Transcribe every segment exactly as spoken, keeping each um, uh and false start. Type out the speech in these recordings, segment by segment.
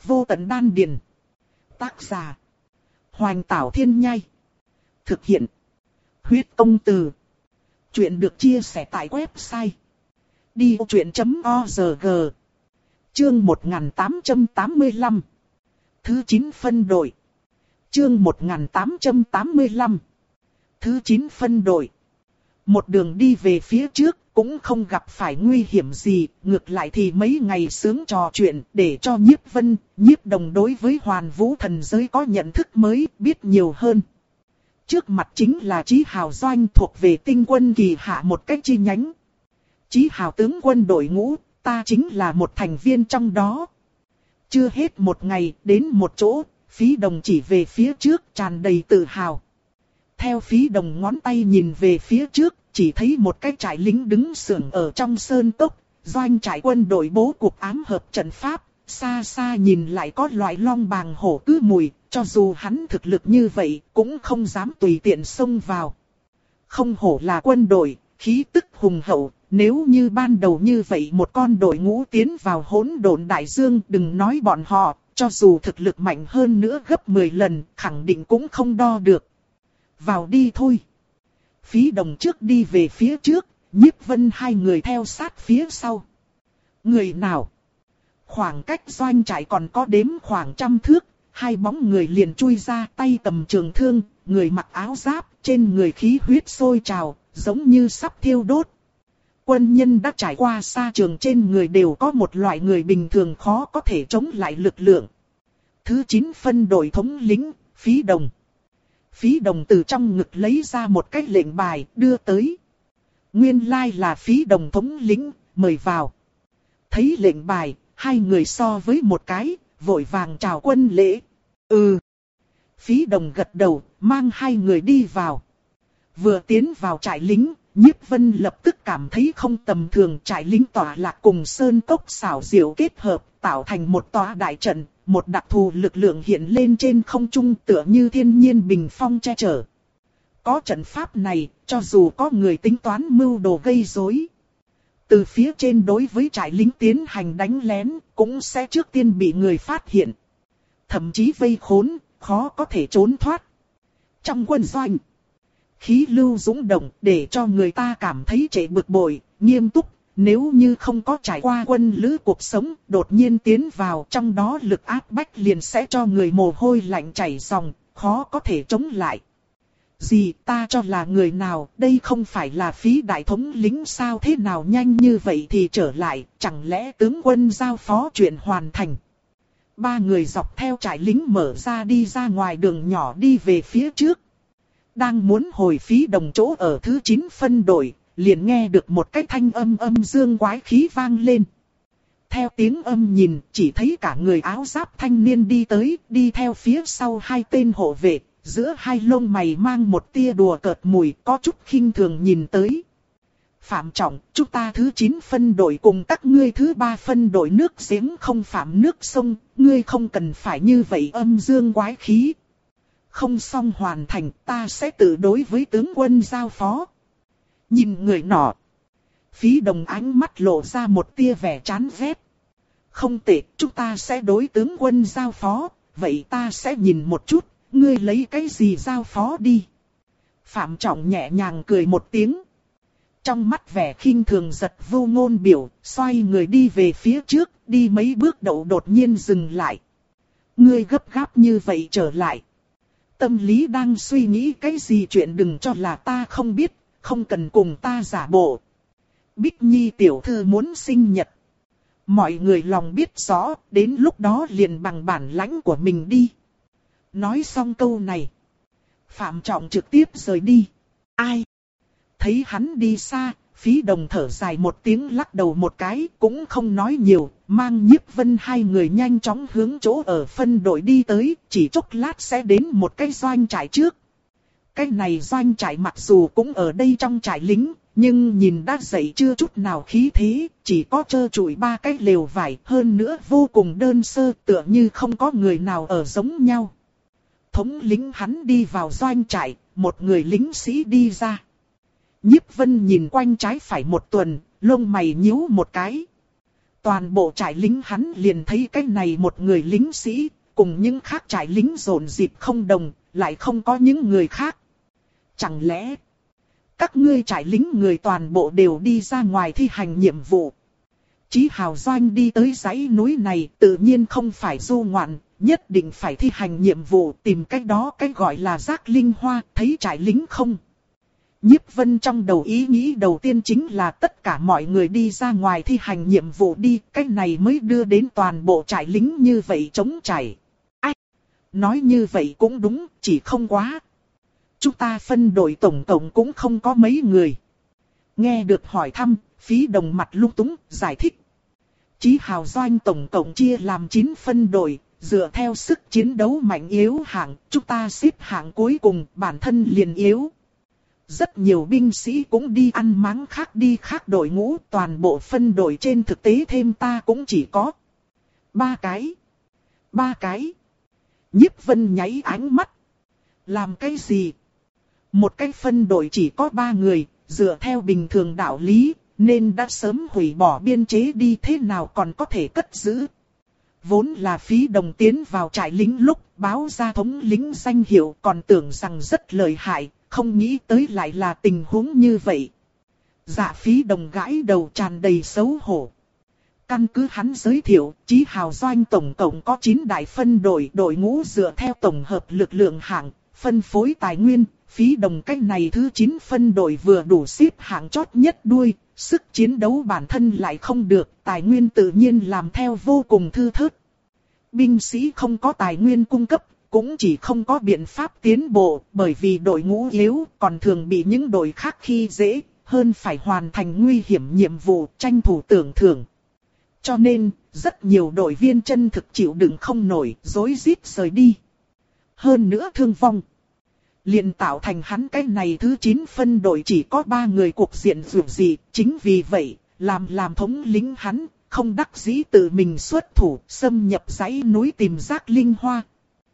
Vô tận đan điền. Tác giả. Hoành Tảo Thiên Nhai. Thực hiện. Huyết Công Từ. Chuyện được chia sẻ tại website đi vô chuyện chấm org. Chương một nghìn tám trăm tám mươi lăm. Thứ chín phân đội. Chương một nghìn tám trăm tám mươi lăm. Thứ chín phân đội. Một đường đi về phía trước, cũng không gặp phải nguy hiểm gì, ngược lại thì mấy ngày sướng trò chuyện để cho Nhiếp Vân, Nhiếp Đồng đối với Hoàn Vũ thần giới có nhận thức mới, biết nhiều hơn. Trước mặt chính là Chí Hào doanh thuộc về Tinh Quân Kỳ hạ một cách chi nhánh. Chí Hào tướng quân đội ngũ, ta chính là một thành viên trong đó. Chưa hết một ngày, đến một chỗ, Phí Đồng chỉ về phía trước tràn đầy tự hào. Theo Phí Đồng ngón tay nhìn về phía trước, chỉ thấy một cái trại lính đứng sưởng ở trong sơn cốc, doanh trại quân đội bố cục ám hợp trận pháp, xa xa nhìn lại có loại long bàng hổ cứ mùi, cho dù hắn thực lực như vậy, cũng không dám tùy tiện xông vào. Không hổ là quân đội, khí tức hùng hậu, nếu như ban đầu như vậy một con đội ngũ tiến vào hỗn độn đại dương, đừng nói bọn họ, cho dù thực lực mạnh hơn nữa gấp mười lần, khẳng định cũng không đo được. Vào đi thôi. Phí Đồng trước đi về phía trước, Nhiếp Vân hai người theo sát phía sau. Người nào? Khoảng cách doanh trại còn có đếm khoảng trăm thước, hai bóng người liền chui ra, tay cầm trường thương, người mặc áo giáp, trên người khí huyết sôi trào, giống như sắp thiêu đốt. Quân nhân đã trải qua xa trường, trên người đều có một loại người bình thường khó có thể chống lại lực lượng. Thứ chín phân đội thống lĩnh, Phí Đồng. Phí Đồng từ trong ngực lấy ra một cái lệnh bài, đưa tới. Nguyên lai là Phí Đồng thống lĩnh, mời vào. Thấy lệnh bài, hai người so với một cái, vội vàng chào quân lễ. Ừ. Phí Đồng gật đầu, mang hai người đi vào. Vừa tiến vào trại lính, Nhiếp Vân lập tức cảm thấy không tầm thường. Trại lính tọa lạc cùng sơn cốc xảo diệu kết hợp, tạo thành một tòa đại trận. Một đặc thù lực lượng hiện lên trên không trung, tựa như thiên nhiên bình phong che chở. Có trận pháp này, cho dù có người tính toán mưu đồ gây rối, từ phía trên đối với trại lính tiến hành đánh lén, cũng sẽ trước tiên bị người phát hiện. Thậm chí vây khốn, khó có thể trốn thoát. Trong quân doanh, khí lưu dũng động để cho người ta cảm thấy trễ bực bội, nghiêm túc. Nếu như không có trải qua quân lữ cuộc sống, đột nhiên tiến vào, trong đó lực áp bách liền sẽ cho người mồ hôi lạnh chảy ròng, khó có thể chống lại. Gì, ta cho là người nào, đây không phải là Phí đại thống lĩnh sao, thế nào nhanh như vậy thì trở lại, chẳng lẽ tướng quân giao phó chuyện hoàn thành. Ba người dọc theo trại lính mở ra đi ra ngoài đường nhỏ đi về phía trước. Đang muốn hồi Phí Đồng chỗ ở thứ chín phân đội, liền nghe được một cái thanh âm âm dương quái khí vang lên. Theo tiếng âm nhìn, chỉ thấy cả người áo giáp thanh niên đi tới, đi theo phía sau hai tên hộ vệ, giữa hai lông mày mang một tia đùa cợt mùi, có chút khinh thường nhìn tới. Phạm Trọng, chúng ta thứ chín phân đội cùng các ngươi thứ ba phân đội nước giếng không phạm nước sông, ngươi không cần phải như vậy âm dương quái khí. Không xong hoàn thành, ta sẽ tự đối với tướng quân giao phó. Nhìn người nọ, Phí Đồng ánh mắt lộ ra một tia vẻ chán ghét. Không tệ, chúng ta sẽ đối tướng quân giao phó, vậy ta sẽ nhìn một chút, ngươi lấy cái gì giao phó đi. Phạm Trọng nhẹ nhàng cười một tiếng. Trong mắt vẻ khinh thường giật vô ngôn biểu, xoay người đi về phía trước, đi mấy bước đậu đột nhiên dừng lại. Ngươi gấp gáp như vậy trở lại. Tâm lý đang suy nghĩ cái gì, chuyện đừng cho là ta không biết. Không cần cùng ta giả bộ. Bích Nhi tiểu thư muốn sinh nhật. Mọi người lòng biết rõ, đến lúc đó liền bằng bản lãnh của mình đi. Nói xong câu này, Phạm Trọng trực tiếp rời đi. Ai? Thấy hắn đi xa, Phí Đồng thở dài một tiếng lắc đầu một cái, cũng không nói nhiều, mang Nhiếp Vân hai người nhanh chóng hướng chỗ ở phân đội đi tới, chỉ chốc lát sẽ đến một cái doanh trại trước. Cái này doanh trại mặc dù cũng ở đây trong trại lính, nhưng nhìn đã dậy chưa chút nào khí thế, chỉ có trơ trụi ba cái lều vải, hơn nữa vô cùng đơn sơ, tựa như không có người nào ở giống nhau. Thống lính hắn đi vào doanh trại, một người lính sĩ đi ra. Nhiếp Vân nhìn quanh trái phải một tuần, lông mày nhíu một cái. Toàn bộ trại lính hắn liền thấy cái này một người lính sĩ, cùng những khác trại lính rộn rịp không đồng, lại không có những người khác. Chẳng lẽ các ngươi trại lính người toàn bộ đều đi ra ngoài thi hành nhiệm vụ? Chí Hào Doanh đi tới dãy núi này tự nhiên không phải du ngoạn, nhất định phải thi hành nhiệm vụ, tìm cách đó cái gọi là giác linh hoa, thấy trại lính không? Nhiếp Vân trong đầu ý nghĩ đầu tiên chính là tất cả mọi người đi ra ngoài thi hành nhiệm vụ đi, cách này mới đưa đến toàn bộ trại lính như vậy trống trải. Ai? Nói như vậy cũng đúng, chỉ không quá. Chúng ta phân đội tổng tổng cũng không có mấy người. Nghe được hỏi thăm, Phí Đồng mặt lung túng, giải thích. Chí Hào Doanh tổng tổng chia làm chín phân đội, dựa theo sức chiến đấu mạnh yếu hạng, chúng ta xếp hạng cuối cùng, bản thân liền yếu. Rất nhiều binh sĩ cũng đi ăn máng khác đi khác đội ngũ, toàn bộ phân đội trên thực tế thêm ta cũng chỉ có ba cái. Ba cái. Nhiếp Vân nháy ánh mắt. Làm cái gì? Một cái phân đội chỉ có ba người, dựa theo bình thường đạo lý, nên đã sớm hủy bỏ biên chế đi, thế nào còn có thể cất giữ. Vốn là Phí Đồng tiến vào trại lính lúc báo ra thống lính danh hiệu, còn tưởng rằng rất lợi hại, không nghĩ tới lại là tình huống như vậy. Dạ Phí Đồng gãi đầu tràn đầy xấu hổ. Căn cứ hắn giới thiệu, Chí Hào Doanh tổng cộng có chín đại phân đội, đội ngũ dựa theo tổng hợp lực lượng hạng, phân phối tài nguyên. Phí Đồng cách này thứ chín phân đội vừa đủ xếp hạng chót nhất đuôi, sức chiến đấu bản thân lại không được, tài nguyên tự nhiên làm theo vô cùng thư thớt. Binh sĩ không có tài nguyên cung cấp, cũng chỉ không có biện pháp tiến bộ, bởi vì đội ngũ yếu còn thường bị những đội khác khi dễ, hơn phải hoàn thành nguy hiểm nhiệm vụ, tranh thủ tưởng thưởng. Cho nên, rất nhiều đội viên chân thực chịu đựng không nổi, rối rít rời đi. Hơn nữa thương vong. Liền tạo thành hắn cái này thứ chín phân đội chỉ có ba người cuộc diện dù gì, chính vì vậy, làm làm thống lính hắn, không đắc dĩ tự mình xuất thủ, xâm nhập dãy núi tìm giác linh hoa.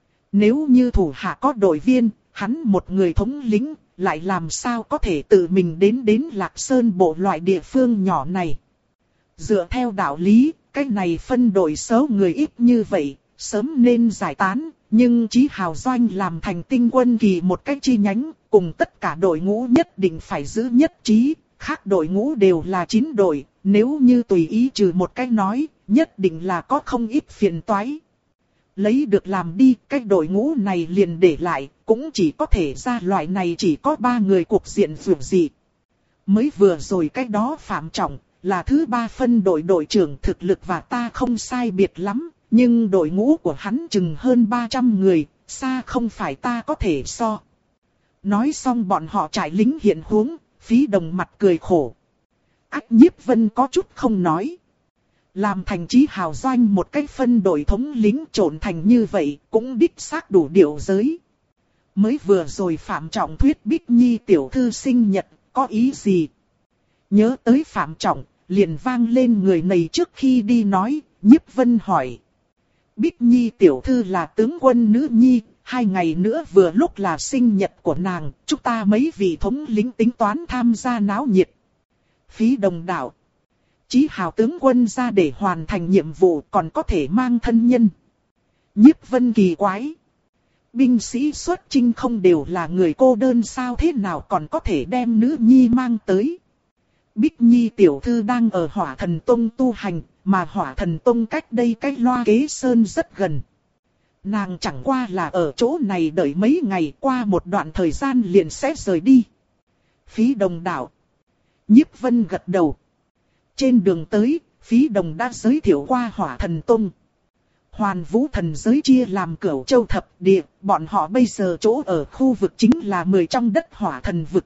Nếu như thủ hạ có đội viên, hắn một người thống lính, lại làm sao có thể tự mình đến đến Lạc Sơn bộ loại địa phương nhỏ này. Dựa theo đạo lý, cái này phân đội số người ít như vậy, sớm nên giải tán. Nhưng Chí Hào Doanh làm thành tinh quân kỳ một cách chi nhánh, cùng tất cả đội ngũ nhất định phải giữ nhất trí, khác đội ngũ đều là chín đội, nếu như tùy ý trừ một cách nói, nhất định là có không ít phiền toái. Lấy được làm đi, cái đội ngũ này liền để lại, cũng chỉ có thể ra loại này chỉ có ba người cuộc diện dù gì. Mới vừa rồi cái đó Phạm Trọng, là thứ ba phân đội đội trưởng, thực lực và ta không sai biệt lắm. Nhưng đội ngũ của hắn chừng hơn ba trăm người, xa không phải ta có thể so. Nói xong bọn họ trại lính hiện huống, Phí Đồng mặt cười khổ. Ách Nhiếp Vân có chút không nói. Làm thành Chí Hào Doanh một cách phân đội thống lính trộn thành như vậy, cũng đích xác đủ điệu giới. Mới vừa rồi Phạm Trọng thuyết Bích Nhi tiểu thư sinh nhật, có ý gì? Nhớ tới Phạm Trọng, liền vang lên người này trước khi đi nói, Nhiếp Vân hỏi. Bích Nhi tiểu thư là tướng quân nữ nhi, hai ngày nữa vừa lúc là sinh nhật của nàng, chúng ta mấy vị thống lính tính toán tham gia náo nhiệt. Phí Đồng đạo. Chí Hào tướng quân ra để hoàn thành nhiệm vụ còn có thể mang thân nhân. Nhiếp Vân kỳ quái. Binh sĩ xuất chinh không đều là người cô đơn sao, thế nào còn có thể đem nữ nhi mang tới. Bích Nhi tiểu thư đang ở Hỏa Thần Tông tu hành, mà Hỏa Thần Tông cách đây cách Loa Kế Sơn rất gần. Nàng chẳng qua là ở chỗ này đợi mấy ngày, qua một đoạn thời gian liền sẽ rời đi. Phí Đồng đạo. Nhiếp Vân gật đầu. Trên đường tới, Phí Đồng đã giới thiệu qua Hỏa Thần Tông. Hoàn Vũ thần giới chia làm Cửu Châu thập địa, bọn họ bây giờ chỗ ở khu vực chính là mười trong đất Hỏa Thần vực.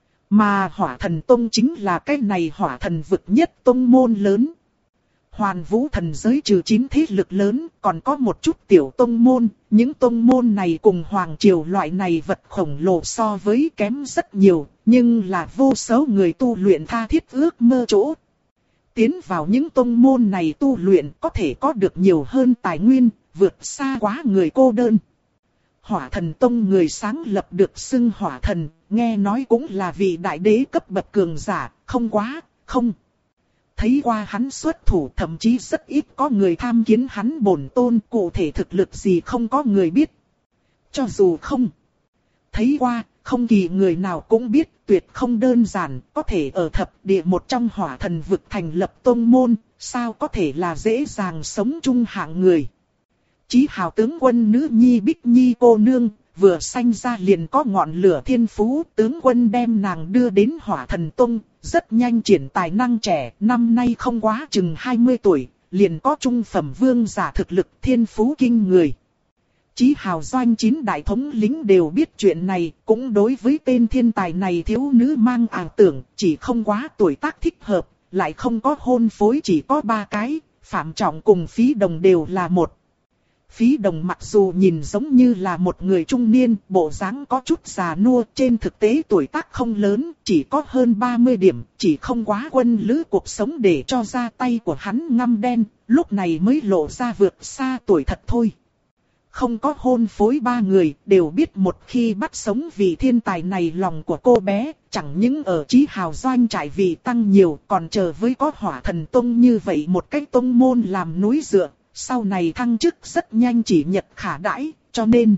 Mà Hỏa Thần Tông chính là cái này Hỏa Thần vực nhất tông môn lớn. Hoàn Vũ thần giới trừ chín thế lực lớn, còn có một chút tiểu tông môn, những tông môn này cùng Hoàng Triều loại này vật khổng lồ so với kém rất nhiều, nhưng là vô số người tu luyện tha thiết ước mơ chỗ. Tiến vào những tông môn này tu luyện có thể có được nhiều hơn tài nguyên, vượt xa quá người cô đơn. Hỏa Thần Tông người sáng lập được xưng Hỏa Thần, nghe nói cũng là vị đại đế cấp bậc cường giả, không quá, không. thấy qua hắn xuất thủ, thậm chí rất ít có người tham kiến hắn bổn tôn, cụ thể thực lực gì không có người biết. Cho dù không thấy qua, không kỳ người nào cũng biết tuyệt không đơn giản, có thể ở thập địa một trong hỏa thần vực thành lập tông môn, sao có thể là dễ dàng sống chung hạng người. Chí hào tướng quân nữ nhi Bích Nhi cô nương, vừa sanh ra liền có ngọn lửa thiên phú, tướng quân đem nàng đưa đến hỏa thần tông, rất nhanh triển tài năng trẻ, năm nay không quá chừng hai mươi tuổi, liền có trung phẩm vương giả thực lực, thiên phú kinh người. Chí hào doanh chín đại thống lĩnh đều biết chuyện này, cũng đối với tên thiên tài này thiếu nữ mang ảo tưởng, chỉ không quá tuổi tác thích hợp, lại không có hôn phối, chỉ có ba cái, Phạm Trọng cùng Phí Đồng đều là một. Phí Đồng mặc dù nhìn giống như là một người trung niên, bộ dáng có chút già nua, trên thực tế tuổi tác không lớn, chỉ có hơn ba mươi điểm, chỉ không quá quân lữ cuộc sống để cho ra tay của hắn ngăm đen, lúc này mới lộ ra vượt xa tuổi thật thôi. Không có hôn phối ba người, đều biết một khi bắt sống vị thiên tài này lòng của cô bé, chẳng những ở Chí hào doanh trại vị tăng nhiều, còn chờ với có hỏa thần tông như vậy một cách tông môn làm núi dựa, sau này thăng chức rất nhanh chỉ nhật khả đãi, cho nên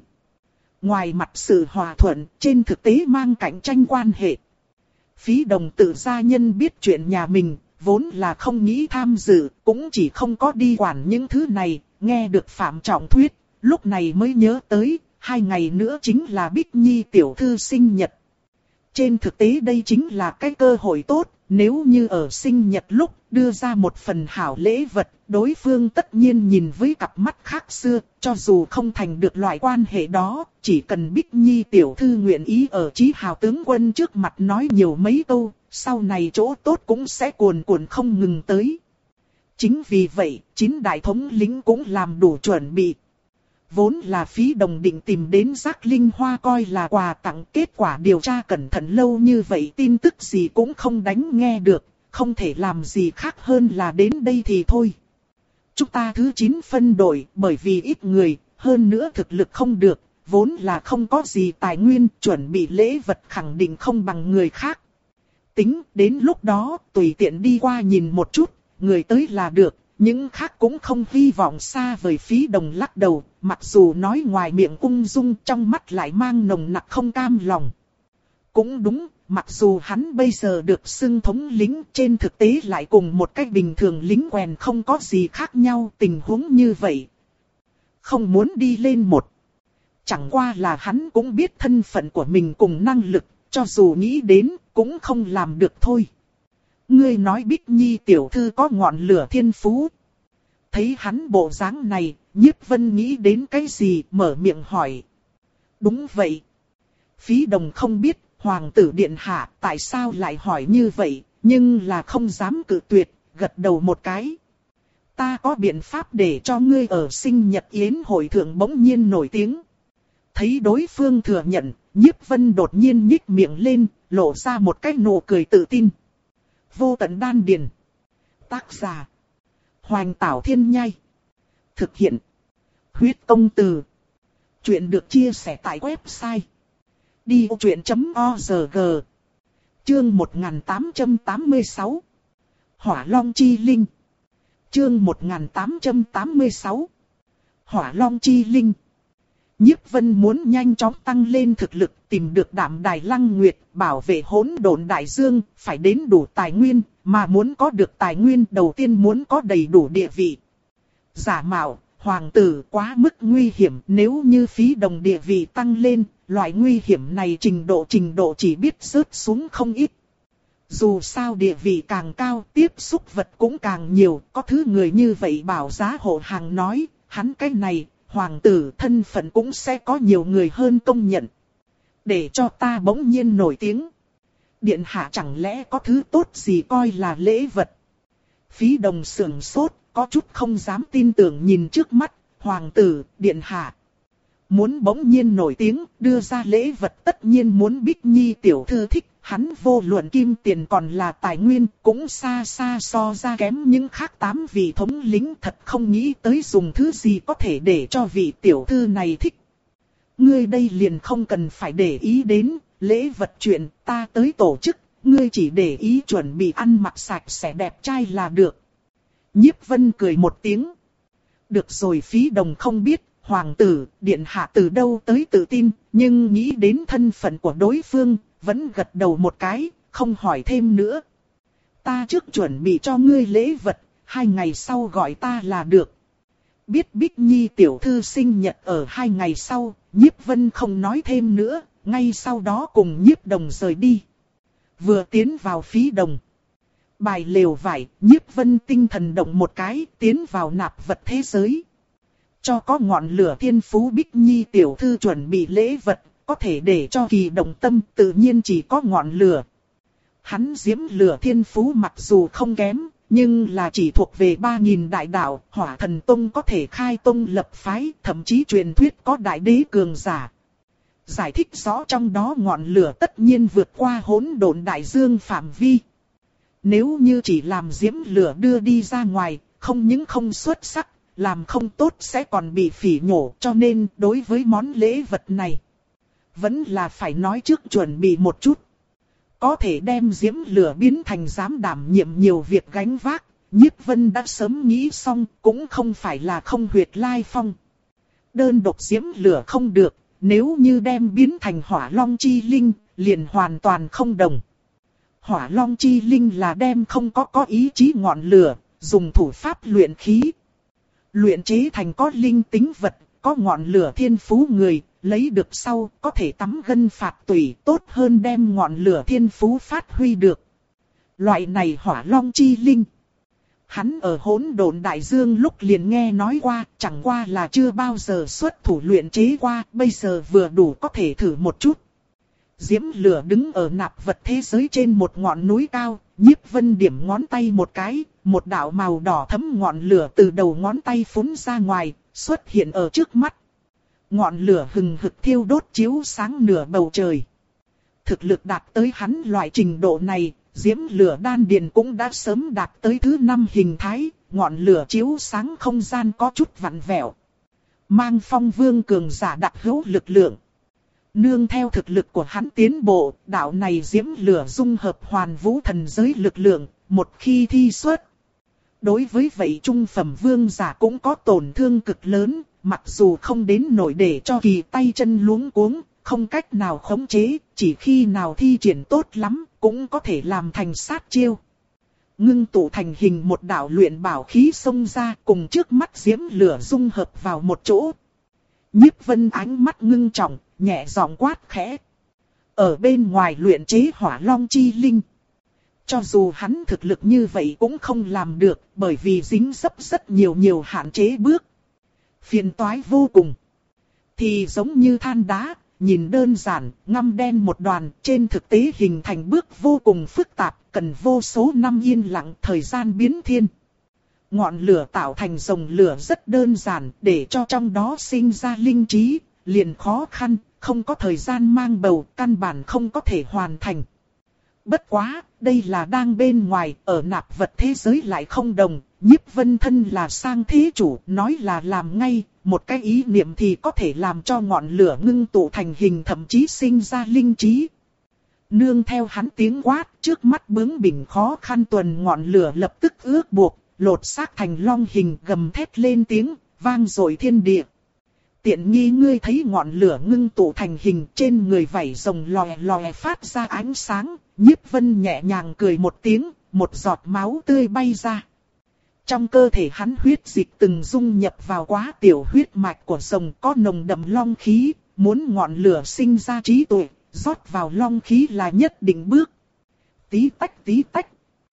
ngoài mặt sự hòa thuận, trên thực tế mang cạnh tranh quan hệ. Phí Đồng tự gia nhân biết chuyện nhà mình, vốn là không nghĩ tham dự, cũng chỉ không có đi quản những thứ này, nghe được Phạm Trọng thuyết. Lúc này mới nhớ tới, hai ngày nữa chính là Bích Nhi tiểu thư sinh nhật. Trên thực tế đây chính là cái cơ hội tốt, nếu như ở sinh nhật lúc đưa ra một phần hảo lễ vật, đối phương tất nhiên nhìn với cặp mắt khác xưa, cho dù không thành được loại quan hệ đó, chỉ cần Bích Nhi tiểu thư nguyện ý ở Chí hào tướng quân trước mặt nói nhiều mấy câu, sau này chỗ tốt cũng sẽ cuồn cuộn không ngừng tới. Chính vì vậy, chín đại thống lĩnh cũng làm đủ chuẩn bị. Vốn là Phí Đồng định tìm đến Giác Linh Hoa coi là quà tặng, kết quả điều tra cẩn thận lâu như vậy tin tức gì cũng không đánh nghe được, không thể làm gì khác hơn là đến đây thì thôi. Chúng ta thứ chín phân đội, bởi vì ít người, hơn nữa thực lực không được, vốn là không có gì tài nguyên, chuẩn bị lễ vật khẳng định không bằng người khác. Tính đến lúc đó, tùy tiện đi qua nhìn một chút, người tới là được. Những khác cũng không hy vọng xa vời. Phí Đồng lắc đầu, mặc dù nói ngoài miệng ung dung, trong mắt lại mang nồng nặc không cam lòng. Cũng đúng, mặc dù hắn bây giờ được xưng thống lĩnh, trên thực tế lại cùng một cách bình thường lính quèn không có gì khác nhau, tình huống như vậy. Không muốn đi lên một. Chẳng qua là hắn cũng biết thân phận của mình cùng năng lực, cho dù nghĩ đến, cũng không làm được thôi. Ngươi nói Bích Nhi tiểu thư có ngọn lửa thiên phú. Thấy hắn bộ dáng này, Nhiếp Vân nghĩ đến cái gì, mở miệng hỏi. Đúng vậy. Phí Đồng không biết, hoàng tử điện hạ tại sao lại hỏi như vậy, nhưng là không dám cự tuyệt, gật đầu một cái. Ta có biện pháp để cho ngươi ở sinh nhật yến hội thượng bỗng nhiên nổi tiếng. Thấy đối phương thừa nhận, Nhiếp Vân đột nhiên nhích miệng lên, lộ ra một cái nụ cười tự tin. Vô tận đan điền. Tác giả Hoành Tảo Thiên Nhai. Thực hiện Huyết Công Từ. Chuyện được chia sẻ tại website đi vô chuyện chấm org. Chương một nghìn tám trăm tám mươi sáu. Hỏa Long Chi Linh. Chương một nghìn tám trăm tám mươi sáu. Hỏa Long Chi Linh. Nhiếp Vân muốn nhanh chóng tăng lên thực lực, tìm được Đạm Đài Lăng Nguyệt, bảo vệ hỗn độn đại dương, phải đến đủ tài nguyên, mà muốn có được tài nguyên đầu tiên muốn có đầy đủ địa vị. Giả mạo, hoàng tử quá mức nguy hiểm, nếu như Phí Đồng địa vị tăng lên, loại nguy hiểm này trình độ trình độ chỉ biết rớt xuống không ít. Dù sao địa vị càng cao, tiếp xúc vật cũng càng nhiều, có thứ người như vậy bảo giá hộ hàng nói, hắn cái này, hoàng tử thân phận cũng sẽ có nhiều người hơn công nhận. Để cho ta bỗng nhiên nổi tiếng. Điện hạ chẳng lẽ có thứ tốt gì coi là lễ vật. Phí Đồng sườn sốt, có chút không dám tin tưởng nhìn trước mắt, hoàng tử, điện hạ. Muốn bỗng nhiên nổi tiếng, đưa ra lễ vật tất nhiên muốn Bích Nhi tiểu thư thích, hắn vô luận kim tiền còn là tài nguyên, cũng xa xa so ra kém những khác tám vị thống lĩnh, thật không nghĩ tới dùng thứ gì có thể để cho vị tiểu thư này thích. Ngươi đây liền không cần phải để ý đến, lễ vật chuyện ta tới tổ chức, ngươi chỉ để ý chuẩn bị ăn mặc sạch sẽ đẹp trai là được. Nhiếp Vân cười một tiếng. Được rồi, Phí Đồng không biết, hoàng tử, điện hạ từ đâu tới tự tin, nhưng nghĩ đến thân phận của đối phương, vẫn gật đầu một cái, không hỏi thêm nữa. Ta trước chuẩn bị cho ngươi lễ vật, hai ngày sau gọi ta là được. Biết Bích Nhi tiểu thư sinh nhật ở hai ngày sau, Nhiếp Vân không nói thêm nữa, ngay sau đó cùng Nhiếp Đồng rời đi. Vừa tiến vào Phí Đồng. Bài lều vải, Nhiếp Vân tinh thần động một cái, tiến vào nạp vật thế giới. Cho có ngọn lửa thiên phú Bích Nhi tiểu thư chuẩn bị lễ vật, có thể để cho kỳ động tâm, tự nhiên chỉ có ngọn lửa. Hắn diễm lửa thiên phú mặc dù không kém, nhưng là chỉ thuộc về ba nghìn đại đạo, Hỏa Thần Tông có thể khai tông lập phái, thậm chí truyền thuyết có đại đế cường giả. Giải thích rõ trong đó ngọn lửa tất nhiên vượt qua hỗn độn đại dương phạm vi. Nếu như chỉ làm diễm lửa đưa đi ra ngoài, không những không xuất sắc, làm không tốt sẽ còn bị phỉ nhổ, cho nên đối với món lễ vật này, vẫn là phải nói trước chuẩn bị một chút. Có thể đem diễm lửa biến thành dám đảm nhiệm nhiều việc gánh vác, Nhiếp Vân đã sớm nghĩ xong, cũng không phải là không huyệt lai phong. Đơn độc diễm lửa không được, nếu như đem biến thành hỏa long chi linh, liền hoàn toàn không đồng. Hỏa long chi linh là đem không có có ý chí ngọn lửa, dùng thủ pháp luyện khí. Luyện chế thành có linh tính vật, có ngọn lửa thiên phú người, lấy được sau có thể tắm gân phạt tủy, tốt hơn đem ngọn lửa thiên phú phát huy được. Loại này hỏa long chi linh, hắn ở hỗn độn đại dương lúc liền nghe nói qua, chẳng qua là chưa bao giờ xuất thủ luyện chế qua, bây giờ vừa đủ có thể thử một chút. Diễm lửa đứng ở nạp vật thế giới trên một ngọn núi cao, Nhiếp Vân điểm ngón tay một cái, một đạo màu đỏ thấm ngọn lửa từ đầu ngón tay phun ra ngoài, xuất hiện ở trước mắt. Ngọn lửa hừng hực thiêu đốt chiếu sáng nửa bầu trời. Thực lực đạt tới hắn loại trình độ này, diễm lửa đan điền cũng đã sớm đạt tới thứ năm hình thái, ngọn lửa chiếu sáng không gian có chút vặn vẹo. Mang phong vương cường giả đặc hữu lực lượng. Nương theo thực lực của hắn tiến bộ, đạo này diễm lửa dung hợp hoàn vũ thần giới lực lượng, một khi thi xuất. Đối với vậy trung phẩm vương giả cũng có tổn thương cực lớn, mặc dù không đến nổi để cho kỳ tay chân luống cuống, không cách nào khống chế, chỉ khi nào thi triển tốt lắm, cũng có thể làm thành sát chiêu. Ngưng tụ thành hình một đạo luyện bảo khí xông ra cùng trước mắt diễm lửa dung hợp vào một chỗ. Nhiếp Vân ánh mắt ngưng trọng, nhẹ giọng quát khẽ. Ở bên ngoài luyện chế hỏa long chi linh. Cho dù hắn thực lực như vậy cũng không làm được, bởi vì dính dấp rất nhiều nhiều hạn chế bước. Phiền toái vô cùng. Thì giống như than đá, nhìn đơn giản, ngăm đen một đoàn, trên thực tế hình thành bước vô cùng phức tạp, cần vô số năm yên lặng thời gian biến thiên. Ngọn lửa tạo thành dòng lửa rất đơn giản, để cho trong đó sinh ra linh trí, liền khó khăn, không có thời gian mang bầu, căn bản không có thể hoàn thành. Bất quá, đây là đang bên ngoài, ở nạp vật thế giới lại không đồng, Nhiếp Vân thân là sang thế chủ, nói là làm ngay, một cái ý niệm thì có thể làm cho ngọn lửa ngưng tụ thành hình thậm chí sinh ra linh trí. Nương theo hắn tiếng quát, trước mắt bướng bỉnh khó khăn tuần ngọn lửa lập tức ước buộc, lột xác thành long hình gầm thét lên tiếng, vang dội thiên địa. Tiện nghi ngươi thấy ngọn lửa ngưng tụ thành hình trên người vảy rồng lòe lòe phát ra ánh sáng, Nhiếp Vân nhẹ nhàng cười một tiếng, một giọt máu tươi bay ra. Trong cơ thể hắn huyết dịch từng dung nhập vào quá tiểu huyết mạch của rồng có nồng đậm long khí, muốn ngọn lửa sinh ra trí tuệ, rót vào long khí là nhất định bước. Tí tách tí tách.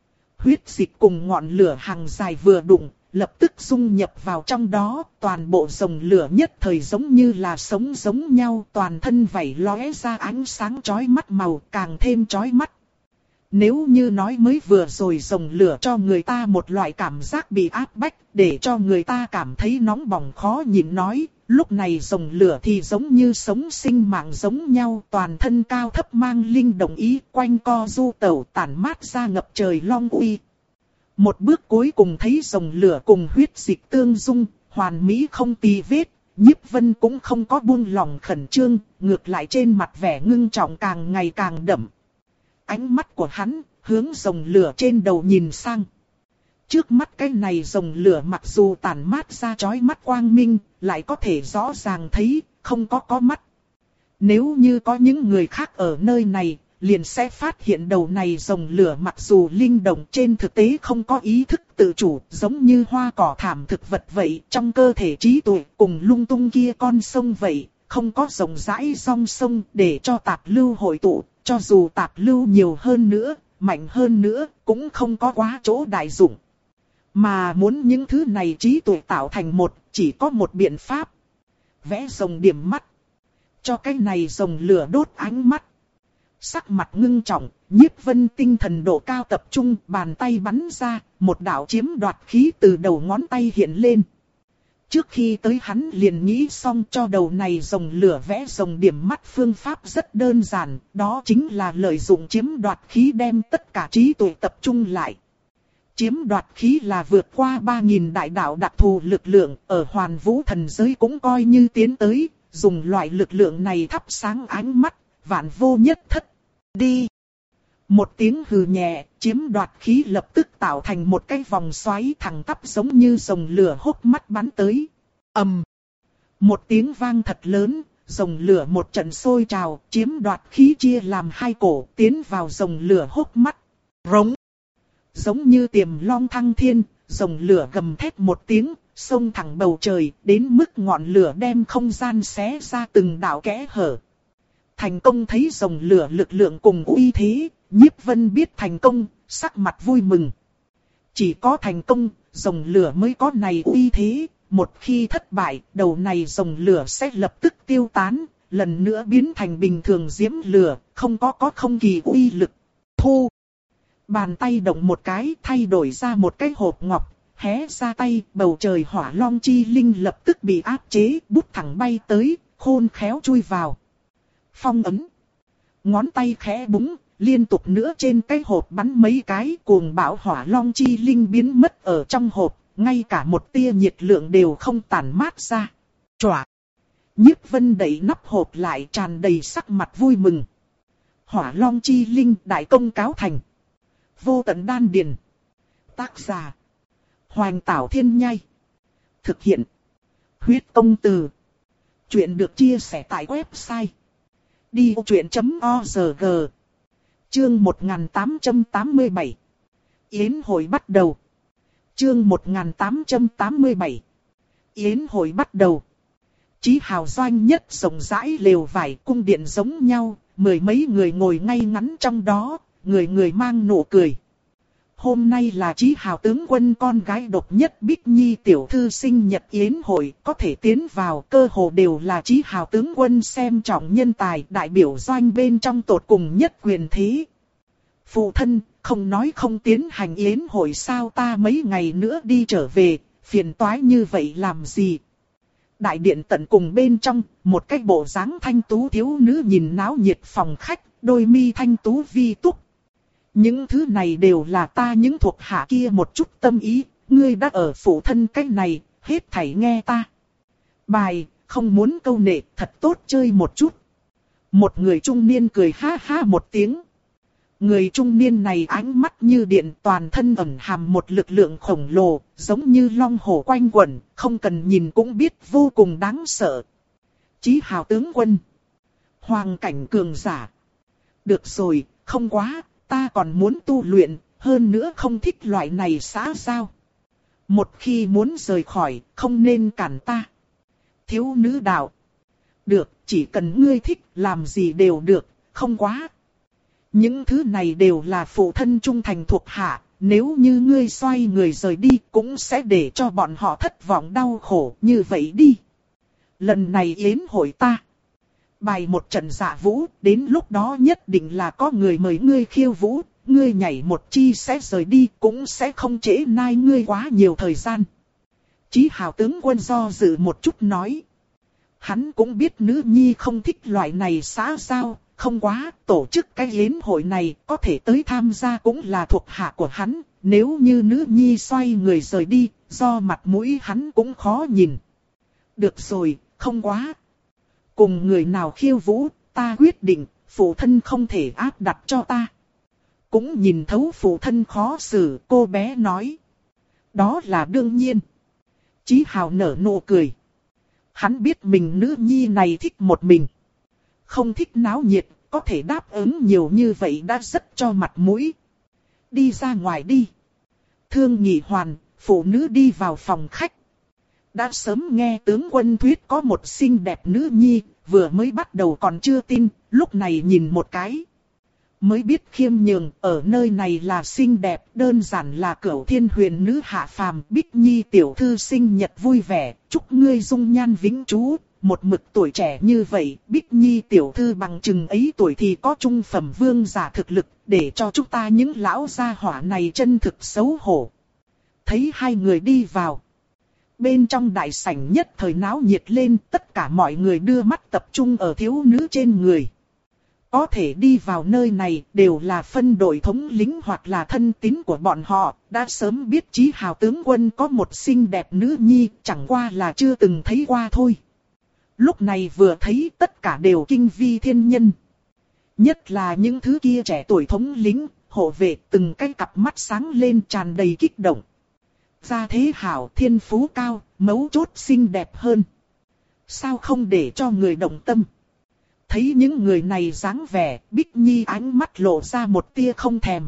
Huyết dịch cùng ngọn lửa hàng dài vừa đụng, lập tức dung nhập vào trong đó, toàn bộ rồng lửa nhất thời giống như là sống giống nhau, toàn thân vảy lóe ra ánh sáng chói mắt màu càng thêm chói mắt. Nếu như nói mới vừa rồi rồng lửa cho người ta một loại cảm giác bị áp bách, để cho người ta cảm thấy nóng bỏng khó nhịn nói, lúc này rồng lửa thì giống như sống sinh mạng giống nhau, toàn thân cao thấp mang linh động ý, quanh co du tẩu tản mát ra ngập trời long uy. Một bước cuối cùng thấy rồng lửa cùng huyết dịch tương dung, hoàn mỹ không tì vết, Nhiếp Vân cũng không có buông lòng khẩn trương, ngược lại trên mặt vẻ ngưng trọng càng ngày càng đậm. ánh mắt của hắn hướng rồng lửa trên đầu nhìn sang. Trước mắt cái này rồng lửa mặc dù tản mát ra chói mắt quang minh, lại có thể rõ ràng thấy, không có có mắt. Nếu như có những người khác ở nơi này, liền sẽ phát hiện đầu này rồng lửa mặc dù linh động trên thực tế không có ý thức tự chủ, giống như hoa cỏ thảm thực vật vậy, trong cơ thể trí tuệ cùng lung tung kia con sông vậy, không có rộng rãi dòng sông để cho tạp lưu hội tụ, cho dù tạp lưu nhiều hơn nữa, mạnh hơn nữa, cũng không có quá chỗ đại dụng. Mà muốn những thứ này trí tuệ tạo thành một, chỉ có một biện pháp. Vẽ rồng điểm mắt. Cho cái này rồng lửa đốt ánh mắt. Sắc mặt ngưng trọng, Nhiếp Vân tinh thần độ cao tập trung, bàn tay bắn ra, một đạo chiếm đoạt khí từ đầu ngón tay hiện lên. Trước khi tới hắn liền nghĩ xong cho đầu này rồng lửa vẽ rồng điểm mắt phương pháp rất đơn giản, đó chính là lợi dụng chiếm đoạt khí đem tất cả trí tuệ tập trung lại. Chiếm đoạt khí là vượt qua ba nghìn đại đạo đặc thù lực lượng, ở hoàn vũ thần giới cũng coi như tiến tới, dùng loại lực lượng này thắp sáng ánh mắt, vạn vô nhất thất. Đi! Một tiếng hừ nhẹ, chiếm đoạt khí lập tức tạo thành một cái vòng xoáy thẳng tắp giống như rồng lửa hốc mắt bắn tới. Ầm! Một tiếng vang thật lớn, rồng lửa một trận sôi trào, chiếm đoạt khí chia làm hai cổ, tiến vào rồng lửa hốc mắt. Rống! Giống như tiềm long thăng thiên, rồng lửa gầm thét một tiếng, xông thẳng bầu trời, đến mức ngọn lửa đem không gian xé ra từng đạo kẽ hở. Thành công thấy rồng lửa lực lượng cùng uy thế, Nhiếp Vân biết thành công, sắc mặt vui mừng. Chỉ có thành công, rồng lửa mới có này uy thế, một khi thất bại, đầu này rồng lửa sẽ lập tức tiêu tán, lần nữa biến thành bình thường diễm lửa, không có có không kỳ uy lực. Thu! Bàn tay động một cái, thay đổi ra một cái hộp ngọc, hé ra tay, bầu trời hỏa long chi linh lập tức bị áp chế, bút thẳng bay tới, khôn khéo chui vào. Phong ấn. Ngón tay khẽ búng, liên tục nữa trên cái hộp bắn mấy cái, cuồng bão hỏa long chi linh biến mất ở trong hộp, ngay cả một tia nhiệt lượng đều không tản mát ra. Chòa! Nhiếp Vân đẩy nắp hộp lại, tràn đầy sắc mặt vui mừng. Hỏa long chi linh đại công cáo thành. Vô tận đan điền. Tác giả: Hoành Tảo Thiên Nhai. Thực hiện: Huyết Công Từ. Chuyện được chia sẻ tại website đi vô chuyện chấm org. Chương một nghìn tám trăm tám mươi bảy. Yến hội bắt đầu. Chương một nghìn tám trăm tám mươi bảy. Yến hội bắt đầu. Chí hào doanh nhất rộng rãi lều vải cung điện giống nhau, mười mấy người ngồi ngay ngắn trong đó, người người mang nụ cười. Hôm nay là Chí hào tướng quân con gái độc nhất Bích Nhi tiểu thư sinh nhật yến hội, có thể tiến vào cơ hồ đều là Chí hào tướng quân xem trọng nhân tài, đại biểu doanh bên trong tột cùng nhất quyền thế. Phụ thân, không nói không tiến hành yến hội sao, ta mấy ngày nữa đi trở về, phiền toái như vậy làm gì? Đại điện tận cùng bên trong, một cái bộ dáng thanh tú thiếu nữ nhìn náo nhiệt phòng khách, đôi mi thanh tú vi túc. Những thứ này đều là ta những thuộc hạ kia một chút tâm ý, ngươi đã ở phụ thân cái này, hết thảy nghe ta. Bài, không muốn câu nệ, thật tốt chơi một chút. Một người trung niên cười ha ha một tiếng. Người trung niên này ánh mắt như điện, toàn thân ẩn hàm một lực lượng khổng lồ, giống như long hổ quanh quẩn, không cần nhìn cũng biết vô cùng đáng sợ. Chí hào tướng quân. Hoàng cảnh cường giả. Được rồi, không quá, ta còn muốn tu luyện, hơn nữa không thích loại này xã giao. Một khi muốn rời khỏi, không nên cản ta. Thiếu nữ đạo. Được, chỉ cần ngươi thích, làm gì đều được, không quá. Những thứ này đều là phụ thân trung thành thuộc hạ, nếu như ngươi xoay người rời đi cũng sẽ để cho bọn họ thất vọng đau khổ, như vậy đi. Lần này yến hội ta bày một trận dạ vũ, đến lúc đó nhất định là có người mời ngươi khiêu vũ, ngươi nhảy một chi sẽ rời đi, cũng sẽ không trễ nai ngươi quá nhiều thời gian. Chí hào tướng quân do dự một chút nói. Hắn cũng biết nữ nhi không thích loại này xã giao, không quá, tổ chức cái yến hội này có thể tới tham gia cũng là thuộc hạ của hắn, nếu như nữ nhi xoay người rời đi, do mặt mũi hắn cũng khó nhìn. Được rồi, không quá. Cùng người nào khiêu vũ, ta quyết định, phụ thân không thể áp đặt cho ta. cũng nhìn thấu phụ thân khó xử, cô bé nói. Đó là đương nhiên. Chí Hào nở nụ cười. Hắn biết mình nữ nhi này thích một mình. Không thích náo nhiệt, có thể đáp ứng nhiều như vậy đã rất cho mặt mũi. Đi ra ngoài đi. Thương Nhị Hoàn, phụ nữ đi vào phòng khách. Đã sớm nghe tướng quân thuyết có một xinh đẹp nữ nhi, vừa mới bắt đầu còn chưa tin, lúc này nhìn một cái. Mới biết khiêm nhường, ở nơi này là xinh đẹp, đơn giản là Cửu Thiên Huyền nữ hạ phàm. Bích Nhi tiểu thư sinh nhật vui vẻ, chúc ngươi dung nhan vĩnh trú. Một mực tuổi trẻ như vậy, Bích Nhi tiểu thư bằng chừng ấy tuổi thì có trung phẩm vương giả thực lực, để cho chúng ta những lão gia hỏa này chân thực xấu hổ. Thấy hai người đi vào. Bên trong đại sảnh nhất thời náo nhiệt lên, tất cả mọi người đưa mắt tập trung ở thiếu nữ trên người. Có thể đi vào nơi này đều là phân đội thống lĩnh hoặc là thân tín của bọn họ, đã sớm biết Chí Hào tướng quân có một xinh đẹp nữ nhi, chẳng qua là chưa từng thấy qua thôi. Lúc này vừa thấy tất cả đều kinh vi thiên nhân. Nhất là những thứ kia trẻ tuổi thống lĩnh, hộ vệ từng cái cặp mắt sáng lên tràn đầy kích động. Gia thế hảo, thiên phú cao, mấu chốt xinh đẹp hơn. Sao không để cho người động tâm? Thấy những người này dáng vẻ, Bích Nhi ánh mắt lộ ra một tia không thèm.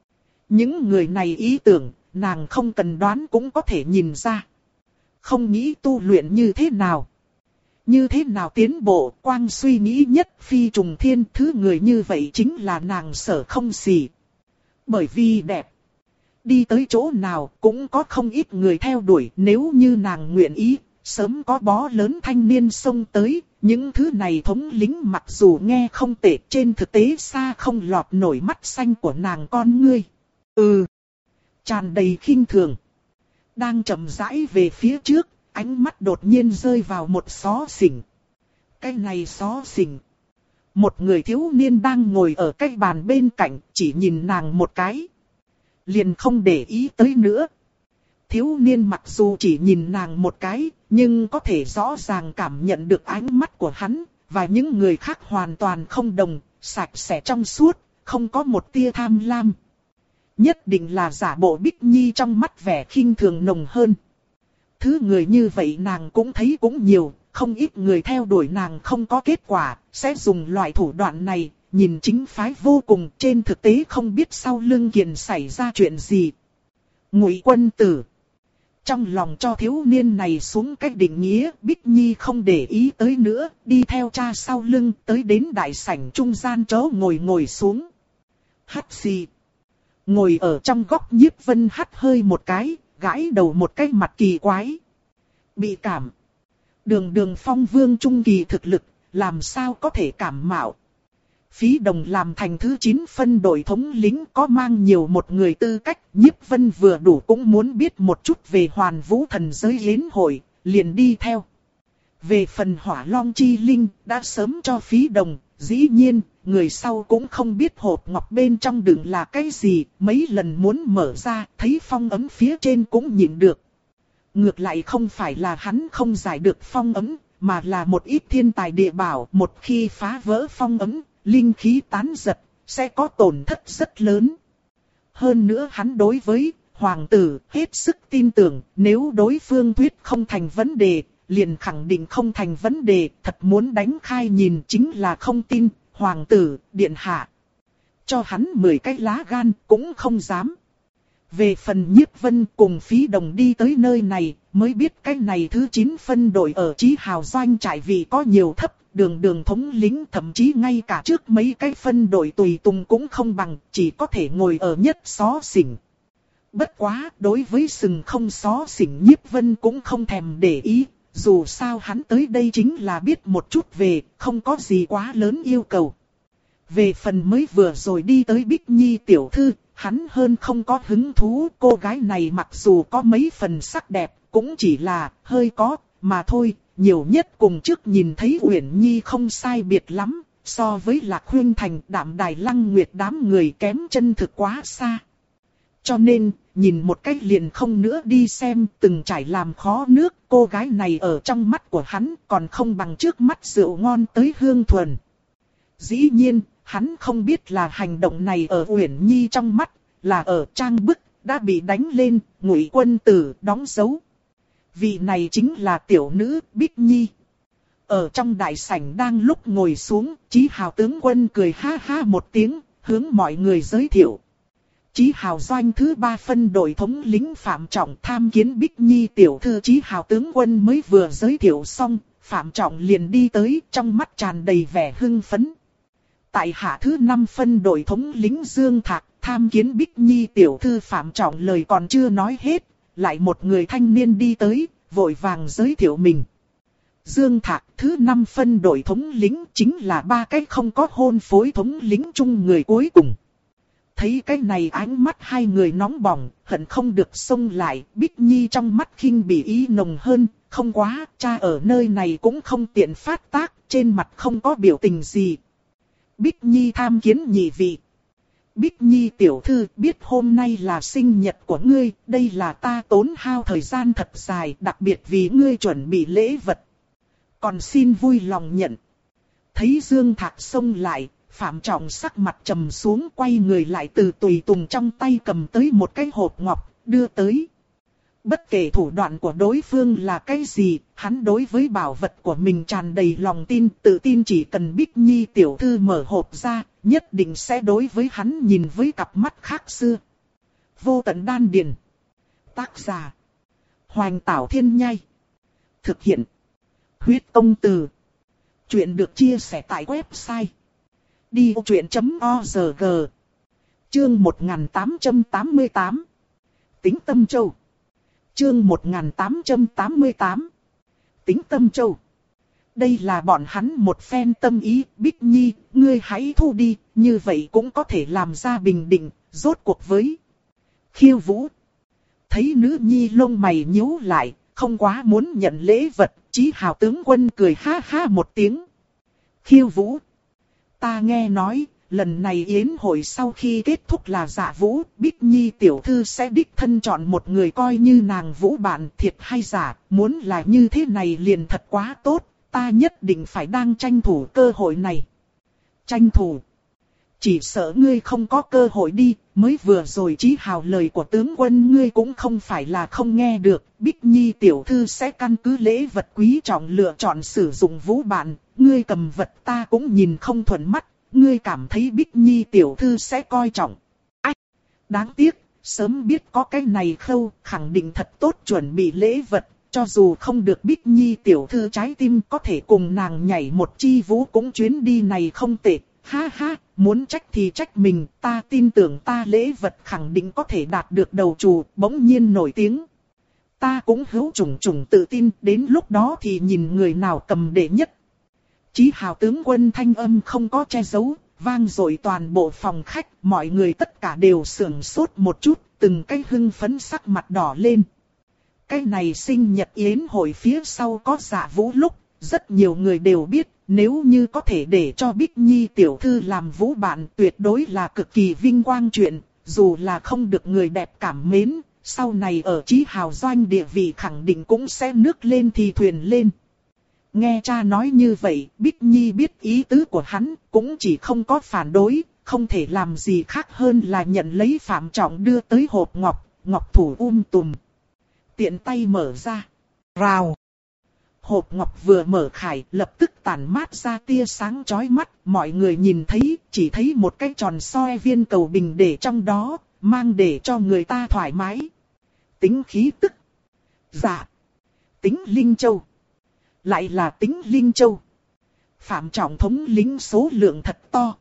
Những người này ý tưởng, nàng không cần đoán cũng có thể nhìn ra. Không nghĩ tu luyện như thế nào. Như thế nào tiến bộ, quang suy nghĩ nhất phi trùng thiên, thứ người như vậy chính là nàng sở không xỉ. Bởi vì đẹp. Đi tới chỗ nào cũng có không ít người theo đuổi, nếu như nàng nguyện ý, sớm có bó lớn thanh niên xông tới. Những thứ này thống lĩnh mặc dù nghe không tệ, trên thực tế xa không lọt nổi mắt xanh của nàng con ngươi. Ừ. Tràn đầy khinh thường. Đang chậm rãi về phía trước, ánh mắt đột nhiên rơi vào một xó xỉnh. Cái này xó xỉnh. Một người thiếu niên đang ngồi ở cái bàn bên cạnh, chỉ nhìn nàng một cái. Liền không để ý tới nữa. Thiếu niên mặc dù chỉ nhìn nàng một cái, nhưng có thể rõ ràng cảm nhận được ánh mắt của hắn, và những người khác hoàn toàn không đồng, sạch sẽ trong suốt, không có một tia tham lam. Nhất định là giả bộ Bích Nhi trong mắt vẻ khinh thường nồng hơn. Thứ người như vậy nàng cũng thấy cũng nhiều, không ít người theo đuổi nàng không có kết quả, sẽ dùng loại thủ đoạn này, nhìn chính phái vô cùng, trên thực tế không biết sau lưng Kiền xảy ra chuyện gì. Ngụy Quân Tử. Trong lòng cho thiếu niên này xuống cách định nghĩa, Bích Nhi không để ý tới nữa, đi theo cha sau lưng, tới đến đại sảnh trung gian chỗ ngồi ngồi xuống. Hắt xì. Ngồi ở trong góc Nhiếp Vân hắt hơi một cái, gãi đầu một cái mặt kỳ quái. Bị cảm. Đường đường phong vương trung kỳ thực lực, làm sao có thể cảm mạo. Phí Đồng làm thành thứ chín phân đội thống lĩnh có mang nhiều một người tư cách, Nhiếp Vân vừa đủ cũng muốn biết một chút về Hoàn Vũ thần giới yến hội, liền đi theo. Về phần Hỏa Long Chi Linh, đã sớm cho Phí Đồng, dĩ nhiên, người sau cũng không biết hộp ngọc bên trong đựng là cái gì, mấy lần muốn mở ra, thấy phong ấm phía trên cũng nhịn được. Ngược lại không phải là hắn không giải được phong ấm, mà là một ít thiên tài địa bảo, một khi phá vỡ phong ấm, linh khí tán giật, sẽ có tổn thất rất lớn. Hơn nữa hắn đối với hoàng tử hết sức tin tưởng, nếu đối phương thuyết không thành vấn đề, liền khẳng định không thành vấn đề, thật muốn đánh khai nhìn chính là không tin, hoàng tử, điện hạ. Cho hắn mười cái lá gan cũng không dám. Về phần Nhiếp Vân cùng Phí Đồng đi tới nơi này, mới biết cái này thứ chín phân đội ở Chí Hào doanh trại vì có nhiều thấp, đường đường thống lĩnh thậm chí ngay cả trước mấy cái phân đội tùy tùng cũng không bằng, chỉ có thể ngồi ở nhất xó xỉnh. Bất quá, đối với sừng không xó xỉnh Nhiếp Vân cũng không thèm để ý, dù sao hắn tới đây chính là biết một chút về, không có gì quá lớn yêu cầu. Về phần mới vừa rồi đi tới Bích Nhi tiểu thư, hắn hơn không có hứng thú, cô gái này mặc dù có mấy phần sắc đẹp, cũng chỉ là hơi có, mà thôi, nhiều nhất cùng trước nhìn thấy Uyển Nhi không sai biệt lắm, so với Lạc Huyên Thành Đạm Đài Lăng Nguyệt đám người kém chân thực quá xa. Cho nên, nhìn một cách liền không nữa đi xem, từng trải làm khó nước, cô gái này ở trong mắt của hắn còn không bằng trước mắt rượu ngon tới hương thuần. Dĩ nhiên, hắn không biết là hành động này ở Uyển Nhi trong mắt, là ở trang bức, đã bị đánh lên, Ngụy Quân Tử đóng dấu. Vị này chính là tiểu nữ Bích Nhi. Ở trong đại sảnh đang lúc ngồi xuống, Chí Hào tướng quân cười ha ha một tiếng, hướng mọi người giới thiệu. Chí Hào doanh thứ ba phân đội thống lĩnh Phạm Trọng tham kiến Bích Nhi tiểu thư. Chí Hào tướng quân mới vừa giới thiệu xong, Phạm Trọng liền đi tới, trong mắt tràn đầy vẻ hưng phấn. Tại hạ thứ năm phân đội thống lĩnh Dương Thạc tham kiến Bích Nhi tiểu thư. Phạm Trọng lời còn chưa nói hết, lại một người thanh niên đi tới, vội vàng giới thiệu mình. Dương Thạc thứ năm phân đội thống lĩnh chính là ba cái không có hôn phối thống lĩnh chung người cuối cùng. Thấy cái này ánh mắt hai người nóng bỏng, hận không được xông lại. Bích Nhi trong mắt khinh bỉ ý nồng hơn, không quá, cha ở nơi này cũng không tiện phát tác, trên mặt không có biểu tình gì. Bích Nhi tham kiến nhị vị. Bích Nhi tiểu thư, biết hôm nay là sinh nhật của ngươi, đây là ta tốn hao thời gian thật dài, đặc biệt vì ngươi chuẩn bị lễ vật. Còn xin vui lòng nhận. Thấy Dương Thạc xông lại, Phạm Trọng sắc mặt trầm xuống, quay người lại từ tùy tùng trong tay cầm tới một cái hộp ngọc, đưa tới. Bất kể thủ đoạn của đối phương là cái gì, hắn đối với bảo vật của mình tràn đầy lòng tin, tự tin chỉ cần Bích Nhi tiểu thư mở hộp ra, nhất định sẽ đối với hắn nhìn với cặp mắt khác xưa. Vô tận đan điền. Tác giả: Hoành Tảo Thiên Nhai. Thực hiện: Huyết Công Từ. Chuyện được chia sẻ tại website đi ô truyện chấm org. Chương một nghìn tám trăm tám mươi tám. Tính Tâm Châu. Chương một nghìn tám trăm tám mươi tám. Tính Tâm Châu. Đây là bọn hắn một phen tâm ý. Bích Nhi, ngươi hãy thu đi, như vậy cũng có thể làm ra bình định, rốt cuộc với Khiêu Vũ. Thấy nữ nhi lông mày nhíu lại, không quá muốn nhận lễ vật, Chí Hào tướng quân cười ha ha một tiếng. Khiêu Vũ. Ta nghe nói, lần này yến hội sau khi kết thúc là dạ vũ, Bích Nhi tiểu thư sẽ đích thân chọn một người coi như nàng vũ bạn, thiệt hay giả, muốn là như thế này liền thật quá tốt, ta nhất định phải đang tranh thủ cơ hội này. Tranh thủ? Chỉ sợ ngươi không có cơ hội đi, mới vừa rồi Chí Hào lời của tướng quân ngươi cũng không phải là không nghe được, Bích Nhi tiểu thư sẽ căn cứ lễ vật quý trọng lựa chọn sử dụng vũ bạn, ngươi cầm vật ta cũng nhìn không thuận mắt, ngươi cảm thấy Bích Nhi tiểu thư sẽ coi trọng. Ách! Đáng tiếc, sớm biết có cái này khâu, khẳng định thật tốt chuẩn bị lễ vật, cho dù không được Bích Nhi tiểu thư trái tim có thể cùng nàng nhảy một chi vũ cũng chuyến đi này không tệ. Ha ha, muốn trách thì trách mình, ta tin tưởng ta lễ vật khẳng định có thể đạt được đầu trù, bỗng nhiên nổi tiếng. Ta cũng hữu trùng trùng tự tin, đến lúc đó thì nhìn người nào cầm đệ nhất. Chí Hào tướng quân thanh âm không có che giấu, vang dội toàn bộ phòng khách, mọi người tất cả đều sưởng sốt một chút, từng cái hưng phấn sắc mặt đỏ lên. Cái này sinh nhật yến hội phía sau có Dạ Vũ lúc, rất nhiều người đều biết. Nếu như có thể để cho Bích Nhi tiểu thư làm vũ bạn tuyệt đối là cực kỳ vinh quang chuyện, dù là không được người đẹp cảm mến, sau này ở Chí Hào doanh địa vị khẳng định cũng sẽ nước lên thì thuyền lên. Nghe cha nói như vậy, Bích Nhi biết ý tứ của hắn, cũng chỉ không có phản đối, không thể làm gì khác hơn là nhận lấy Phạm Trọng đưa tới hộp ngọc, ngọc thủ um tùm. Tiện tay mở ra. Rào. Hộp ngọc vừa mở khải, lập tức tản mát ra tia sáng chói mắt, mọi người nhìn thấy, chỉ thấy một cái tròn soi viên cầu bình để trong đó, mang để cho người ta thoải mái. Tính khí tức. Dạ. Tính Linh Châu. Lại là tính Linh Châu. Phạm Trọng thống lĩnh số lượng thật to.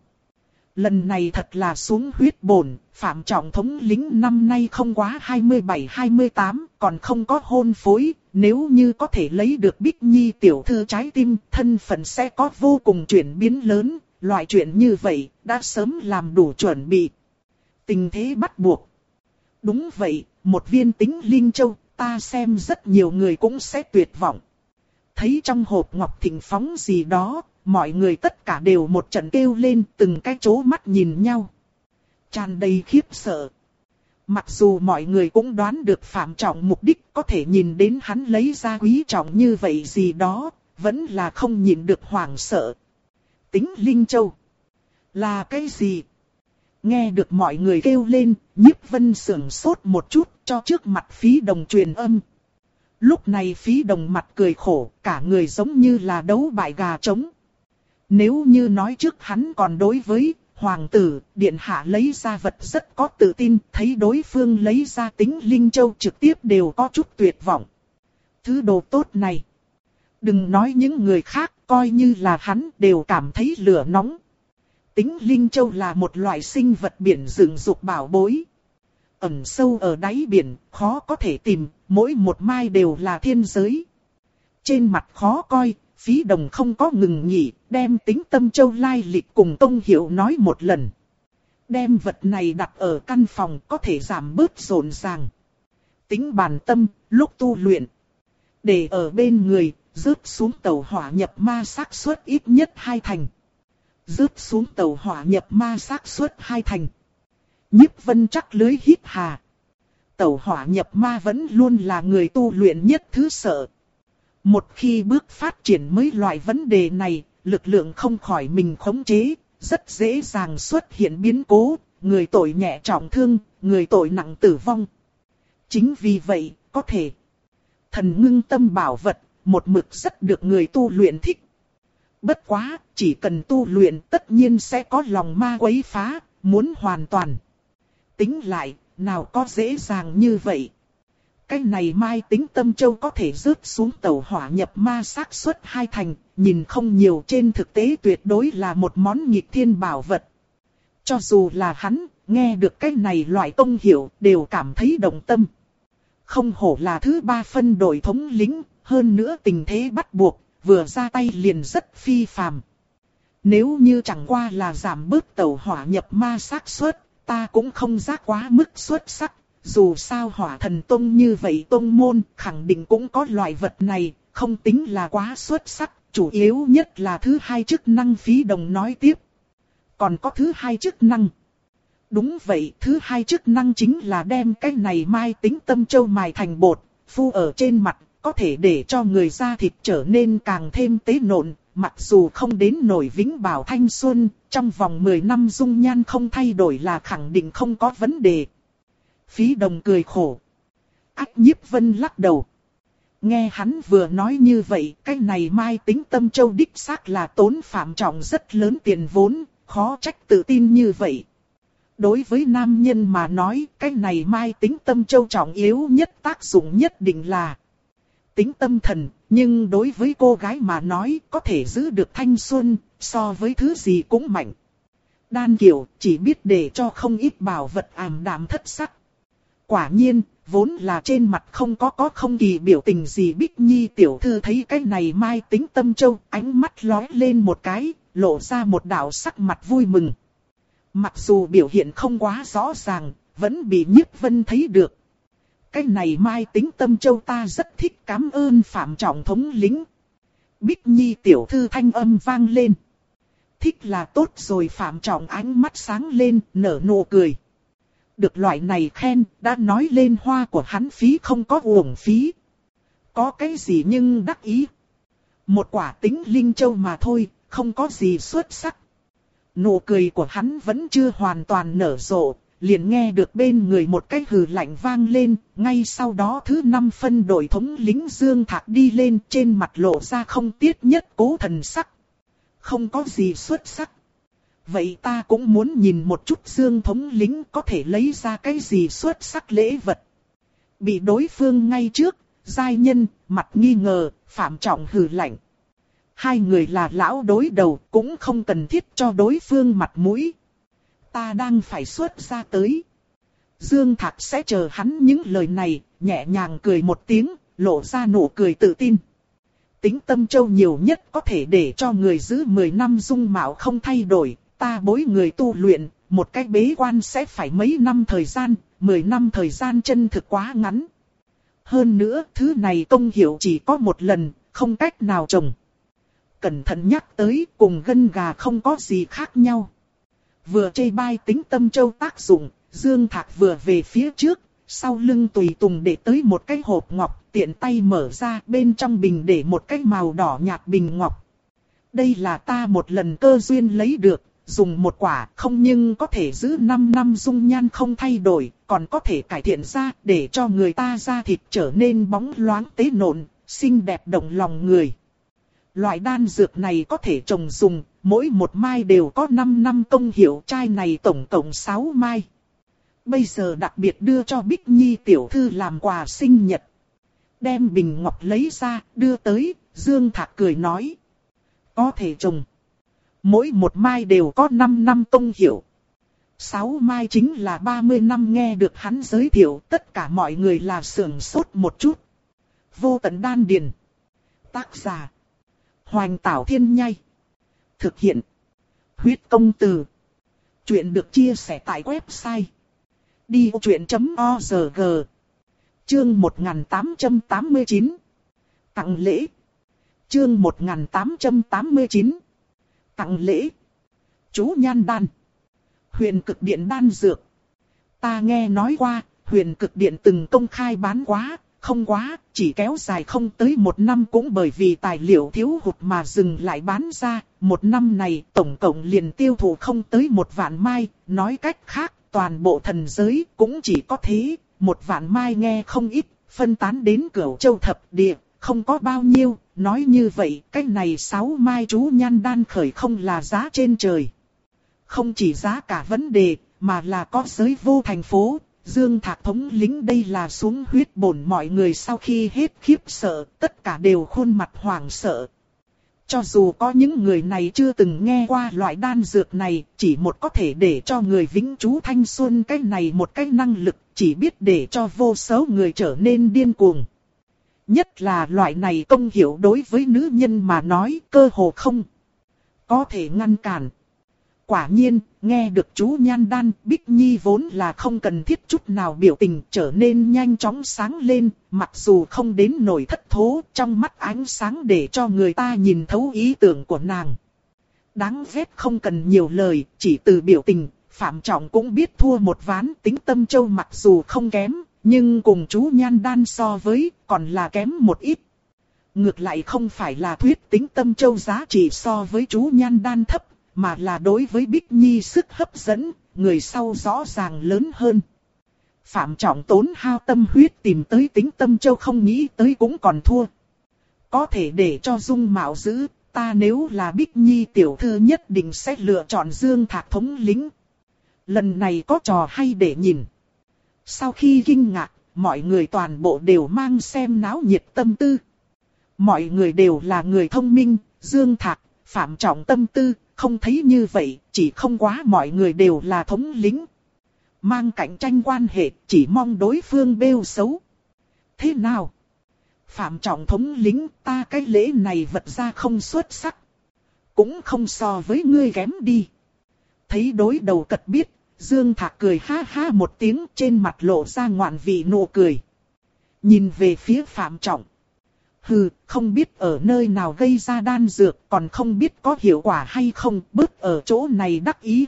Lần này thật là xuống huyết bổn, Phạm Trọng thống lĩnh năm nay không quá hai mươi bảy hai mươi tám, còn không có hôn phối, nếu như có thể lấy được Bích Nhi tiểu thư trái tim, thân phận sẽ có vô cùng chuyển biến lớn, loại chuyện như vậy, đã sớm làm đủ chuẩn bị. Tình thế bắt buộc. Đúng vậy, một viên tính Linh Châu, ta xem rất nhiều người cũng sẽ tuyệt vọng. Thấy trong hộp ngọc thịnh phóng gì đó, mọi người tất cả đều một trận kêu lên, từng cái chố mắt nhìn nhau. Tràn đầy khiếp sợ. Mặc dù mọi người cũng đoán được Phạm Trọng mục đích có thể nhìn đến hắn lấy ra quý trọng như vậy gì đó, vẫn là không nhìn được hoảng sợ. Tính Linh Châu. Là cái gì? Nghe được mọi người kêu lên, Nhiếp Vân sững sốt một chút, cho trước mặt Phí Đồng truyền âm. Lúc này Phí Đồng mặt cười khổ, cả người giống như là đấu bại gà trống. Nếu như nói trước hắn còn đối với hoàng tử, điện hạ lấy ra vật rất có tự tin, thấy đối phương lấy ra Tính Linh Châu trực tiếp đều có chút tuyệt vọng. Thứ đồ tốt này, đừng nói những người khác, coi như là hắn đều cảm thấy lửa nóng. Tính Linh Châu là một loại sinh vật biển rừng dục bảo bối. Ẩn sâu ở đáy biển, khó có thể tìm, mỗi một mai đều là thiên giới. Trên mặt khó coi, Phí Đồng không có ngừng nghỉ, đem Tính Tâm Châu lai lịch cùng Tông Hiểu nói một lần. Đem vật này đặt ở căn phòng có thể giảm bớt rộn ràng. Tính bàn tâm, lúc tu luyện. Để ở bên người, rớt xuống tàu hỏa nhập ma xác suất ít nhất hai thành. Rớt xuống tàu hỏa nhập ma xác suất hai thành. Nhiếp Vân chắc lưới hít hà. Tàu hỏa nhập ma vẫn luôn là người tu luyện nhất thứ sợ. Một khi bước phát triển mới loại vấn đề này, lực lượng không khỏi mình khống chế, rất dễ dàng xuất hiện biến cố, người tội nhẹ trọng thương, người tội nặng tử vong. Chính vì vậy, có thể, thần ngưng tâm bảo vật, một mực rất được người tu luyện thích. Bất quá, chỉ cần tu luyện tất nhiên sẽ có lòng ma quấy phá, muốn hoàn toàn. Tính lại, nào có dễ dàng như vậy. Cái này Mai Tính Tâm Châu có thể rớt xuống tàu hỏa nhập ma xác suất hai thành, nhìn không nhiều, trên thực tế tuyệt đối là một món nghịch thiên bảo vật. Cho dù là hắn, nghe được cái này loại tông hiểu, đều cảm thấy động tâm. Không hổ là thứ ba phân đội thống lĩnh, hơn nữa tình thế bắt buộc, vừa ra tay liền rất phi phàm. Nếu như chẳng qua là giảm bớt tàu hỏa nhập ma xác suất, ta cũng không giác quá mức xuất sắc. Dù sao Hỏa Thần Tông như vậy tông môn, khẳng định cũng có loại vật này, không tính là quá xuất sắc, chủ yếu nhất là thứ hai chức năng. Phí Đồng nói tiếp. Còn có thứ hai chức năng. Đúng vậy, thứ hai chức năng chính là đem cái này Mai Tính Tâm Châu mài thành bột, phu ở trên mặt, có thể để cho người da thịt trở nên càng thêm tế nộn, mặc dù không đến nổi vĩnh bảo thanh xuân, trong vòng mười năm dung nhan không thay đổi là khẳng định không có vấn đề. Phí Đồng cười khổ. Ách Nhiếp Vân lắc đầu. Nghe hắn vừa nói như vậy, cái này Mai Tính Tâm Châu đích xác là tốn Phạm Trọng rất lớn tiền vốn, khó trách tự tin như vậy. Đối với nam nhân mà nói, cái này Mai Tính Tâm Châu trọng yếu nhất, tác dụng nhất định là tính tâm thần, nhưng đối với cô gái mà nói, có thể giữ được thanh xuân, so với thứ gì cũng mạnh. Đan Kiều chỉ biết để cho không ít bảo vật ảm đạm thất sắc. Quả nhiên, vốn là trên mặt không có có không kỳ biểu tình gì Bích Nhi tiểu thư thấy cái này Mai Tính Tâm Châu, ánh mắt lóe lên một cái, lộ ra một đạo sắc mặt vui mừng. Mặc dù biểu hiện không quá rõ ràng, vẫn bị Nhiếp Vân thấy được. Cái này Mai Tính Tâm Châu ta rất thích, cảm ơn Phạm Trọng thống lĩnh. Bích Nhi tiểu thư thanh âm vang lên. Thích là tốt rồi. Phạm Trọng ánh mắt sáng lên, nở nụ cười. Được loại này khen, đã nói lên hoa của hắn phí không có uổng phí. Có cái gì nhưng đắc ý. Một quả Tính Linh Châu mà thôi, không có gì xuất sắc. Nụ cười của hắn vẫn chưa hoàn toàn nở rộ, liền nghe được bên người một cái hừ lạnh vang lên. Ngay sau đó thứ năm phân đội thống lĩnh Dương Thạc đi lên, trên mặt lộ ra không tiết nhất cố thần sắc. Không có gì xuất sắc. Vậy ta cũng muốn nhìn một chút Dương thống lĩnh có thể lấy ra cái gì xuất sắc lễ vật. Bị đối phương ngay trước, giai nhân, mặt nghi ngờ, Phạm Trọng hừ lạnh. Hai người là lão đối đầu, cũng không cần thiết cho đối phương mặt mũi. Ta đang phải xuất ra tới. Dương Thạc sẽ chờ hắn những lời này, nhẹ nhàng cười một tiếng, lộ ra nụ cười tự tin. Tính Tâm Châu nhiều nhất có thể để cho người giữ mười năm dung mạo không thay đổi. Ta bối người tu luyện, một cái bế quan sẽ phải mấy năm thời gian, mười năm thời gian chân thực quá ngắn. Hơn nữa, thứ này công hiệu chỉ có một lần, không cách nào trồng. Cẩn thận nhắc tới, cùng gân gà không có gì khác nhau. Vừa chê bai Tính Tâm Châu tác dụng, Dương Thạc vừa về phía trước, sau lưng tùy tùng để tới một cái hộp ngọc, tiện tay mở ra, bên trong bình để một cái màu đỏ nhạt bình ngọc. Đây là ta một lần cơ duyên lấy được, dùng một quả không nhưng có thể giữ năm năm dung nhan không thay đổi, còn có thể cải thiện da để cho người ta da thịt trở nên bóng loáng tế nộn, xinh đẹp động lòng người. Loại đan dược này có thể trồng dùng, mỗi một mai đều có năm năm công hiệu, chai này tổng cộng sáu mai. Bây giờ đặc biệt đưa cho Bích Nhi tiểu thư làm quà sinh nhật. Đem bình ngọc lấy ra, đưa tới, Dương Thạc cười nói. Có thể trồng. Mỗi một mai đều có năm năm công hiệu. Sáu mai chính là ba mươi năm. Nghe được hắn giới thiệu, tất cả mọi người là sưởng sốt một chút. Vô tận đan điền. Tác giả. Hoành Tảo Thiên Nhai. Thực hiện. Huyết Công Từ. Chuyện được chia sẻ tại website. đi ô chuyện chấm o rờ giê. Chương một nghìn tám trăm tám mươi chín. Tặng lễ. Chương một nghìn tám trăm tám mươi chín. Tặng lễ. Chú nhan đan. Huyền Cực Điện đan dược. Ta nghe nói qua, Huyền Cực Điện từng công khai bán quá, không quá, chỉ kéo dài không tới một năm cũng bởi vì tài liệu thiếu hụt mà dừng lại bán ra. Một năm này tổng cộng liền tiêu thụ không tới một vạn mai, nói cách khác, toàn bộ thần giới cũng chỉ có thế, một vạn mai nghe không ít, phân tán đến Cửu Châu thập địa, không có bao nhiêu. Nói như vậy, cái này sáu mai chú nhan đan khởi không là giá trên trời. Không chỉ giá cả vấn đề, mà là có giới vô thành phố. Dương Thạc thống lĩnh đây là xuống huyết bổn, mọi người sau khi hết khiếp sợ, tất cả đều khuôn mặt hoảng sợ. Cho dù có những người này chưa từng nghe qua loại đan dược này, chỉ một có thể để cho người vĩnh trú thanh xuân, cái này một cái năng lực, chỉ biết để cho vô số người trở nên điên cuồng. Nhất là loại này công hiệu đối với nữ nhân mà nói cơ hồ không có thể ngăn cản. Quả nhiên, nghe được chú nhan đan, Bích Nhi vốn là không cần thiết chút nào biểu tình trở nên nhanh chóng sáng lên, mặc dù không đến nổi thất thố, trong mắt ánh sáng để cho người ta nhìn thấu ý tưởng của nàng. Đáng ghét không cần nhiều lời, chỉ từ biểu tình, Phạm Trọng cũng biết thua một ván. Tính Tâm Châu mặc dù không kém, nhưng cùng chú nhan đan so với, còn là kém một ít. Ngược lại không phải là thuyết Tính Tâm Châu giá trị so với chú nhan đan thấp, mà là đối với Bích Nhi sức hấp dẫn, người sau rõ ràng lớn hơn. Phạm Trọng tốn hao tâm huyết tìm tới Tính Tâm Châu, không nghĩ tới cũng còn thua. Có thể để cho dung mạo giữ, ta nếu là Bích Nhi tiểu thư nhất định sẽ lựa chọn Dương Thạc thống lĩnh. Lần này có trò hay để nhìn. Sau khi kinh ngạc, mọi người toàn bộ đều mang xem náo nhiệt tâm tư. Mọi người đều là người thông minh, Dương Thạc, Phạm Trọng tâm tư, không thấy như vậy, chỉ không quá mọi người đều là thống lĩnh. Mang cạnh tranh quan hệ, chỉ mong đối phương bêu xấu. Thế nào? Phạm Trọng thống lĩnh, ta cái lễ này vật ra không xuất sắc. Cũng không so với ngươi kém đi. Thấy đối đầu cật biết, Dương Thạc cười ha ha một tiếng, trên mặt lộ ra ngoạn vị nụ cười. Nhìn về phía Phạm Trọng. Hừ, không biết ở nơi nào gây ra đan dược, còn không biết có hiệu quả hay không, bớt ở chỗ này đắc ý.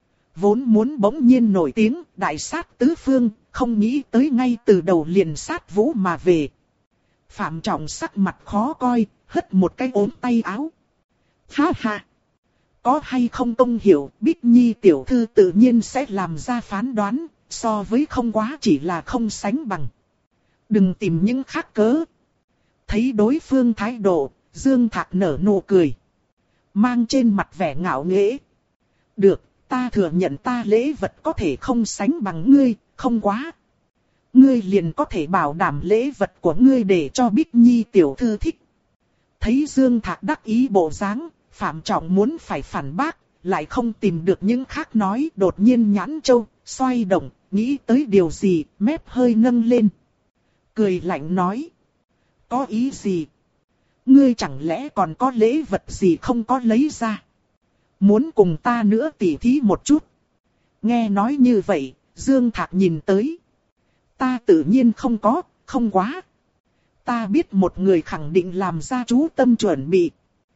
Vốn muốn bỗng nhiên nổi tiếng, đại sát tứ phương, không nghĩ tới ngay từ đầu liền sát vũ mà về. Phạm Trọng sắc mặt khó coi, hất một cái ốm tay áo. Ha ha! Có hay không công hiệu, Bích Nhi tiểu thư tự nhiên sẽ làm ra phán đoán, so với không quá chỉ là không sánh bằng. Đừng tìm những khác cớ. Thấy đối phương thái độ, Dương Thạc nở nụ cười. Mang trên mặt vẻ ngạo nghễ. Được, ta thừa nhận ta lễ vật có thể không sánh bằng ngươi, không quá. Ngươi liền có thể bảo đảm lễ vật của ngươi để cho Bích Nhi tiểu thư thích. Thấy Dương Thạc đắc ý bộ dáng, Phạm Trọng muốn phải phản bác, lại không tìm được những khác nói, đột nhiên nhãn châu, xoay động, nghĩ tới điều gì, mép hơi nâng lên. Cười lạnh nói. Có ý gì? Ngươi chẳng lẽ còn có lễ vật gì không có lấy ra? Muốn cùng ta nữa tỉ thí một chút? Nghe nói như vậy, Dương Thạc nhìn tới. Ta tự nhiên không có, không quá. Ta biết một người khẳng định làm ra chú tâm chuẩn bị.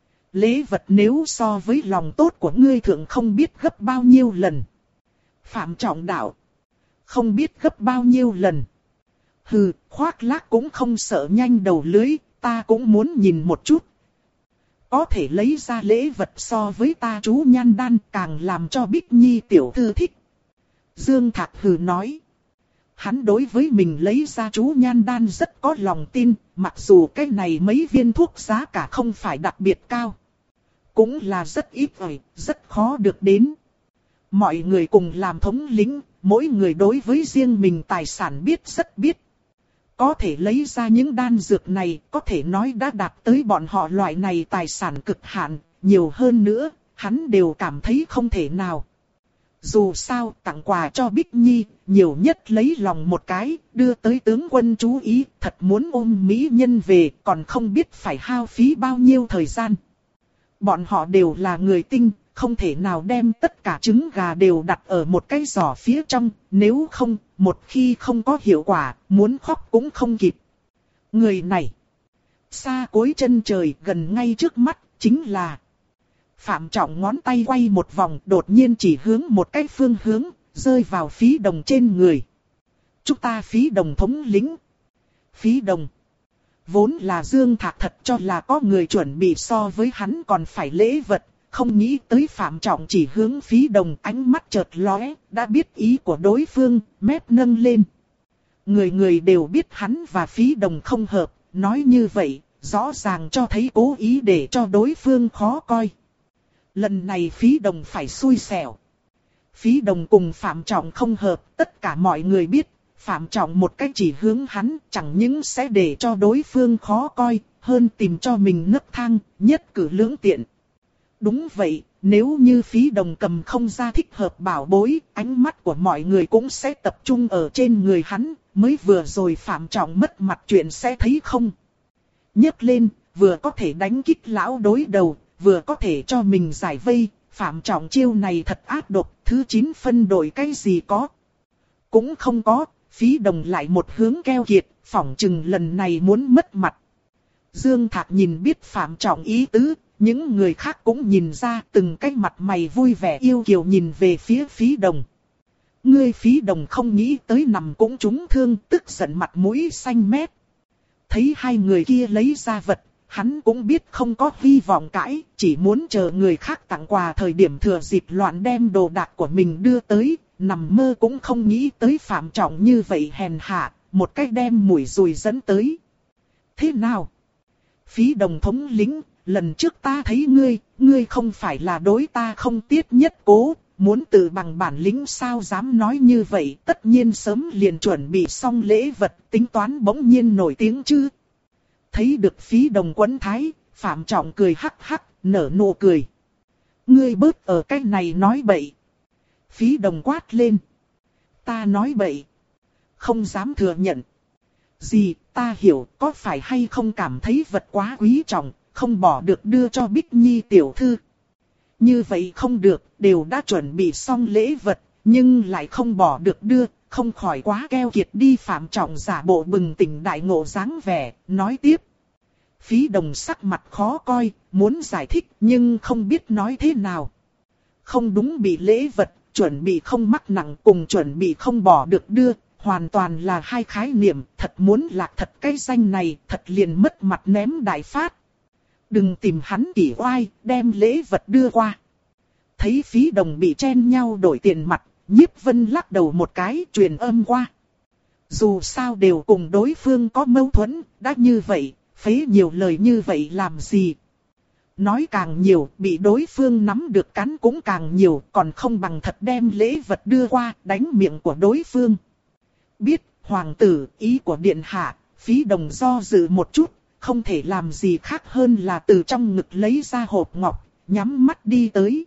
Lễ vật nếu so với lòng tốt của ngươi thượng không biết gấp bao nhiêu lần. Phạm Trọng đạo. Không biết gấp bao nhiêu lần. Hừ, khoác lác cũng không sợ nhanh đầu lưới, ta cũng muốn nhìn một chút. có thể lấy ra lễ vật so với ta chú nhan đan càng làm cho Bích Nhi tiểu thư thích. Dương Thạc hừ nói. Hắn đối với mình lấy ra chú nhan đan rất có lòng tin, mặc dù cái này mấy viên thuốc giá cả không phải đặc biệt cao. Cũng là rất ít ỏi, rất khó được đến. Mọi người cùng làm thống lĩnh, mỗi người đối với riêng mình tài sản biết rất biết. Có thể lấy ra những đan dược này, có thể nói đã đạt tới bọn họ loại này tài sản cực hạn, nhiều hơn nữa, hắn đều cảm thấy không thể nào. Dù sao, tặng quà cho Bích Nhi, nhiều nhất lấy lòng một cái, đưa tới tướng quân chú ý, thật muốn ôm mỹ nhân về, còn không biết phải hao phí bao nhiêu thời gian. Bọn họ đều là người tinh, không thể nào đem tất cả trứng gà đều đặt ở một cái giỏ phía trong, nếu không, một khi không có hiệu quả, muốn khóc cũng không kịp. Người này, xa cuối chân trời gần ngay trước mắt, chính là... Phạm Trọng ngón tay quay một vòng, đột nhiên chỉ hướng một cái phương hướng, rơi vào Phí Đồng trên người. Chúng ta Phí Đồng thống lĩnh. Phí Đồng. Vốn là Dương Thạc thật cho là có người chuẩn bị so với hắn còn phải lễ vật, không nghĩ tới Phạm Trọng chỉ hướng Phí Đồng, ánh mắt chợt lóe, đã biết ý của đối phương, mép nâng lên. Người người đều biết hắn và Phí Đồng không hợp, nói như vậy, rõ ràng cho thấy cố ý để cho đối phương khó coi. Lần này Phí Đồng phải xui xẻo. Phí Đồng cùng Phạm Trọng không hợp, tất cả mọi người biết, Phạm Trọng một cách chỉ hướng hắn, chẳng những sẽ để cho đối phương khó coi, hơn tìm cho mình nấc thang, nhất cử lưỡng tiện. Đúng vậy, nếu như Phí Đồng cầm không ra thích hợp bảo bối, ánh mắt của mọi người cũng sẽ tập trung ở trên người hắn, mới vừa rồi Phạm Trọng mất mặt chuyện sẽ thấy không. Nhấc lên, vừa có thể đánh kích lão đối đầu, vừa có thể cho mình giải vây, Phạm Trọng chiêu này thật ác độc, thứ chín phân đổi cái gì có. Cũng không có, Phí Đồng lại một hướng keo kiệt, phỏng chừng lần này muốn mất mặt. Dương Thạc nhìn biết Phạm Trọng ý tứ, những người khác cũng nhìn ra từng cái mặt mày vui vẻ yêu kiều nhìn về phía Phí Đồng. Ngươi Phí Đồng không nghĩ tới nằm cũng trúng thương, tức giận mặt mũi xanh mét. Thấy hai người kia lấy ra vật, hắn cũng biết không có hy vọng cãi, chỉ muốn chờ người khác tặng quà thời điểm thừa dịp loạn đem đồ đạc của mình đưa tới, nằm mơ cũng không nghĩ tới Phạm Trọng như vậy hèn hạ, một cách đem mùi rùi dẫn tới. Thế nào? Phí Đồng thống lĩnh, lần trước ta thấy ngươi, ngươi không phải là đối ta không tiết nhất cố, muốn tự bằng bản lĩnh sao dám nói như vậy, tất nhiên sớm liền chuẩn bị xong lễ vật, tính toán bỗng nhiên nổi tiếng chứ. Thấy được Phí Đồng quấn thái, Phạm Trọng cười hắc hắc, nở nụ cười. Ngươi bớt ở cái này nói bậy. Phí Đồng quát lên. Ta nói bậy. Không dám thừa nhận. Gì, ta hiểu, có phải hay không cảm thấy vật quá quý trọng, không bỏ được đưa cho Bích Nhi tiểu thư. Như vậy không được, đều đã chuẩn bị xong lễ vật, nhưng lại không bỏ được đưa, không khỏi quá keo kiệt đi. Phạm Trọng giả bộ bừng tỉnh đại ngộ dáng vẻ, nói tiếp. Phí Đồng sắc mặt khó coi, muốn giải thích nhưng không biết nói thế nào. Không đúng bị lễ vật, chuẩn bị không mắc nặng cùng chuẩn bị không bỏ được đưa, hoàn toàn là hai khái niệm, thật muốn lạc thật cái danh này, thật liền mất mặt ném đại phát. Đừng tìm hắn kỷ oai, đem lễ vật đưa qua. Thấy Phí Đồng bị chen nhau đổi tiền mặt, Nhiếp Vân lắc đầu một cái truyền âm qua. Dù sao đều cùng đối phương có mâu thuẫn, đã như vậy, phế nhiều lời như vậy làm gì? Nói càng nhiều, bị đối phương nắm được cắn cũng càng nhiều, còn không bằng thật đem lễ vật đưa qua, đánh miệng của đối phương. Biết, hoàng tử, ý của điện hạ, Phí Đồng do dự một chút, không thể làm gì khác hơn là từ trong ngực lấy ra hộp ngọc, nhắm mắt đi tới.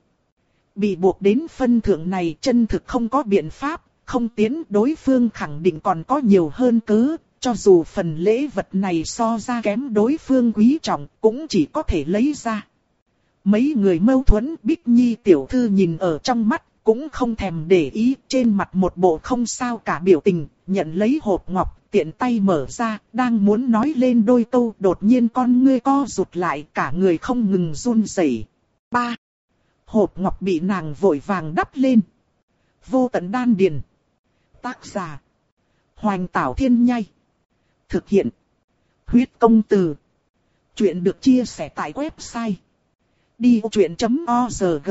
Bị buộc đến phân thượng này chân thực không có biện pháp, không tiến đối phương khẳng định còn có nhiều hơn cớ, cho dù phần lễ vật này so ra kém đối phương quý trọng cũng chỉ có thể lấy ra. Mấy người mâu thuẫn Bích Nhi tiểu thư nhìn ở trong mắt, cũng không thèm để ý, trên mặt một bộ không sao cả biểu tình, nhận lấy hộp ngọc, tiện tay mở ra, đang muốn nói lên đôi câu, đột nhiên con ngươi co rụt lại, cả người không ngừng run rẩy. Ba. Hộp ngọc bị nàng vội vàng đắp lên. Vô tận đan điền. Tác giả. Hoành Tảo Thiên Nhai. Thực hiện. Huyết công từ. Chuyện được chia sẻ tại website Đi vô chuyện.org.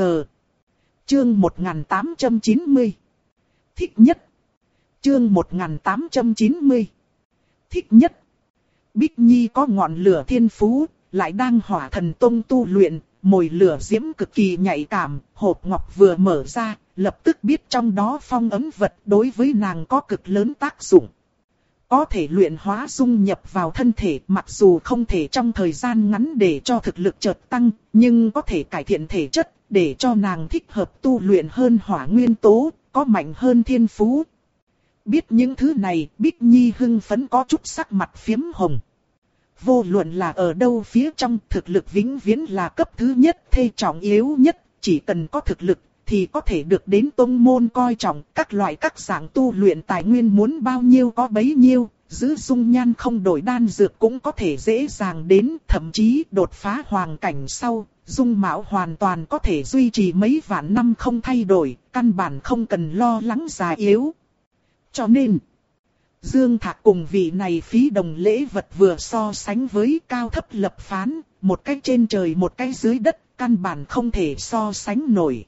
Chương một nghìn tám trăm chín mươi. Thích nhất. Chương một nghìn tám trăm chín mươi. Thích nhất. Bích Nhi có ngọn lửa thiên phú, lại đang hỏa thần tông tu luyện, mồi lửa diễm cực kỳ nhạy cảm, hộp ngọc vừa mở ra, lập tức biết trong đó phong ấn vật đối với nàng có cực lớn tác dụng. Có thể luyện hóa dung nhập vào thân thể, mặc dù không thể trong thời gian ngắn để cho thực lực chợt tăng, nhưng có thể cải thiện thể chất, để cho nàng thích hợp tu luyện hơn hỏa nguyên tố, có mạnh hơn thiên phú. Biết những thứ này, Bích Nhi hưng phấn có chút sắc mặt phiếm hồng. Vô luận là ở đâu phía trong, thực lực vĩnh viễn là cấp thứ nhất, thê trọng yếu nhất, chỉ cần có thực lực thì có thể được đến tông môn coi trọng, các loại các dạng tu luyện tài nguyên muốn bao nhiêu có bấy nhiêu, giữ dung nhan không đổi đan dược cũng có thể dễ dàng đến, thậm chí đột phá hoàng cảnh sau, dung mạo hoàn toàn có thể duy trì mấy vạn năm không thay đổi, căn bản không cần lo lắng già yếu. Cho nên, Dương Thạc cùng vị này phí đồng lễ vật vừa so sánh với cao thấp lập phán, một cái trên trời một cái dưới đất, căn bản không thể so sánh nổi.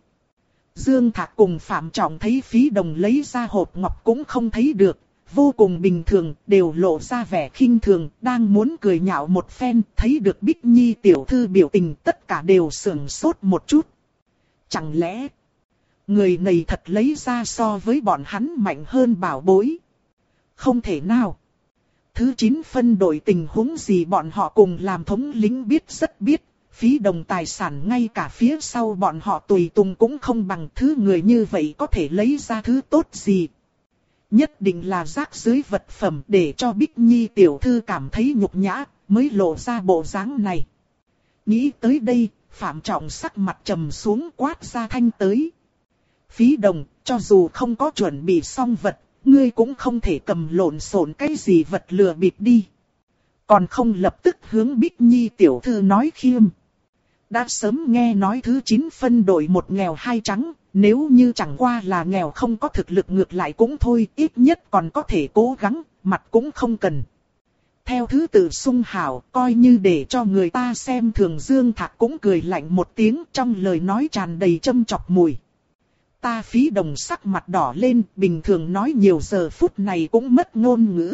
Dương Thạc cùng Phạm Trọng thấy phí đồng lấy ra hộp ngọc cũng không thấy được, vô cùng bình thường, đều lộ ra vẻ khinh thường, đang muốn cười nhạo một phen, thấy được Bích Nhi tiểu thư biểu tình, tất cả đều sửng sốt một chút. Chẳng lẽ, người này thật lấy ra so với bọn hắn mạnh hơn bảo bối? Không thể nào. Thứ chín phân đội tình huống gì bọn họ cùng làm thống lĩnh biết rất biết. Phí đồng tài sản ngay cả phía sau bọn họ tùy tùng cũng không bằng, thứ người như vậy có thể lấy ra thứ tốt gì. Nhất định là rác rưởi vật phẩm, để cho Bích Nhi tiểu thư cảm thấy nhục nhã, mới lộ ra bộ dáng này. Nghĩ tới đây, Phạm Trọng sắc mặt trầm xuống, quát ra thanh tới. Phí đồng, cho dù không có chuẩn bị xong vật, ngươi cũng không thể cầm lộn xộn cái gì vật lừa bịp đi. Còn không lập tức hướng Bích Nhi tiểu thư nói khiêm. Đã sớm nghe nói thứ chín phân đội một nghèo hai trắng, nếu như chẳng qua là nghèo không có thực lực ngược lại cũng thôi, ít nhất còn có thể cố gắng, mặt cũng không cần. Theo thứ tự sung hảo, coi như để cho người ta xem thường. Dương Thạc cũng cười lạnh một tiếng, trong lời nói tràn đầy châm chọc mùi. Ta phí đồng sắc mặt đỏ lên, bình thường nói nhiều giờ phút này cũng mất ngôn ngữ.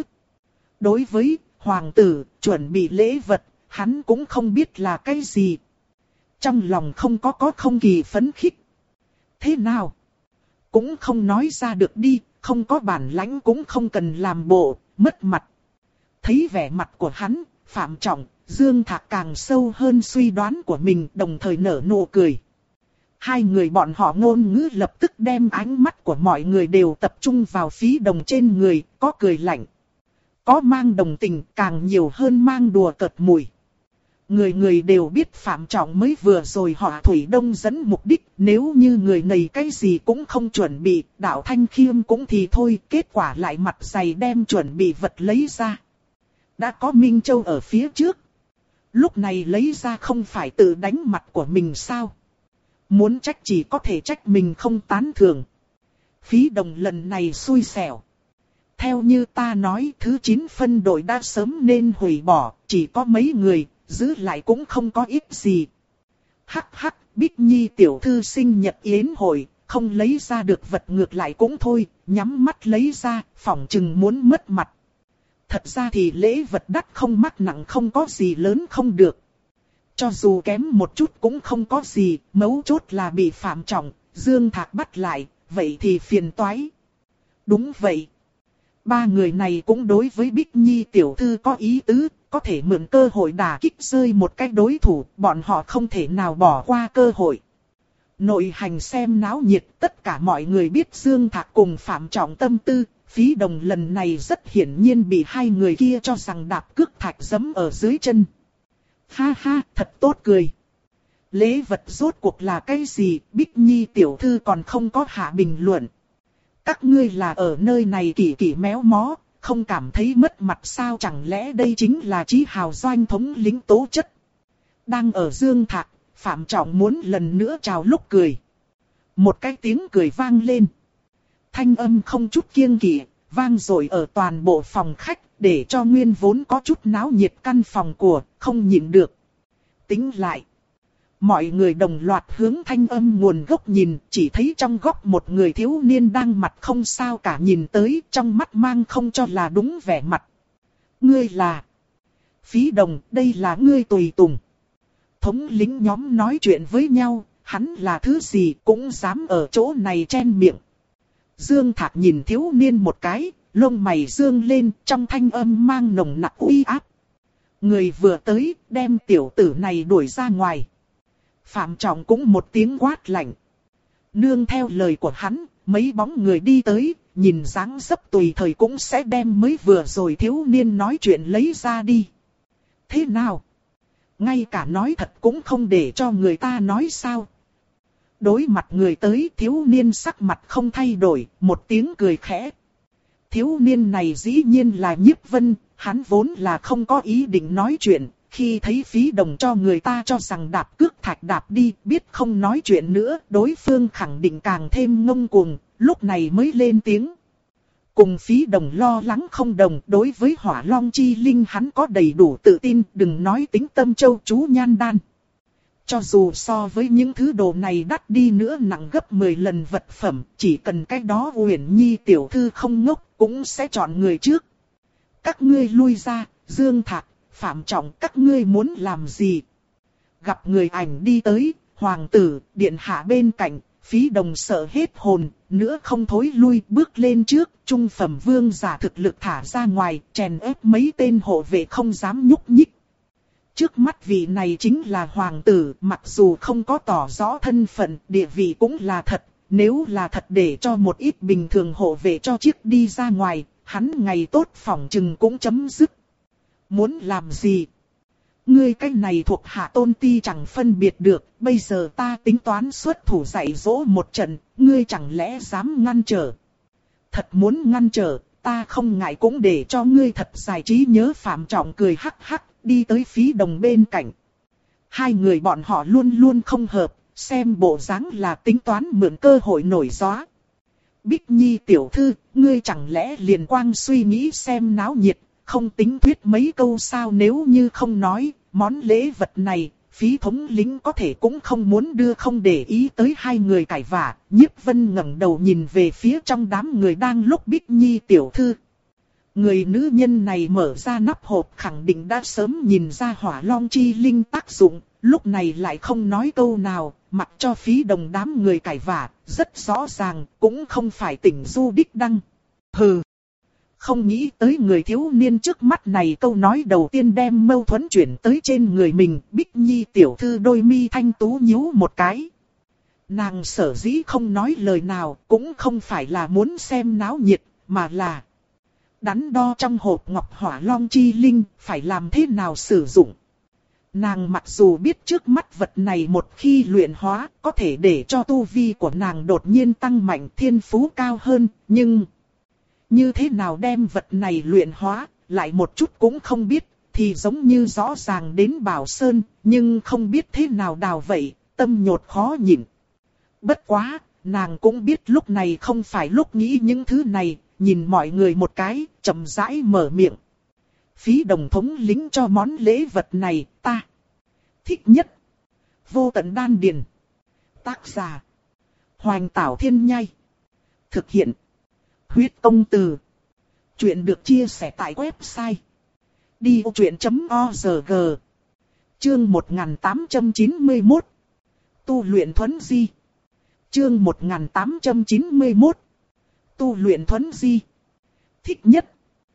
Đối với hoàng tử, chuẩn bị lễ vật, hắn cũng không biết là cái gì. Trong lòng không có có không kỳ phấn khích. Thế nào? Cũng không nói ra được đi, không có bản lãnh cũng không cần làm bộ, mất mặt. Thấy vẻ mặt của hắn, Phạm Trọng, Dương Thạc càng sâu hơn suy đoán của mình, đồng thời nở nụ cười. Hai người bọn họ ngôn ngữ lập tức đem ánh mắt của mọi người đều tập trung vào phí đồng trên người, có cười lạnh, có mang đồng tình, càng nhiều hơn mang đùa cợt mùi. Người người đều biết Phạm Trọng mới vừa rồi họ Thủy Đông dẫn mục đích, nếu như người này cái gì cũng không chuẩn bị, đạo Thanh Khiêm cũng thì thôi, kết quả lại mặt dày đem chuẩn bị vật lấy ra. Đã có Minh Châu ở phía trước, lúc này lấy ra không phải tự đánh mặt của mình sao? Muốn trách chỉ có thể trách mình không tán thưởng. Phí đồng lần này xui xẻo. Theo như ta nói, thứ chín phân đội đã sớm nên hủy bỏ, chỉ có mấy người, giữ lại cũng không có ích gì. Hắc hắc, Bích Nhi tiểu thư sinh nhật yến hội, không lấy ra được vật ngược lại cũng thôi, nhắm mắt lấy ra, phỏng chừng muốn mất mặt. Thật ra thì lễ vật đắt không mắc nặng không có gì lớn không được. Cho dù kém một chút cũng không có gì, mấu chốt là bị Phạm Trọng, Dương Thạc bắt lại, vậy thì phiền toái. Đúng vậy. Ba người này cũng đối với Bích Nhi tiểu thư có ý tứ, có thể mượn cơ hội đả kích rơi một cái đối thủ, bọn họ không thể nào bỏ qua cơ hội. Nội hành xem náo nhiệt, tất cả mọi người biết Dương Thạc cùng Phạm Trọng tâm tư, phí đồng lần này rất hiển nhiên bị hai người kia cho rằng đạp cước thạch giẫm ở dưới chân. Ha ha, thật tốt cười. Lễ vật rốt cuộc là cái gì, Bích Nhi tiểu thư còn không có hạ bình luận. Các ngươi là ở nơi này kỳ kỳ méo mó, không cảm thấy mất mặt sao, chẳng lẽ đây chính là Chí Hào doanh thống lĩnh tố chất. Đang ở Dương Thạc, Phạm Trọng muốn lần nữa chào lúc cười. Một cái tiếng cười vang lên. Thanh âm không chút kiêng kỵ, vang dội ở toàn bộ phòng khách, để cho nguyên vốn có chút náo nhiệt căn phòng của, không nhịn được. Tính lại. mọi người đồng loạt hướng thanh âm nguồn gốc nhìn, chỉ thấy trong góc một người thiếu niên đang mặt không sao cả nhìn tới, trong mắt mang không cho là đúng vẻ mặt. Ngươi là... Phí Đồng, đây là ngươi tùy tùng. Thống lĩnh nhóm nói chuyện với nhau, hắn là thứ gì cũng dám ở chỗ này chen miệng. Dương Thạc nhìn thiếu niên một cái, lông mày dương lên, trong thanh âm mang nồng nặc uy áp. Người vừa tới, đem tiểu tử này đuổi ra ngoài. Phạm Trọng cũng một tiếng quát lạnh. Nương theo lời của hắn, mấy bóng người đi tới, nhìn dáng dấp tùy thời cũng sẽ đem mới vừa rồi thiếu niên nói chuyện lấy ra đi. Thế nào? Ngay cả nói thật cũng không để cho người ta nói sao? Đối mặt người tới, thiếu niên sắc mặt không thay đổi, một tiếng cười khẽ. Thiếu niên này dĩ nhiên là Nhiếp Vân, hắn vốn là không có ý định nói chuyện, khi thấy Phí Đồng cho người ta cho rằng đạp cước thạch đạp đi, biết không nói chuyện nữa, đối phương khẳng định càng thêm ngông cuồng, lúc này mới lên tiếng. Cùng Phí Đồng lo lắng không đồng, đối với Hỏa Long Chi Linh hắn có đầy đủ tự tin, đừng nói tính Tâm Châu chú nhan đan. Cho dù so với những thứ đồ này đắt đi nữa nặng gấp mười lần vật phẩm, chỉ cần cái đó Uyển Nhi tiểu thư không ngốc, cũng sẽ chọn người trước. Các ngươi lui ra, Dương Thạc, Phạm Trọng, các ngươi muốn làm gì? Gặp người ảnh đi tới, hoàng tử, điện hạ bên cạnh, Phí Đồng sợ hết hồn, nữa không thối lui, bước lên trước, trung phẩm vương giả thực lực thả ra ngoài, chèn ép mấy tên hộ vệ không dám nhúc nhích. Trước mắt vị này chính là hoàng tử, mặc dù không có tỏ rõ thân phận, địa vị cũng là thật, nếu là thật để cho một ít bình thường hộ vệ cho chiếc đi ra ngoài, hắn ngày tốt phỏng chừng cũng chấm dứt. Muốn làm gì? Ngươi cái này thuộc hạ tôn ti chẳng phân biệt được, bây giờ ta tính toán xuất thủ dạy dỗ một trận, ngươi chẳng lẽ dám ngăn trở? Thật muốn ngăn trở, ta không ngại cũng để cho ngươi thật giải trí nhớ. Phạm Trọng cười hắc hắc, đi tới Phí Đồng bên cạnh. Hai người bọn họ luôn luôn không hợp, xem bộ dáng là tính toán mượn cơ hội nổi gió. Bích Nhi tiểu thư, ngươi chẳng lẽ liền quang suy nghĩ xem náo nhiệt, không tính thuyết mấy câu sao? Nếu như không nói, món lễ vật này, Phí thống lĩnh có thể cũng không muốn đưa. Không để ý tới hai người cãi vã, Nhiếp Vân ngẩng đầu nhìn về phía trong đám người đang lúc Bích Nhi tiểu thư. Người nữ nhân này mở ra nắp hộp khẳng định đã sớm nhìn ra Hỏa Long Chi Linh tác dụng, lúc này lại không nói câu nào, mặc cho Phí Đồng đám người cãi vã, rất rõ ràng, cũng không phải tỉnh du đích đăng. Hừ! Không nghĩ tới người thiếu niên trước mắt này câu nói đầu tiên đem mâu thuẫn chuyển tới trên người mình. Bích Nhi tiểu thư đôi mi thanh tú nhíu một cái. Nàng sở dĩ không nói lời nào cũng không phải là muốn xem náo nhiệt, mà là đắn đo trong hộp ngọc Hỏa Long Chi Linh phải làm thế nào sử dụng. Nàng mặc dù biết trước mắt vật này một khi luyện hóa có thể để cho tu vi của nàng đột nhiên tăng mạnh, thiên phú cao hơn, nhưng như thế nào đem vật này luyện hóa, lại một chút cũng không biết, thì giống như rõ ràng đến Bảo Sơn, nhưng không biết thế nào đào vậy, tâm nhột khó nhịn. Bất quá, nàng cũng biết lúc này không phải lúc nghĩ những thứ này, nhìn mọi người một cái, chậm rãi mở miệng. Phí Đồng thống lĩnh cho món lễ vật này, ta thích nhất. Vô Tận Đan Điền. Tác giả Hoành Tảo Thiên Nhai. Thực hiện Huyết Công Từ. Chuyện được chia sẻ tại website đi vô chuyện chấm org. Chương một nghìn tám trăm chín mươi mốt. Tu luyện thuấn di. Chương một nghìn tám trăm chín mươi mốt. Tu luyện thuấn di. Thích nhất.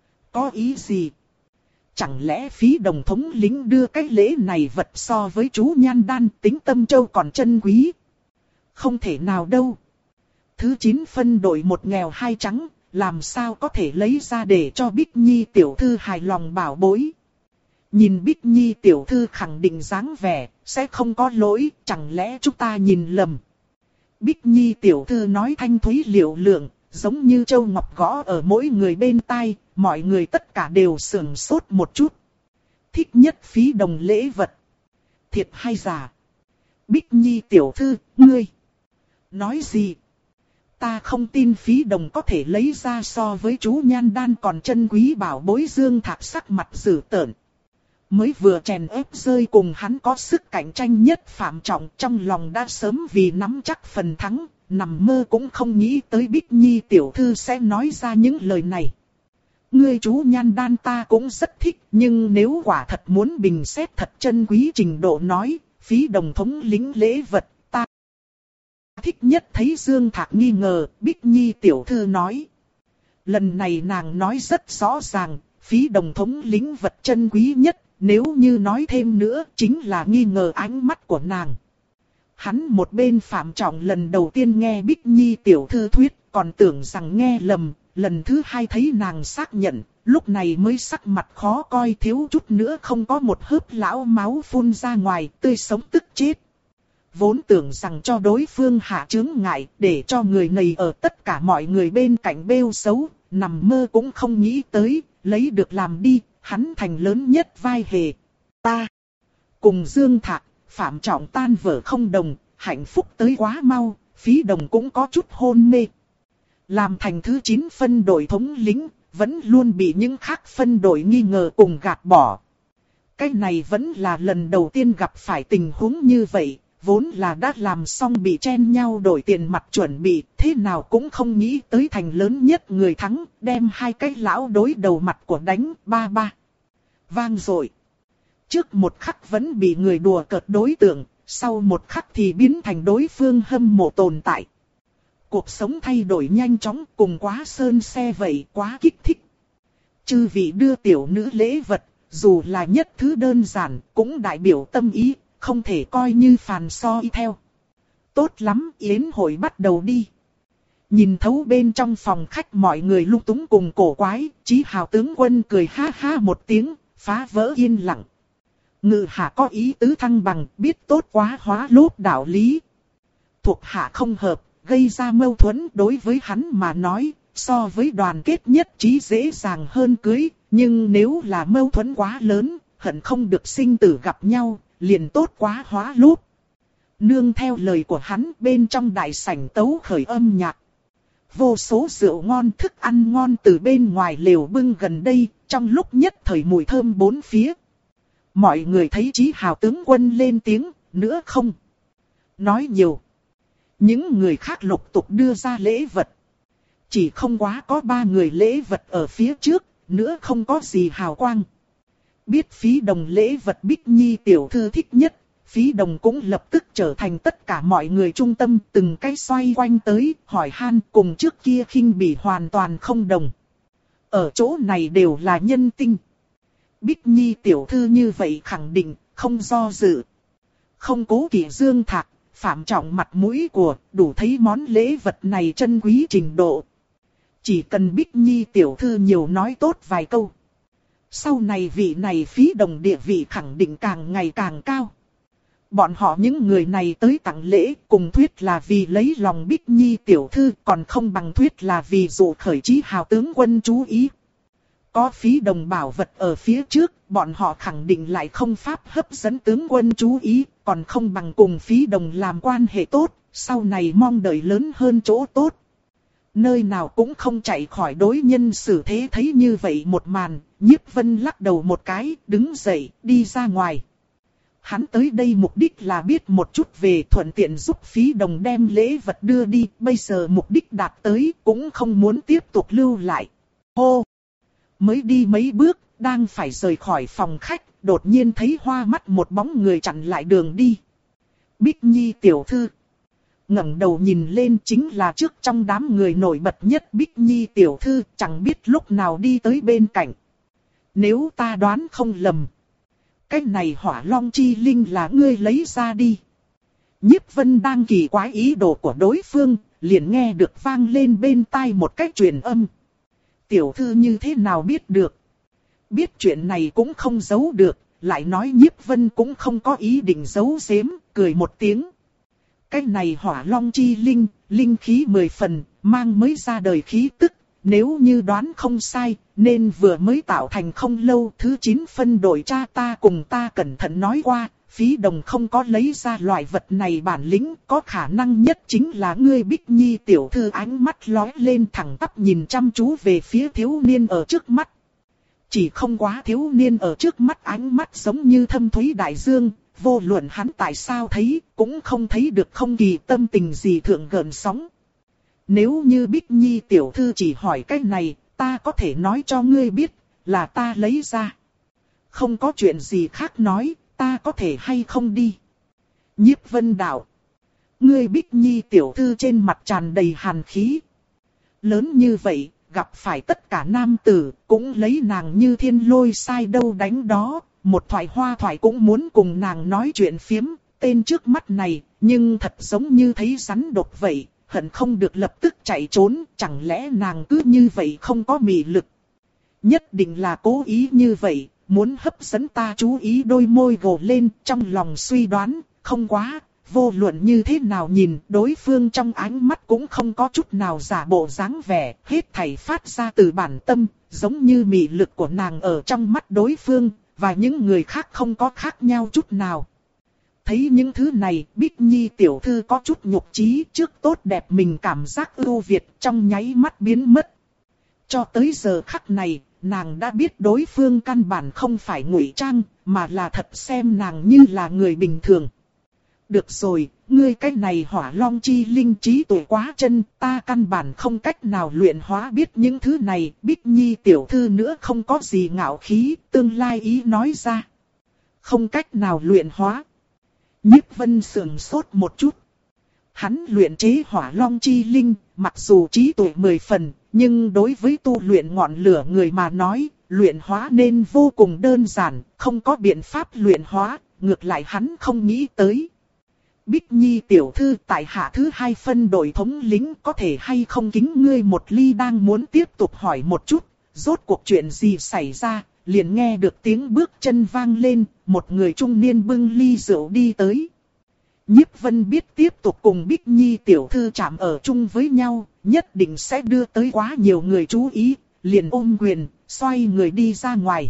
Có ý gì? Chẳng lẽ Phí Đồng thống lĩnh đưa cái lễ này vật so với chú nhan đan tính Tâm Châu còn chân quý? Không thể nào đâu. Thứ chín phân đội một nghèo hai trắng, làm sao có thể lấy ra để cho Bích Nhi tiểu thư hài lòng bảo bối. Nhìn Bích Nhi tiểu thư khẳng định dáng vẻ, sẽ không có lỗi, chẳng lẽ chúng ta nhìn lầm. Bích Nhi tiểu thư nói thanh thúy liệu lượng, giống như châu ngọc gõ ở mỗi người bên tai, mọi người tất cả đều sửng sốt một chút. Thích nhất Phí Đồng lễ vật. Thiệt hay giả? Bích Nhi tiểu thư, ngươi nói gì? Ta không tin Phí Đồng có thể lấy ra so với chú nhan đan còn chân quý bảo bối. Dương Thạc sắc mặt dữ tợn. Mới vừa chèn ép rơi cùng hắn có sức cạnh tranh nhất Phạm Trọng, trong lòng đã sớm vì nắm chắc phần thắng, nằm mơ cũng không nghĩ tới Bích Nhi tiểu thư sẽ nói ra những lời này. Ngươi chú nhan đan ta cũng rất thích, nhưng nếu quả thật muốn bình xét thật chân quý trình độ nói, Phí Đồng thống lĩnh lễ vật, ta thích nhất thấy Dương Thạc nghi ngờ, Bích Nhi tiểu thư nói. Lần này nàng nói rất rõ ràng, Phí Đồng thống lĩnh vật chân quý nhất, nếu như nói thêm nữa chính là nghi ngờ ánh mắt của nàng. Hắn một bên Phạm Trọng lần đầu tiên nghe Bích Nhi tiểu thư thuyết, còn tưởng rằng nghe lầm, lần thứ hai thấy nàng xác nhận, lúc này mới sắc mặt khó coi, thiếu chút nữa không có một hớp lão máu phun ra ngoài, tươi sống tức chết. Vốn tưởng rằng cho đối phương hạ chướng ngại, để cho người này ở tất cả mọi người bên cạnh bêu xấu, nằm mơ cũng không nghĩ tới, lấy được làm đi, hắn thành lớn nhất vai hề. Ta, cùng Dương Thạc, Phạm Trọng tan vỡ không đồng, hạnh phúc tới quá mau, Phí Đồng cũng có chút hôn mê. Làm thành thứ chín phân đội thống lĩnh, vẫn luôn bị những khác phân đội nghi ngờ cùng gạt bỏ. Cái này vẫn là lần đầu tiên gặp phải tình huống như vậy, vốn là đã làm xong bị chen nhau đổi tiền mặt chuẩn bị, thế nào cũng không nghĩ tới thành lớn nhất người thắng, đem hai cái lão đối đầu mặt của đánh ba ba. Vang rồi. Trước một khắc vẫn bị người đùa cợt đối tượng, sau một khắc thì biến thành đối phương hâm mộ tồn tại. Cuộc sống thay đổi nhanh chóng, cùng quá sơn xe vậy, quá kích thích. Chư vị đưa tiểu nữ lễ vật, dù là nhất thứ đơn giản, cũng đại biểu tâm ý, không thể coi như phàn soi theo. Tốt lắm, yến hội bắt đầu đi. Nhìn thấu bên trong phòng khách mọi người lung túng cùng cổ quái, Chí Hào tướng quân cười ha ha một tiếng, phá vỡ yên lặng. Ngự hạ có ý tứ thăng bằng, biết tốt quá hóa lốt đạo lý. Thuộc hạ không hợp, gây ra mâu thuẫn đối với hắn mà nói, so với đoàn kết nhất trí dễ dàng hơn cưới, nhưng nếu là mâu thuẫn quá lớn, hận không được sinh tử gặp nhau, liền tốt quá hóa lốt. Nương theo lời của hắn, bên trong đại sảnh tấu khởi âm nhạc. Vô số rượu ngon thức ăn ngon từ bên ngoài lều bưng gần đây, trong lúc nhất thời mùi thơm bốn phía. Mọi người thấy Chí Hào tướng quân lên tiếng, nữa không nói nhiều. Những người khác lục tục đưa ra lễ vật. Chỉ không quá có ba người lễ vật ở phía trước, nữa không có gì hào quang. Biết Phí Đồng lễ vật Bích Nhi tiểu thư thích nhất, Phí Đồng cũng lập tức trở thành tất cả mọi người trung tâm, từng cái xoay quanh tới, hỏi han, cùng trước kia khinh bỉ hoàn toàn không đồng. Ở chỗ này đều là nhân tinh. Bích Nhi tiểu thư như vậy khẳng định, không do dự. Không cố kỵ Dương Thạc, Phạm Trọng mặt mũi của, đủ thấy món lễ vật này chân quý trình độ. Chỉ cần Bích Nhi tiểu thư nhiều nói tốt vài câu. Sau này vị này Phí Đồng địa vị khẳng định càng ngày càng cao. Bọn họ những người này tới tặng lễ cùng thuyết là vì lấy lòng Bích Nhi tiểu thư, còn không bằng thuyết là vì dụ khởi Chí Hào tướng quân chú ý. Có Phí Đồng bảo vật ở phía trước, bọn họ khẳng định lại không pháp hấp dẫn tướng quân chú ý, còn không bằng cùng Phí Đồng làm quan hệ tốt, sau này mong đợi lớn hơn chỗ tốt. Nơi nào cũng không chạy khỏi đối nhân xử thế. Thấy như vậy một màn, Nhiếp Vân lắc đầu một cái, đứng dậy, đi ra ngoài. Hắn tới đây mục đích là biết một chút về, thuận tiện giúp Phí Đồng đem lễ vật đưa đi, bây giờ mục đích đạt tới, cũng không muốn tiếp tục lưu lại. Hô! Mới đi mấy bước, đang phải rời khỏi phòng khách, đột nhiên thấy hoa mắt một bóng người chặn lại đường đi. Bích Nhi tiểu thư. Ngẩng đầu nhìn lên chính là trước trong đám người nổi bật nhất Bích Nhi tiểu thư, chẳng biết lúc nào đi tới bên cạnh. Nếu ta đoán không lầm, cái này Hỏa Long chi linh là ngươi lấy ra đi. Nhiếp Vân đang kỳ quái ý đồ của đối phương, liền nghe được vang lên bên tai một cái truyền âm. Tiểu thư như thế nào biết được? Biết chuyện này cũng không giấu được, lại nói Nhiếp Vân cũng không có ý định giấu giếm, cười một tiếng. Cái này Hỏa Long chi linh, linh khí mười phần, mang mới ra đời khí tức, nếu như đoán không sai, nên vừa mới tạo thành không lâu. Thứ chín phân đội cha ta cùng ta cẩn thận nói qua, Phí Đồng không có lấy ra loại vật này bản lĩnh, có khả năng nhất chính là ngươi Bích Nhi tiểu thư. Ánh mắt lóe lên thẳng tắp nhìn chăm chú về phía thiếu niên ở trước mắt. Chỉ không quá thiếu niên ở trước mắt ánh mắt giống như thâm thúy đại dương, vô luận hắn tại sao thấy, cũng không thấy được không kỳ tâm tình gì thượng gợn sóng. Nếu như Bích Nhi tiểu thư chỉ hỏi cái này, ta có thể nói cho ngươi biết, là ta lấy ra. Không có chuyện gì khác nói, ta có thể hay không đi. Nhiếp Vân đạo. Ngươi Bích Nhi tiểu thư trên mặt tràn đầy hàn khí. Lớn như vậy, gặp phải tất cả nam tử, cũng lấy nàng như thiên lôi sai đâu đánh đó. Một thoại hoa thoại cũng muốn cùng nàng nói chuyện phiếm, tên trước mắt này, nhưng thật giống như thấy rắn độc vậy, hận không được lập tức chạy trốn, chẳng lẽ nàng cứ như vậy không có mị lực. Nhất định là cố ý như vậy, muốn hấp dẫn ta chú ý. Đôi môi gồ lên, trong lòng suy đoán, không quá, vô luận như thế nào nhìn, đối phương trong ánh mắt cũng không có chút nào giả bộ dáng vẻ, hết thảy phát ra từ bản tâm, giống như mị lực của nàng ở trong mắt đối phương, và những người khác không có khác nhau chút nào. Thấy những thứ này, Bích Nhi tiểu thư có chút nhục trí, trước tốt đẹp mình cảm giác ưu việt trong nháy mắt biến mất. Cho tới giờ khắc này, nàng đã biết đối phương căn bản không phải ngụy trang, mà là thật xem nàng như là người bình thường. Được rồi, ngươi cái này hỏa long chi linh trí tuổi quá chân, ta căn bản không cách nào luyện hóa biết những thứ này. Bích Nhi tiểu thư nữa không có gì ngạo khí, tương lai ý nói ra. Không cách nào luyện hóa. Nhiếp Vân sườn sốt một chút. Hắn luyện chế hỏa long chi linh, mặc dù trí tuổi mười phần, nhưng đối với tu luyện ngọn lửa người mà nói, luyện hóa nên vô cùng đơn giản, không có biện pháp luyện hóa, ngược lại hắn không nghĩ tới. Bích Nhi tiểu thư tại hạ thứ hai phân đội thống lĩnh có thể hay không kính ngươi một ly, đang muốn tiếp tục hỏi một chút, rốt cuộc chuyện gì xảy ra, liền nghe được tiếng bước chân vang lên, một người trung niên bưng ly rượu đi tới. Nhiếp Vân biết tiếp tục cùng Bích Nhi tiểu thư chạm ở chung với nhau, nhất định sẽ đưa tới quá nhiều người chú ý, liền ôm quyền, xoay người đi ra ngoài.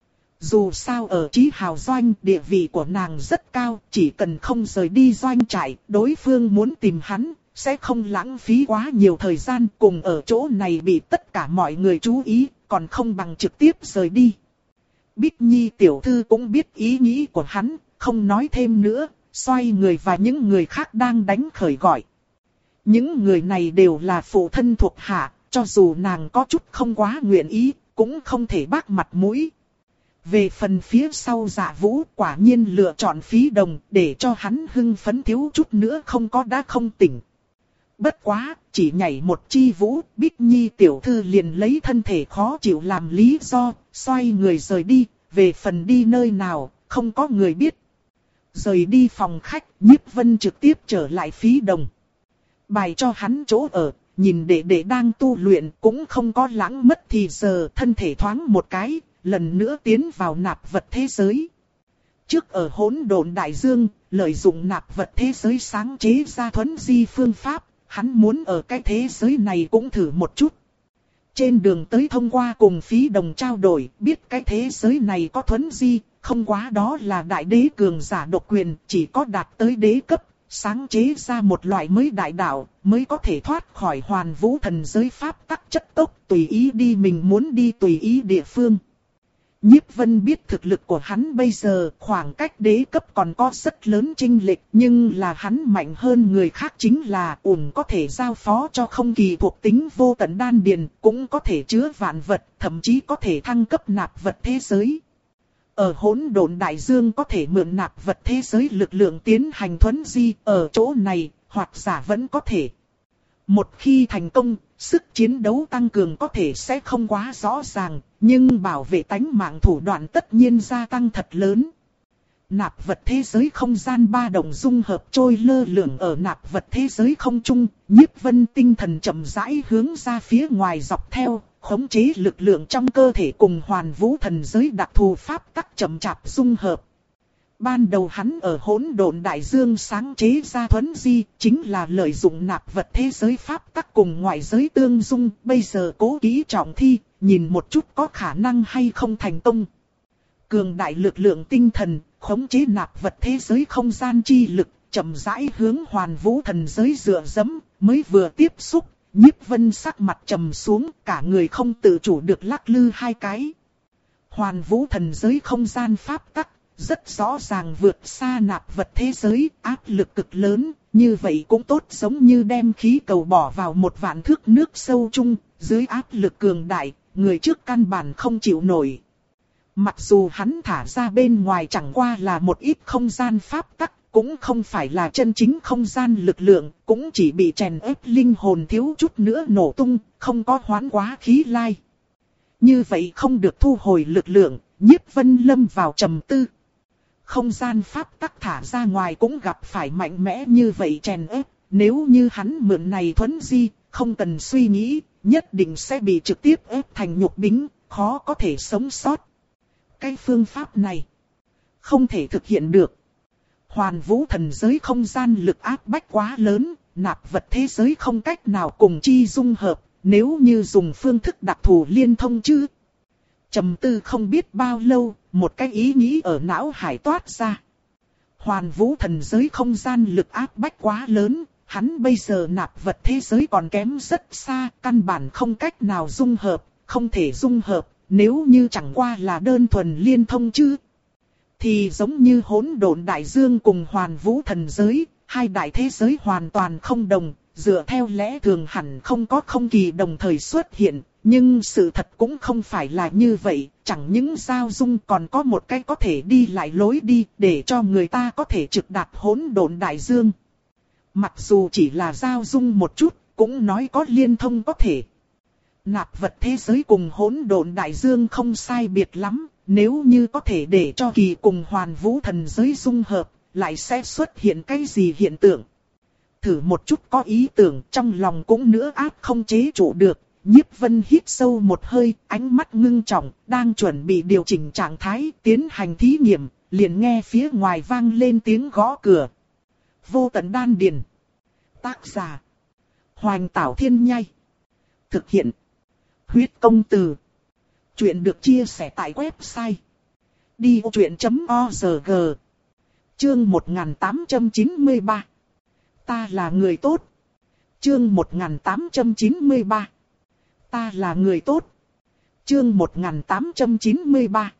Dù sao ở Chí Hào Doanh, địa vị của nàng rất cao, chỉ cần không rời đi doanh trại, đối phương muốn tìm hắn, sẽ không lãng phí quá nhiều thời gian, cùng ở chỗ này bị tất cả mọi người chú ý, còn không bằng trực tiếp rời đi. Bích Nhi tiểu thư cũng biết ý nghĩ của hắn, không nói thêm nữa, xoay người và những người khác đang đánh khởi gọi. Những người này đều là phụ thân thuộc hạ, cho dù nàng có chút không quá nguyện ý, cũng không thể bác mặt mũi. Về phần phía sau Dạ Vũ, quả nhiên lựa chọn Phí Đồng, để cho hắn hưng phấn thiếu chút nữa không có đã không tỉnh. Bất quá, chỉ nhảy một chi vũ, Bích Nhi tiểu thư liền lấy thân thể khó chịu làm lý do, xoay người rời đi, về phần đi nơi nào, không có người biết. Rời đi phòng khách, Nhiếp Vân trực tiếp trở lại Phí Đồng. Bài cho hắn chỗ ở, nhìn đệ đệ đang tu luyện cũng không có lãng mất thì giờ, thân thể thoáng một cái, lần nữa tiến vào nạp vật thế giới. Trước ở hỗn độn đại dương, lợi dụng nạp vật thế giới sáng chế ra thuấn di phương pháp, hắn muốn ở cái thế giới này cũng thử một chút. Trên đường tới thông qua cùng Phí Đồng trao đổi, biết cái thế giới này có thuấn di, không quá đó là đại đế cường giả độc quyền, chỉ có đạt tới đế cấp, sáng chế ra một loại mới đại đạo, mới có thể thoát khỏi hoàn vũ thần giới pháp tắc chất tốc, tùy ý đi mình muốn đi tùy ý địa phương. Nhiếp Vân biết thực lực của hắn bây giờ khoảng cách đế cấp còn có rất lớn chênh lệch, nhưng là hắn mạnh hơn người khác chính là ủng có thể giao phó cho không kỳ thuộc tính vô tận đan điền, cũng có thể chứa vạn vật, thậm chí có thể thăng cấp nạp vật thế giới. Ở hỗn độn đại dương có thể mượn nạp vật thế giới lực lượng tiến hành thuấn di, ở chỗ này, hoặc giả vẫn có thể. Một khi thành công, sức chiến đấu tăng cường có thể sẽ không quá rõ ràng, nhưng bảo vệ tánh mạng thủ đoạn tất nhiên gia tăng thật lớn. Nạp vật thế giới không gian ba động dung hợp trôi lơ lửng ở nạp vật thế giới không trung, Nhiếp Vân tinh thần chậm rãi hướng ra phía ngoài dọc theo, khống chế lực lượng trong cơ thể cùng hoàn vũ thần giới đặc thù pháp tắc chậm chạp dung hợp. Ban đầu hắn ở hỗn độn đại dương sáng chế ra thuấn di, chính là lợi dụng nạp vật thế giới pháp tắc cùng ngoại giới tương dung, bây giờ cố kỹ trọng thi, nhìn một chút có khả năng hay không thành công. Cường đại lực lượng tinh thần, khống chế nạp vật thế giới không gian chi lực, chậm rãi hướng hoàn vũ thần giới dựa dẫm, mới vừa tiếp xúc, Nhiếp Vân sắc mặt trầm xuống, cả người không tự chủ được lắc lư hai cái. Hoàn vũ thần giới không gian pháp tắc, rất rõ ràng vượt xa nạp vật thế giới, áp lực cực lớn, như vậy cũng tốt giống như đem khí cầu bỏ vào một vạn thước nước sâu chung, dưới áp lực cường đại, người trước căn bản không chịu nổi. Mặc dù hắn thả ra bên ngoài chẳng qua là một ít không gian pháp tắc, cũng không phải là chân chính không gian lực lượng, cũng chỉ bị chèn ép linh hồn thiếu chút nữa nổ tung, không có hoán quá khí lai. Như vậy không được thu hồi lực lượng, Nhiếp Vân lâm vào trầm tư. Không gian pháp tắc thả ra ngoài cũng gặp phải mạnh mẽ như vậy chèn ép, nếu như hắn mượn này thuấn di, không cần suy nghĩ, nhất định sẽ bị trực tiếp ép thành nhục bính, khó có thể sống sót. Cái phương pháp này không thể thực hiện được. Hoàn vũ thần giới không gian lực áp bách quá lớn, nạp vật thế giới không cách nào cùng chi dung hợp, nếu như dùng phương thức đặc thù liên thông chứ. Trầm tư không biết bao lâu, một cái ý nghĩ ở não hải toát ra. Hoàn vũ thần giới không gian lực áp bách quá lớn, hắn bây giờ nạp vật thế giới còn kém rất xa, căn bản không cách nào dung hợp, không thể dung hợp, nếu như chẳng qua là đơn thuần liên thông chứ. Thì giống như hỗn độn đại dương cùng hoàn vũ thần giới, hai đại thế giới hoàn toàn không đồng, dựa theo lẽ thường hẳn không có không kỳ đồng thời xuất hiện, nhưng sự thật cũng không phải là như vậy, chẳng những giao dung còn có một cách có thể đi lại lối đi để cho người ta có thể trực đạt hỗn độn đại dương. Mặc dù chỉ là giao dung một chút, cũng nói có liên thông có thể. Nạp vật thế giới cùng hỗn độn đại dương không sai biệt lắm, nếu như có thể để cho kỳ cùng hoàn vũ thần giới dung hợp, lại sẽ xuất hiện cái gì hiện tượng. Thử một chút có ý tưởng trong lòng cũng nữa áp không chế trụ được, Nhiếp Vân hít sâu một hơi, ánh mắt ngưng trọng, đang chuẩn bị điều chỉnh trạng thái, tiến hành thí nghiệm, liền nghe phía ngoài vang lên tiếng gõ cửa. Vô tận đan điền. Tác giả: Hoành Tảo Thiên Nhai. Thực hiện: Huyết Công Từ. Chuyện được chia sẻ tại website đi ô chuyện chấm org. Chương một nghìn tám trăm chín mươi ba. Ta là người tốt. Chương một nghìn tám trăm chín mươi ba. Ta là người tốt. Chương một nghìn tám trăm chín mươi ba.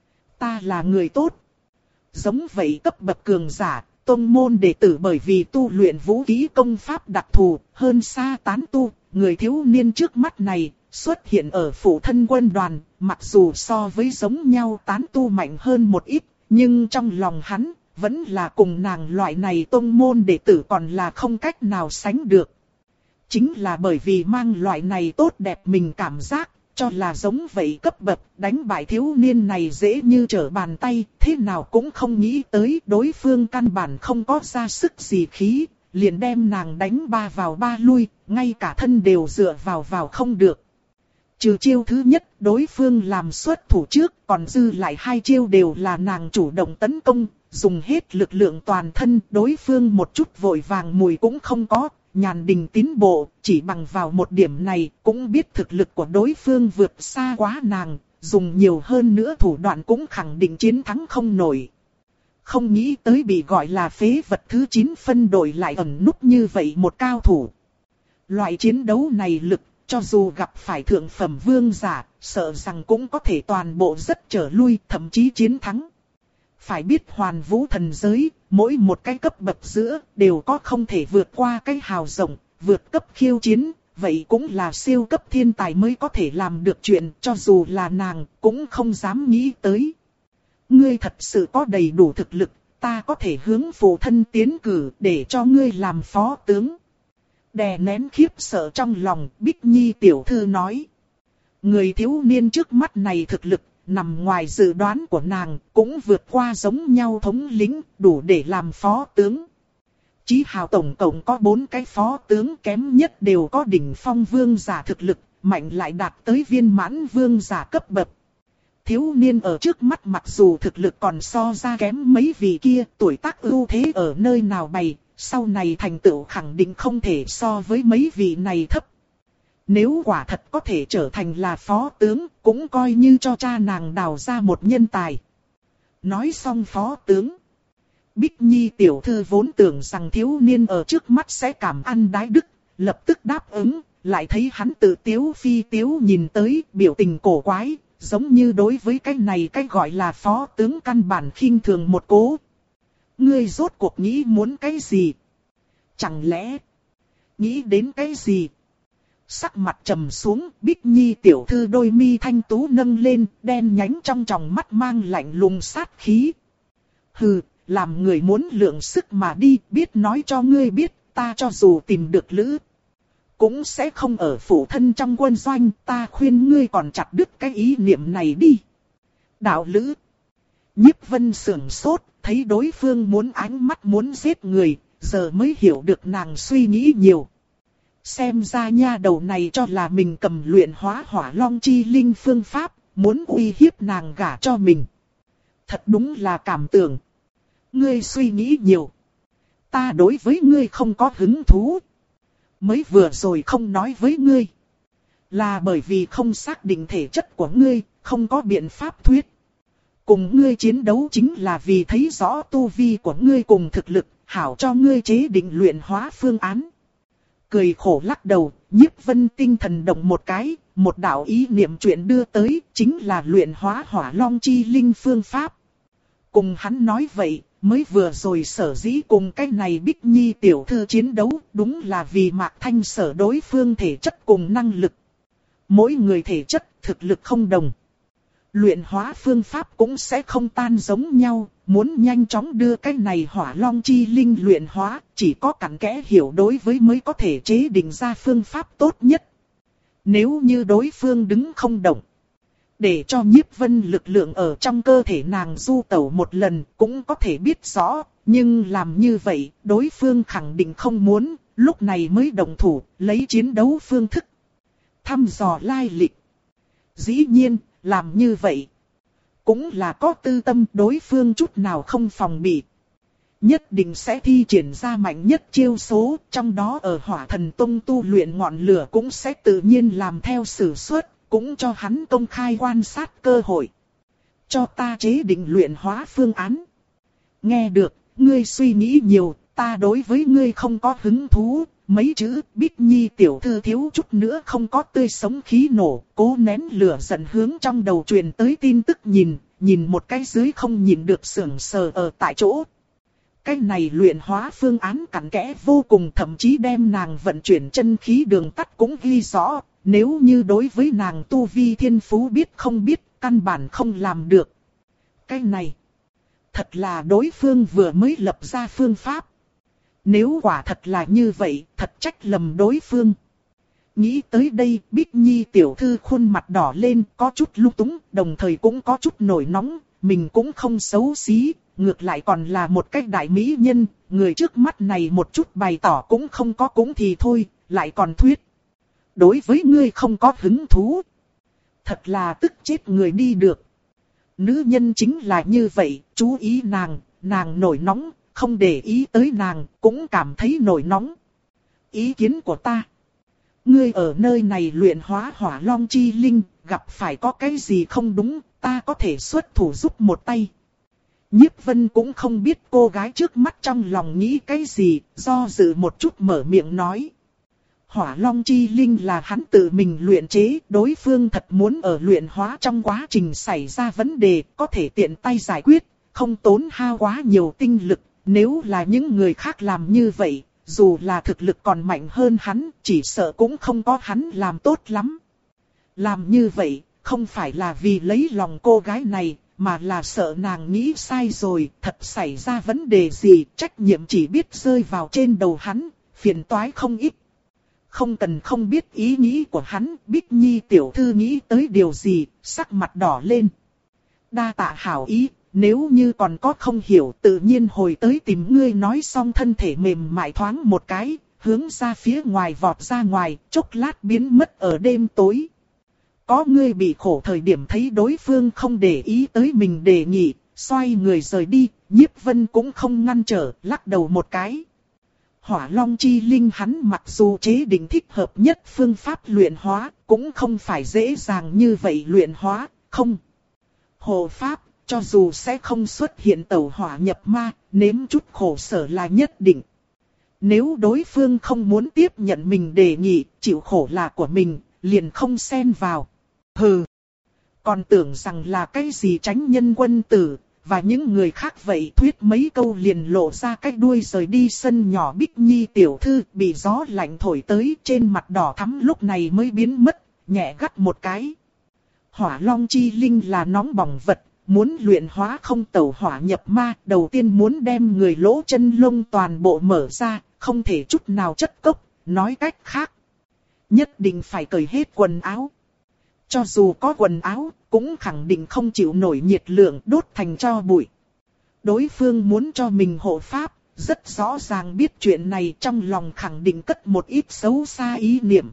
Ta là người tốt. Giống vậy cấp bậc cường giả, tông môn đệ tử bởi vì tu luyện vũ khí công pháp đặc thù, hơn xa tán tu, người thiếu niên trước mắt này xuất hiện ở phụ thân quân đoàn, mặc dù so với giống nhau tán tu mạnh hơn một ít, nhưng trong lòng hắn vẫn là cùng nàng loại này tông môn đệ tử còn là không cách nào sánh được. Chính là bởi vì mang loại này tốt đẹp mình cảm giác, cho là giống vậy cấp bậc, đánh bại thiếu niên này dễ như trở bàn tay, thế nào cũng không nghĩ tới đối phương căn bản không có ra sức gì khí, liền đem nàng đánh ba vào ba lui, ngay cả thân đều dựa vào vào không được. Trừ chiêu thứ nhất đối phương làm xuất thủ trước, còn dư lại hai chiêu đều là nàng chủ động tấn công, dùng hết lực lượng toàn thân, đối phương một chút vội vàng mùi cũng không có. Nhàn đình tín bộ, chỉ bằng vào một điểm này cũng biết thực lực của đối phương vượt xa quá nàng, dùng nhiều hơn nữa thủ đoạn cũng khẳng định chiến thắng không nổi. Không nghĩ tới bị gọi là phế vật thứ chín phân đội lại ẩn núp như vậy một cao thủ. Loại chiến đấu này lực, cho dù gặp phải thượng phẩm vương giả, sợ rằng cũng có thể toàn bộ rất trở lui, thậm chí chiến thắng. Phải biết hoàn vũ thần giới, mỗi một cái cấp bậc giữa đều có không thể vượt qua cái hào rộng, vượt cấp khiêu chiến, vậy cũng là siêu cấp thiên tài mới có thể làm được chuyện, cho dù là nàng cũng không dám nghĩ tới. Ngươi thật sự có đầy đủ thực lực, ta có thể hướng phụ thân tiến cử để cho ngươi làm phó tướng. Đè nén khiếp sợ trong lòng, Bích Nhi tiểu thư nói. Người thiếu niên trước mắt này thực lực nằm ngoài dự đoán của nàng, cũng vượt qua giống nhau thống lĩnh, đủ để làm phó tướng. Chí Hào tổng cộng có bốn cái phó tướng, kém nhất đều có đỉnh phong vương giả thực lực, mạnh lại đạt tới viên mãn vương giả cấp bậc. Thiếu niên ở trước mắt mặc dù thực lực còn so ra kém mấy vị kia, tuổi tác ưu thế ở nơi nào bày, sau này thành tựu khẳng định không thể so với mấy vị này thấp. Nếu quả thật có thể trở thành là phó tướng, cũng coi như cho cha nàng đào ra một nhân tài. Nói xong phó tướng, Bích Nhi tiểu thư vốn tưởng rằng thiếu niên ở trước mắt sẽ cảm ăn đái đức, lập tức đáp ứng, lại thấy hắn tự tiếu phi tiếu nhìn tới, biểu tình cổ quái, giống như đối với cái này cái gọi là phó tướng căn bản khinh thường một cố. Ngươi rốt cuộc nghĩ muốn cái gì? Chẳng lẽ nghĩ đến cái gì? Sắc mặt trầm xuống, Bích Nhi tiểu thư đôi mi thanh tú nâng lên, đen nhánh trong tròng mắt mang lạnh lùng sát khí. Hừ, làm người muốn lượng sức mà đi, biết nói cho ngươi biết, ta cho dù tìm được lữ, cũng sẽ không ở phụ thân trong quân doanh, ta khuyên ngươi còn chặt đứt cái ý niệm này đi. Đạo lữ. Nhiếp Vân sưởng sốt, thấy đối phương muốn ánh mắt muốn giết người, giờ mới hiểu được nàng suy nghĩ nhiều. Xem ra nha đầu này cho là mình cầm luyện hóa hỏa long chi linh phương pháp, muốn uy hiếp nàng gả cho mình. Thật đúng là cảm tưởng. Ngươi suy nghĩ nhiều. Ta đối với ngươi không có hứng thú. Mới vừa rồi không nói với ngươi. Là bởi vì không xác định thể chất của ngươi, không có biện pháp thuyết. Cùng ngươi chiến đấu chính là vì thấy rõ tu vi của ngươi cùng thực lực, hảo cho ngươi chế định luyện hóa phương án. Cười khổ lắc đầu, Nhiếp Vân tinh thần động một cái, một đạo ý niệm chuyện đưa tới, chính là luyện hóa hỏa long chi linh phương pháp. Cùng hắn nói vậy, mới vừa rồi sở dĩ cùng cái này Bích Nhi tiểu thư chiến đấu, đúng là vì Mạc Thanh sở đối phương thể chất cùng năng lực. Mỗi người thể chất, thực lực không đồng. Luyện hóa phương pháp cũng sẽ không tan giống nhau, muốn nhanh chóng đưa cái này hỏa long chi linh luyện hóa, chỉ có cặn kẽ hiểu đối với mới có thể chế định ra phương pháp tốt nhất. Nếu như đối phương đứng không động, để cho Nhiếp Vân lực lượng ở trong cơ thể nàng du tẩu một lần cũng có thể biết rõ, nhưng làm như vậy, đối phương khẳng định không muốn, lúc này mới động thủ, lấy chiến đấu phương thức. Thăm dò lai lịch. Dĩ nhiên, làm như vậy cũng là có tư tâm, đối phương chút nào không phòng bị. Nhất định sẽ thi triển ra mạnh nhất chiêu số, trong đó ở Hỏa Thần Tông tu luyện ngọn lửa cũng sẽ tự nhiên làm theo sử xuất, cũng cho hắn công khai quan sát cơ hội. Cho ta chế định luyện hóa phương án. Nghe được, ngươi suy nghĩ nhiều, ta đối với ngươi không có hứng thú. Mấy chữ Bích Nhi tiểu thư thiếu chút nữa không có tươi sống khí nổ, cố nén lửa giận hướng trong đầu truyền tới tin tức nhìn, nhìn một cái dưới không nhìn được sưởng sờ ở tại chỗ. Cái này luyện hóa phương án cặn kẽ vô cùng, thậm chí đem nàng vận chuyển chân khí đường tắt cũng ghi rõ, nếu như đối với nàng tu vi thiên phú biết không biết, căn bản không làm được. Cái này, thật là đối phương vừa mới lập ra phương pháp. Nếu quả thật là như vậy, thật trách lầm đối phương. Nghĩ tới đây, Bích Nhi tiểu thư khuôn mặt đỏ lên, có chút lung túng, đồng thời cũng có chút nổi nóng, mình cũng không xấu xí, ngược lại còn là một cái đại mỹ nhân, người trước mắt này một chút bày tỏ cũng không có cũng thì thôi, lại còn thuyết. Đối với ngươi không có hứng thú. Thật là tức chết người đi được. Nữ nhân chính là như vậy, chú ý nàng, nàng nổi nóng. Không để ý tới nàng, cũng cảm thấy nổi nóng. Ý kiến của ta. Ngươi ở nơi này luyện hóa hỏa long chi linh, gặp phải có cái gì không đúng, ta có thể xuất thủ giúp một tay. Nhiếp Vân cũng không biết cô gái trước mắt trong lòng nghĩ cái gì, do dự một chút mở miệng nói. Hỏa long chi linh là hắn tự mình luyện chế, đối phương thật muốn ở luyện hóa trong quá trình xảy ra vấn đề, có thể tiện tay giải quyết, không tốn hao quá nhiều tinh lực. Nếu là những người khác làm như vậy, dù là thực lực còn mạnh hơn hắn, chỉ sợ cũng không có hắn làm tốt lắm. Làm như vậy, không phải là vì lấy lòng cô gái này, mà là sợ nàng nghĩ sai rồi, thật xảy ra vấn đề gì, trách nhiệm chỉ biết rơi vào trên đầu hắn, phiền toái không ít. Không cần không biết ý nghĩ của hắn, Bích Nhi tiểu thư nghĩ tới điều gì, sắc mặt đỏ lên. Đa tạ hảo ý. Nếu như còn có không hiểu tự nhiên hồi tới tìm ngươi, nói xong thân thể mềm mại thoáng một cái, hướng ra phía ngoài vọt ra ngoài, chốc lát biến mất ở đêm tối. Có ngươi bị khổ thời điểm thấy đối phương không để ý tới mình đề nghị, xoay người rời đi, Nhiếp Vân cũng không ngăn trở, lắc đầu một cái. Hỏa long chi linh hắn mặc dù chế định thích hợp nhất phương pháp luyện hóa, cũng không phải dễ dàng như vậy luyện hóa, không. Hộ pháp. Cho dù sẽ không xuất hiện tẩu hỏa nhập ma, nếm chút khổ sở là nhất định. Nếu đối phương không muốn tiếp nhận mình đề nghị, chịu khổ là của mình, liền không xen vào. Hừ. còn tưởng rằng là cái gì tránh nhân quân tử, và những người khác vậy thuyết mấy câu liền lộ ra cái đuôi rời đi sân nhỏ. Bích Nhi tiểu thư bị gió lạnh thổi tới, trên mặt đỏ thắm lúc này mới biến mất, nhẹ gắt một cái. Hỏa Long chi linh là nóng bỏng vật, muốn luyện hóa không tẩu hỏa nhập ma, đầu tiên muốn đem người lỗ chân lông toàn bộ mở ra, không thể chút nào chất cốc, nói cách khác. Nhất định phải cởi hết quần áo. Cho dù có quần áo, cũng khẳng định không chịu nổi nhiệt lượng, đốt thành tro bụi. Đối phương muốn cho mình hộ pháp, rất rõ ràng biết chuyện này, trong lòng khẳng định cất một ít xấu xa ý niệm.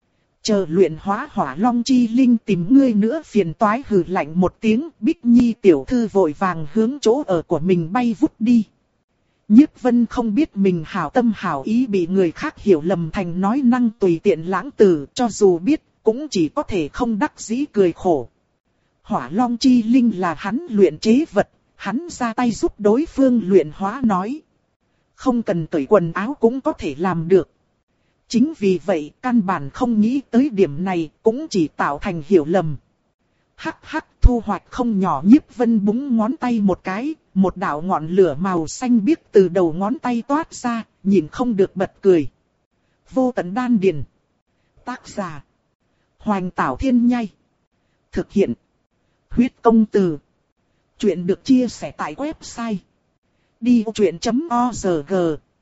Chờ luyện hóa Hỏa Long chi linh tìm ngươi nữa phiền toái, hừ lạnh một tiếng. Bích Nhi tiểu thư vội vàng hướng chỗ ở của mình bay vút đi. Nhiếp Vân không biết mình hảo tâm hảo ý bị người khác hiểu lầm thành nói năng tùy tiện lãng tử, cho dù biết cũng chỉ có thể không đắc dĩ cười khổ. Hỏa Long chi linh là hắn luyện chế vật, hắn ra tay giúp đối phương luyện hóa nói. Không cần cởi quần áo cũng có thể làm được. Chính vì vậy căn bản không nghĩ tới điểm này, cũng chỉ tạo thành hiểu lầm. Hắc hắc, thu hoạch không nhỏ. Nhiếp Vân búng ngón tay một cái, một đạo ngọn lửa màu xanh biếc từ đầu ngón tay toát ra, nhìn không được bật cười. Vô tận đan điền. Tác giả Hoành Tảo Thiên Nhai. Thực hiện Huyết Công Từ. Chuyện được chia sẻ tại website đi vô chuyện chấm org.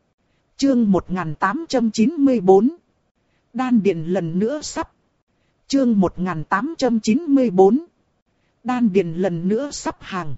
Chương một nghìn tám trăm chín mươi bốn. Đan điền lần nữa sắp. Chương một nghìn tám trăm chín mươi bốn. Đan điền lần nữa sắp hàng.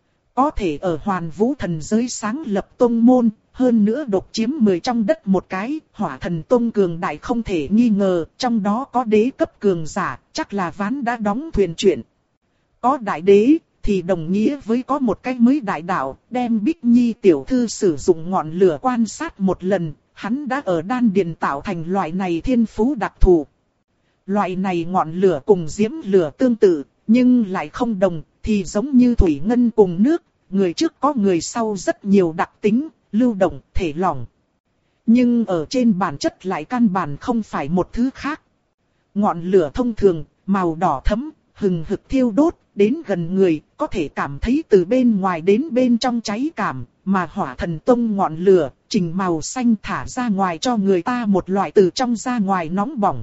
Có thể ở Hoàn Vũ thần giới sáng lập tông môn, hơn nữa độc chiếm mười trong đất một cái, Hỏa Thần Tông cường đại không thể nghi ngờ, trong đó có đế cấp cường giả, chắc là ván đã đóng thuyền chuyện. Có đại đế, thì đồng nghĩa với có một cái mới đại đạo, đem Bích Nhi tiểu thư sử dụng ngọn lửa quan sát một lần, hắn đã ở đan điền tạo thành loại này thiên phú đặc thù. Loại này ngọn lửa cùng diễm lửa tương tự, nhưng lại không đồng, thì giống như thủy ngân cùng nước, người trước có người sau rất nhiều đặc tính, lưu động, thể lỏng. Nhưng ở trên bản chất lại căn bản không phải một thứ khác. Ngọn lửa thông thường, màu đỏ thẫm, hừng hực thiêu đốt, đến gần người, có thể cảm thấy từ bên ngoài đến bên trong cháy cảm, mà Hỏa Thần Tông ngọn lửa, trình màu xanh thả ra ngoài cho người ta một loại từ trong ra ngoài nóng bỏng.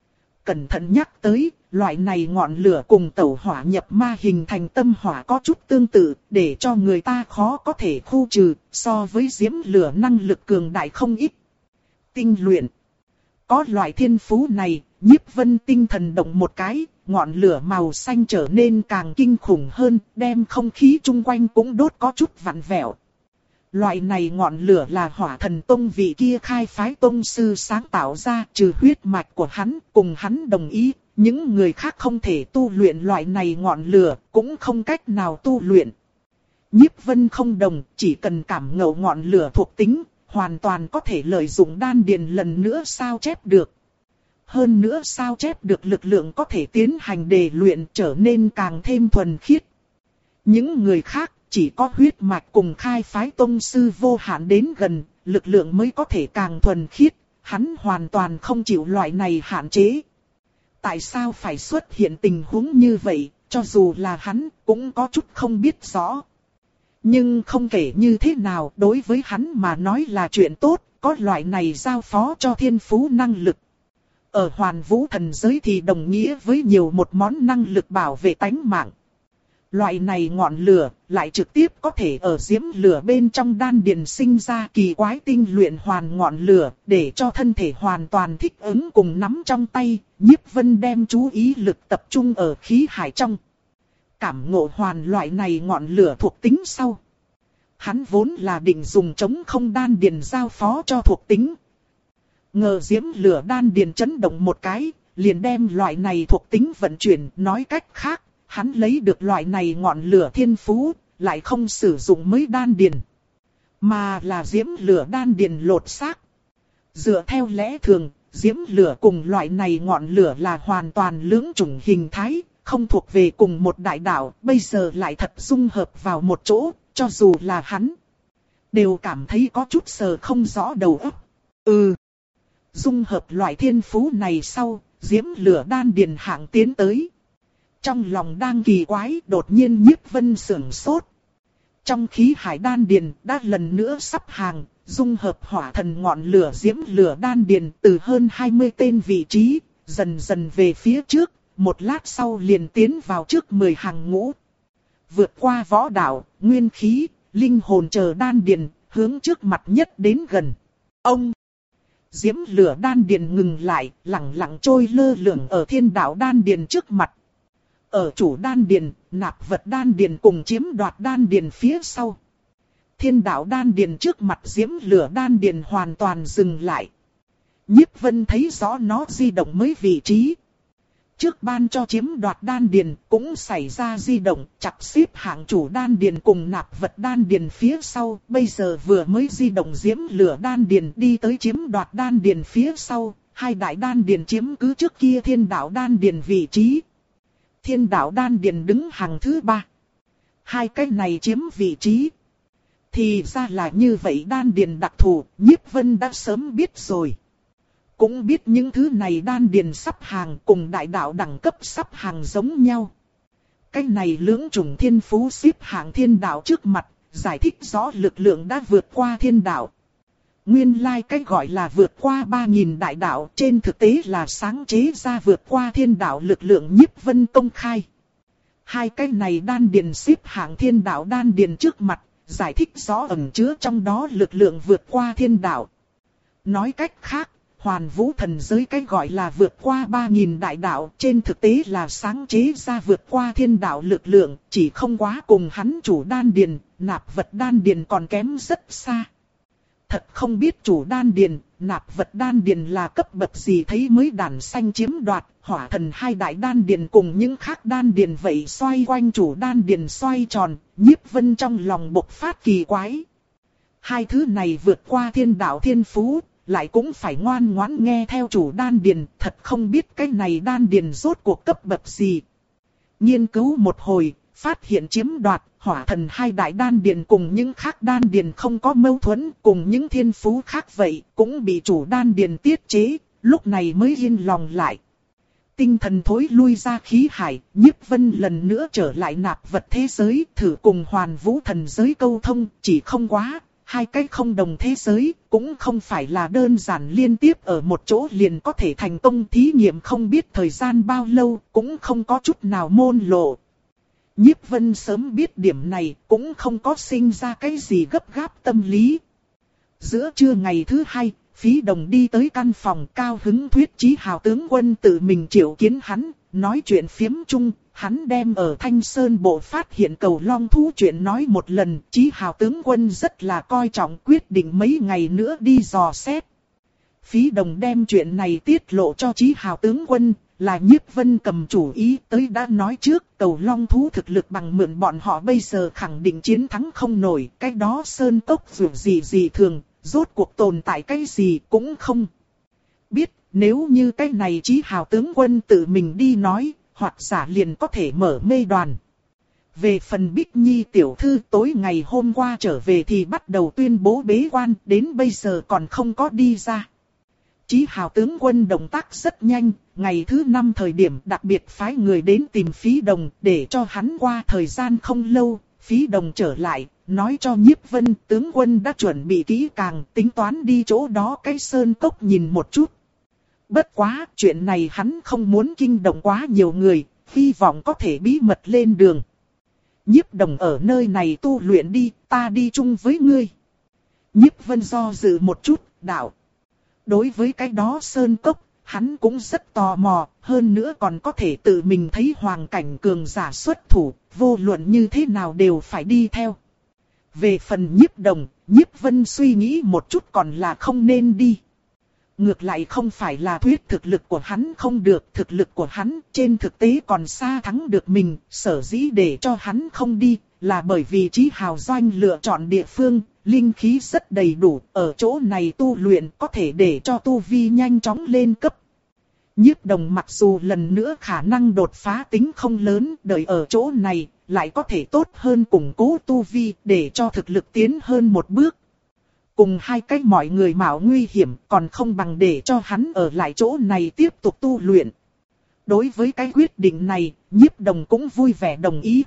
Cẩn thận nhắc tới, loại này ngọn lửa cùng tẩu hỏa nhập ma hình thành tâm hỏa có chút tương tự, để cho người ta khó có thể khu trừ, so với diễm lửa năng lực cường đại không ít. Tinh luyện. Có loại thiên phú này, Nhiếp Vân tinh thần động một cái, ngọn lửa màu xanh trở nên càng kinh khủng hơn, đem không khí chung quanh cũng đốt có chút vặn vẹo. Loại này ngọn lửa là Hỏa Thần Tông vị kia khai phái tông sư sáng tạo ra, trừ huyết mạch của hắn, cùng hắn đồng ý, những người khác không thể tu luyện loại này ngọn lửa, cũng không cách nào tu luyện. Nhiếp Vân không đồng, chỉ cần cảm ngộ ngọn lửa thuộc tính, hoàn toàn có thể lợi dụng đan điền lần nữa sao chép được. Hơn nữa sao chép được lực lượng có thể tiến hành đề luyện trở nên càng thêm thuần khiết. Những người khác chỉ có huyết mạch cùng khai phái tông sư vô hạn đến gần, lực lượng mới có thể càng thuần khiết, hắn hoàn toàn không chịu loại này hạn chế. Tại sao phải xuất hiện tình huống như vậy, cho dù là hắn cũng có chút không biết rõ. Nhưng không kể như thế nào, đối với hắn mà nói là chuyện tốt, có loại này giao phó cho thiên phú năng lực. Ở Hoàn Vũ thần giới thì đồng nghĩa với nhiều một món năng lực bảo vệ tánh mạng. Loại này ngọn lửa lại trực tiếp có thể ở diễm lửa bên trong đan điền sinh ra kỳ quái tinh luyện hoàn ngọn lửa, để cho thân thể hoàn toàn thích ứng cùng nắm trong tay. Nhiếp Vân đem chú ý lực tập trung ở khí hải trong. Cảm ngộ hoàn loại này ngọn lửa thuộc tính sau. Hắn vốn là định dùng chống không đan điền giao phó cho thuộc tính. Ngờ diễm lửa đan điền chấn động một cái, liền đem loại này thuộc tính vận chuyển, nói cách khác. Hắn lấy được loại này ngọn lửa thiên phú, lại không sử dụng mới đan điền, mà là diễm lửa đan điền lột xác. Dựa theo lẽ thường, diễm lửa cùng loại này ngọn lửa là hoàn toàn lưỡng chủng hình thái, không thuộc về cùng một đại đạo, bây giờ lại thật dung hợp vào một chỗ, cho dù là hắn, đều cảm thấy có chút sờ không rõ đầu óc. Ừ, dung hợp loại thiên phú này sau, diễm lửa đan điền hạng tiến tới. Trong lòng đang kỳ quái, đột nhiên Nhiếp Vân sửng sốt. Trong khí hải đan điền đã lần nữa sắp hàng, dung hợp hỏa thần ngọn lửa diễm lửa đan điền từ hơn hai mươi tên vị trí, dần dần về phía trước, một lát sau liền tiến vào trước mười hàng ngũ. Vượt qua võ đạo, nguyên khí, linh hồn chờ đan điền, hướng trước mặt nhất đến gần. Ông! Diễm lửa đan điền ngừng lại, lặng lặng trôi lơ lửng ở thiên đạo đan điền trước mặt. Ở chủ đan điền, nạp vật đan điền cùng chiếm đoạt đan điền phía sau. Thiên đạo đan điền trước mặt diễm lửa đan điền hoàn toàn dừng lại. Nhiếp Vân thấy rõ nó di động mấy vị trí. Trước ban cho chiếm đoạt đan điền cũng xảy ra di động, chặt xếp hạng chủ đan điền cùng nạp vật đan điền phía sau. Bây giờ vừa mới di động diễm lửa đan điền đi tới chiếm đoạt đan điền phía sau. Hai đại đan điền chiếm cứ trước kia thiên đạo đan điền vị trí. Thiên đạo đan điền đứng hàng thứ ba. Hai cái này chiếm vị trí. Thì ra là như vậy, đan điền đặc thù, Nhiếp Vân đã sớm biết rồi. Cũng biết những thứ này đan điền sắp hàng cùng đại đạo đẳng cấp sắp hàng giống nhau. Cái này lưỡng chủng thiên phú xếp hạng thiên đạo trước mặt, giải thích rõ lực lượng đã vượt qua thiên đạo. Nguyên lai like cái gọi là vượt qua ba nghìn đại đạo, trên thực tế là sáng chế ra vượt qua thiên đạo lực lượng. Nhiếp Vân công khai. Hai cái này đan điền xếp hạng thiên đạo đan điền trước mặt, giải thích rõ ẩn chứa trong đó lực lượng vượt qua thiên đạo. Nói cách khác, Hoàn Vũ thần giới cái gọi là vượt qua ba nghìn đại đạo, trên thực tế là sáng chế ra vượt qua thiên đạo lực lượng, chỉ không quá cùng hắn chủ đan điền, nạp vật đan điền còn kém rất xa. Thật không biết chủ đan điền, nạp vật đan điền là cấp bậc gì, thấy mới đàn xanh chiếm đoạt, hỏa thần hai đại đan điền cùng những khác đan điền vậy xoay quanh chủ đan điền xoay tròn, Nhiếp Vân trong lòng bộc phát kỳ quái. Hai thứ này vượt qua thiên đạo thiên phú, lại cũng phải ngoan ngoãn nghe theo chủ đan điền, thật không biết cái này đan điền rốt cuộc cấp bậc gì. Nghiên cứu một hồi, phát hiện chiếm đoạt, hỏa thần hai đại đan điền cùng những khác đan điền không có mâu thuẫn, cùng những thiên phú khác vậy, cũng bị chủ đan điền tiết chế, lúc này mới yên lòng lại. Tinh thần thối lui ra khí hải, Nhiếp Vân lần nữa trở lại nạp vật thế giới, thử cùng Hoàn Vũ thần giới câu thông, chỉ không quá. Hai cái không đồng thế giới, cũng không phải là đơn giản liên tiếp ở một chỗ liền có thể thành công, thí nghiệm không biết thời gian bao lâu, cũng không có chút nào môn lộ. Nhiếp Vân sớm biết điểm này, cũng không có sinh ra cái gì gấp gáp tâm lý. Giữa trưa ngày thứ hai, Phí Đồng đi tới căn phòng, cao hứng thuyết Chí Hào tướng quân tự mình triệu kiến hắn, nói chuyện phiếm chung. Hắn đem ở Thanh Sơn bộ phát hiện cầu long thú chuyện nói một lần, Chí Hào tướng quân rất là coi trọng, quyết định mấy ngày nữa đi dò xét. Phí Đồng đem chuyện này tiết lộ cho Chí Hào tướng quân, là Nhiếp Vân cầm chủ ý tới đã nói trước, cầu long thú thực lực bằng mượn bọn họ bây giờ khẳng định chiến thắng không nổi, cái đó sơn cốc dù gì gì thường, rốt cuộc tồn tại cái gì cũng không biết, nếu như cái này Chí Hào tướng quân tự mình đi nói, hoặc giả liền có thể mở mê đoàn. Về phần Bích Nhi tiểu thư tối ngày hôm qua trở về thì bắt đầu tuyên bố bế quan, đến bây giờ còn không có đi ra. Chí Hào tướng quân động tác rất nhanh, ngày thứ năm thời điểm đặc biệt phái người đến tìm Phí Đồng để cho hắn qua thời gian không lâu. Phí Đồng trở lại, nói cho Nhiếp Vân tướng quân đã chuẩn bị kỹ càng, tính toán đi chỗ đó cái sơn cốc nhìn một chút. Bất quá, chuyện này hắn không muốn kinh động quá nhiều người, hy vọng có thể bí mật lên đường. Nhiếp Đồng ở nơi này tu luyện đi, ta đi chung với ngươi. Nhiếp Vân do dự một chút, đạo. Đối với cái đó sơn cốc, hắn cũng rất tò mò, hơn nữa còn có thể tự mình thấy hoàng cảnh cường giả xuất thủ, vô luận như thế nào đều phải đi theo. Về phần Nhiếp Đồng, Nhiếp Vân suy nghĩ một chút còn là không nên đi. Ngược lại không phải là thuyết thực lực của hắn không được, thực lực của hắn trên thực tế còn xa thắng được mình, sở dĩ để cho hắn không đi, là bởi vì Chí Hào doanh lựa chọn địa phương, linh khí rất đầy đủ, ở chỗ này tu luyện có thể để cho tu vi nhanh chóng lên cấp. Nhiếp Đồng mặc dù lần nữa khả năng đột phá tính không lớn, đợi ở chỗ này, lại có thể tốt hơn củng cố tu vi, để cho thực lực tiến hơn một bước. Cùng hai cách mọi người mạo nguy hiểm còn không bằng để cho hắn ở lại chỗ này tiếp tục tu luyện. Đối với cái quyết định này, Nhiếp Đồng cũng vui vẻ đồng ý.